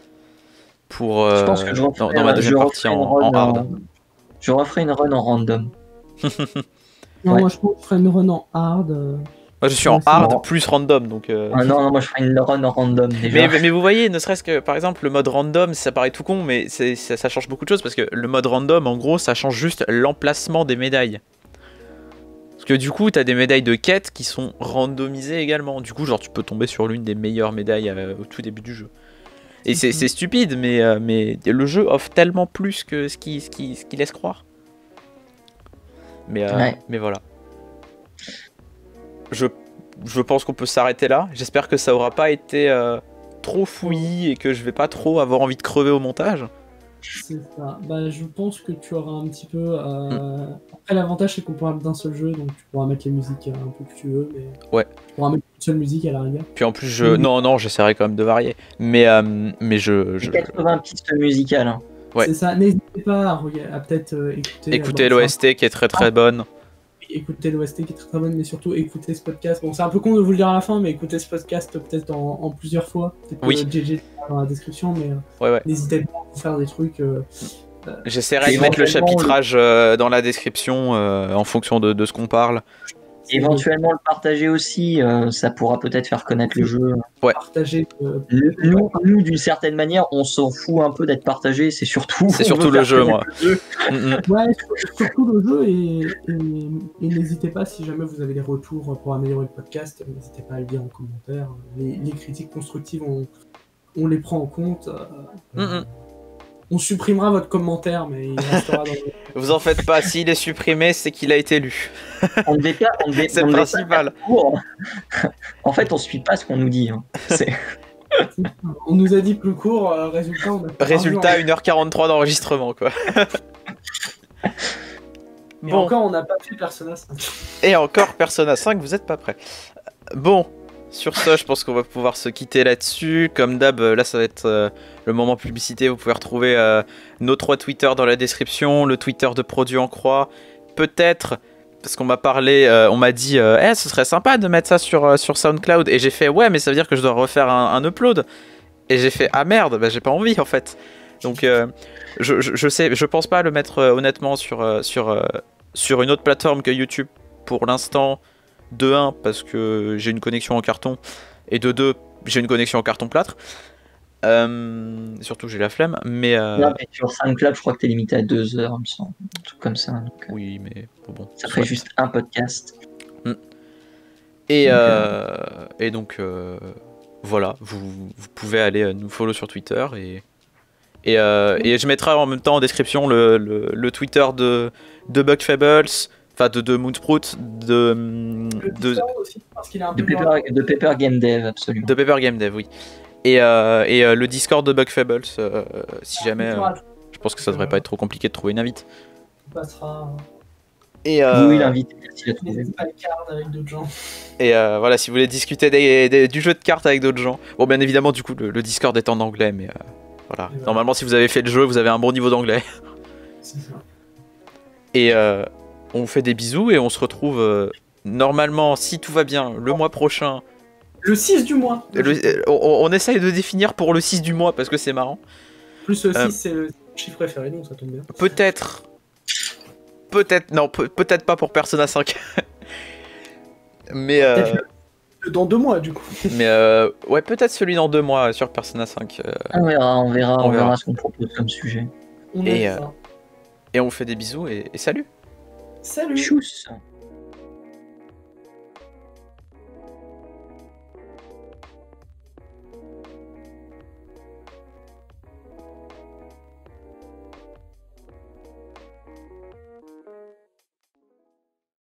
Je pense que je referai, dans ma deuxième partie en hard. Je referai une run en random. Non, Ouais. moi, je pense que je ferai une run en hard. Moi je suis en Ouais, c'est hard marrant. plus random donc. Ah, non, moi je ferai une run en random déjà. Mais vous voyez, ne serait-ce que par exemple le mode random, ça paraît tout con, mais ça change beaucoup de choses parce que le mode random, en gros, ça change juste l'emplacement des médailles. Parce que du coup, t'as des médailles de quête qui sont randomisées également. Du coup, genre, tu peux tomber sur l'une des meilleures médailles au tout début du jeu. Et c'est stupide, mais le jeu offre tellement plus que ce qui laisse croire. Ouais. Mais voilà. Je pense qu'on peut s'arrêter là. J'espère que ça aura pas été trop fouillis et que je vais pas trop avoir envie de crever au montage. C'est ça. Bah, je pense que tu auras un petit peu. Après, l'avantage, c'est qu'on pourra mettre d'un seul jeu, donc tu pourras mettre les musiques un peu que tu veux, mais. Ouais. Tu pourras mettre une seule musique à la rigueur. Puis en plus, non, j'essaierai quand même de varier. Mais J'ai 80 pistes musicales. Hein. C'est ça, n'hésitez pas à peut-être écouter l'OST qui est très très bonne. Écoutez l'OST qui est très très bonne, mais surtout écoutez ce podcast. Bon, c'est un peu con de vous le dire à la fin, mais écoutez ce podcast peut-être en plusieurs fois. Peut-être oui. que JJ dans la description, mais n'hésitez pas à faire des trucs. J'essaierai de mettre le chapitrage dans la description en fonction de ce qu'on parle. Éventuellement le partager aussi, ça pourra peut-être faire connaître le jeu. Ouais. Partager. Nous, d'une certaine manière, on s'en fout un peu d'être partagé, c'est surtout le jeu, moi. Ouais, surtout le jeu, et n'hésitez pas, si jamais vous avez des retours pour améliorer le podcast, n'hésitez pas à le dire en commentaire. Les critiques constructives, on les prend en compte. On supprimera votre commentaire, mais il restera dans le... Vous en faites pas, s'il est supprimé, c'est qu'il a été lu. C'est le principal. En fait, on suit pas ce qu'on nous dit. Hein. On nous a dit plus court, résultat 1h43 d'enregistrement, quoi. Et encore, on n'a pas fait Persona 5. Et encore Persona 5, vous êtes pas prêts. Bon, sur ce, je pense qu'on va pouvoir se quitter là-dessus. Comme d'hab, là, ça va être le moment publicité. Vous pouvez retrouver nos 3 Twitter dans la description, le Twitter de Produit en Croix. Peut-être, parce qu'on m'a parlé, on m'a dit ce serait sympa de mettre ça sur SoundCloud. Et j'ai fait ouais, mais ça veut dire que je dois refaire un upload. Et j'ai fait ah merde, bah, j'ai pas envie en fait. Donc je pense pas le mettre honnêtement sur une autre plateforme que YouTube pour l'instant. De 1 parce que j'ai une connexion en carton, et de 2 j'ai une connexion en carton plâtre. Surtout j'ai la flemme, mais non, mais sur SoundCloud je crois que t'es limité à 2 heures, il me semble, un truc comme ça. Donc, oui, mais bon. Ça ferait juste un podcast. Et donc voilà, vous pouvez aller nous follow sur Twitter et je mettrai en même temps en description le Twitter de Bug Fables. Enfin, de Moonsprout, aussi, parce qu'il a un peu de Paper Game Dev, absolument. De Paper Game Dev, oui. Et le Discord de Bug Fables, si jamais. Je pense que ça devrait pas être trop compliqué de trouver une invite. On passera. Et oui, l'invite, merci à tous. Pas de cartes avec d'autres gens. Et voilà, si vous voulez discuter du jeu de cartes avec d'autres gens. Bon, bien évidemment, du coup, le Discord est en anglais, mais voilà. Normalement, si vous avez fait le jeu, vous avez un bon niveau d'anglais. C'est ça. Et on vous fait des bisous et on se retrouve normalement, si tout va bien, le mois prochain. Le 6 du mois. On essaye de définir pour le 6 du mois parce que c'est marrant. Plus le 6, c'est le chiffre préféré, donc ça tombe bien. Peut-être, non, peut-être pas pour Persona 5. Mais dans 2 mois, du coup. Mais ouais, peut-être celui dans 2 mois sur Persona 5. On verra ce qu'on propose comme sujet. Et on vous fait des bisous et salut. Salut. Tchuss.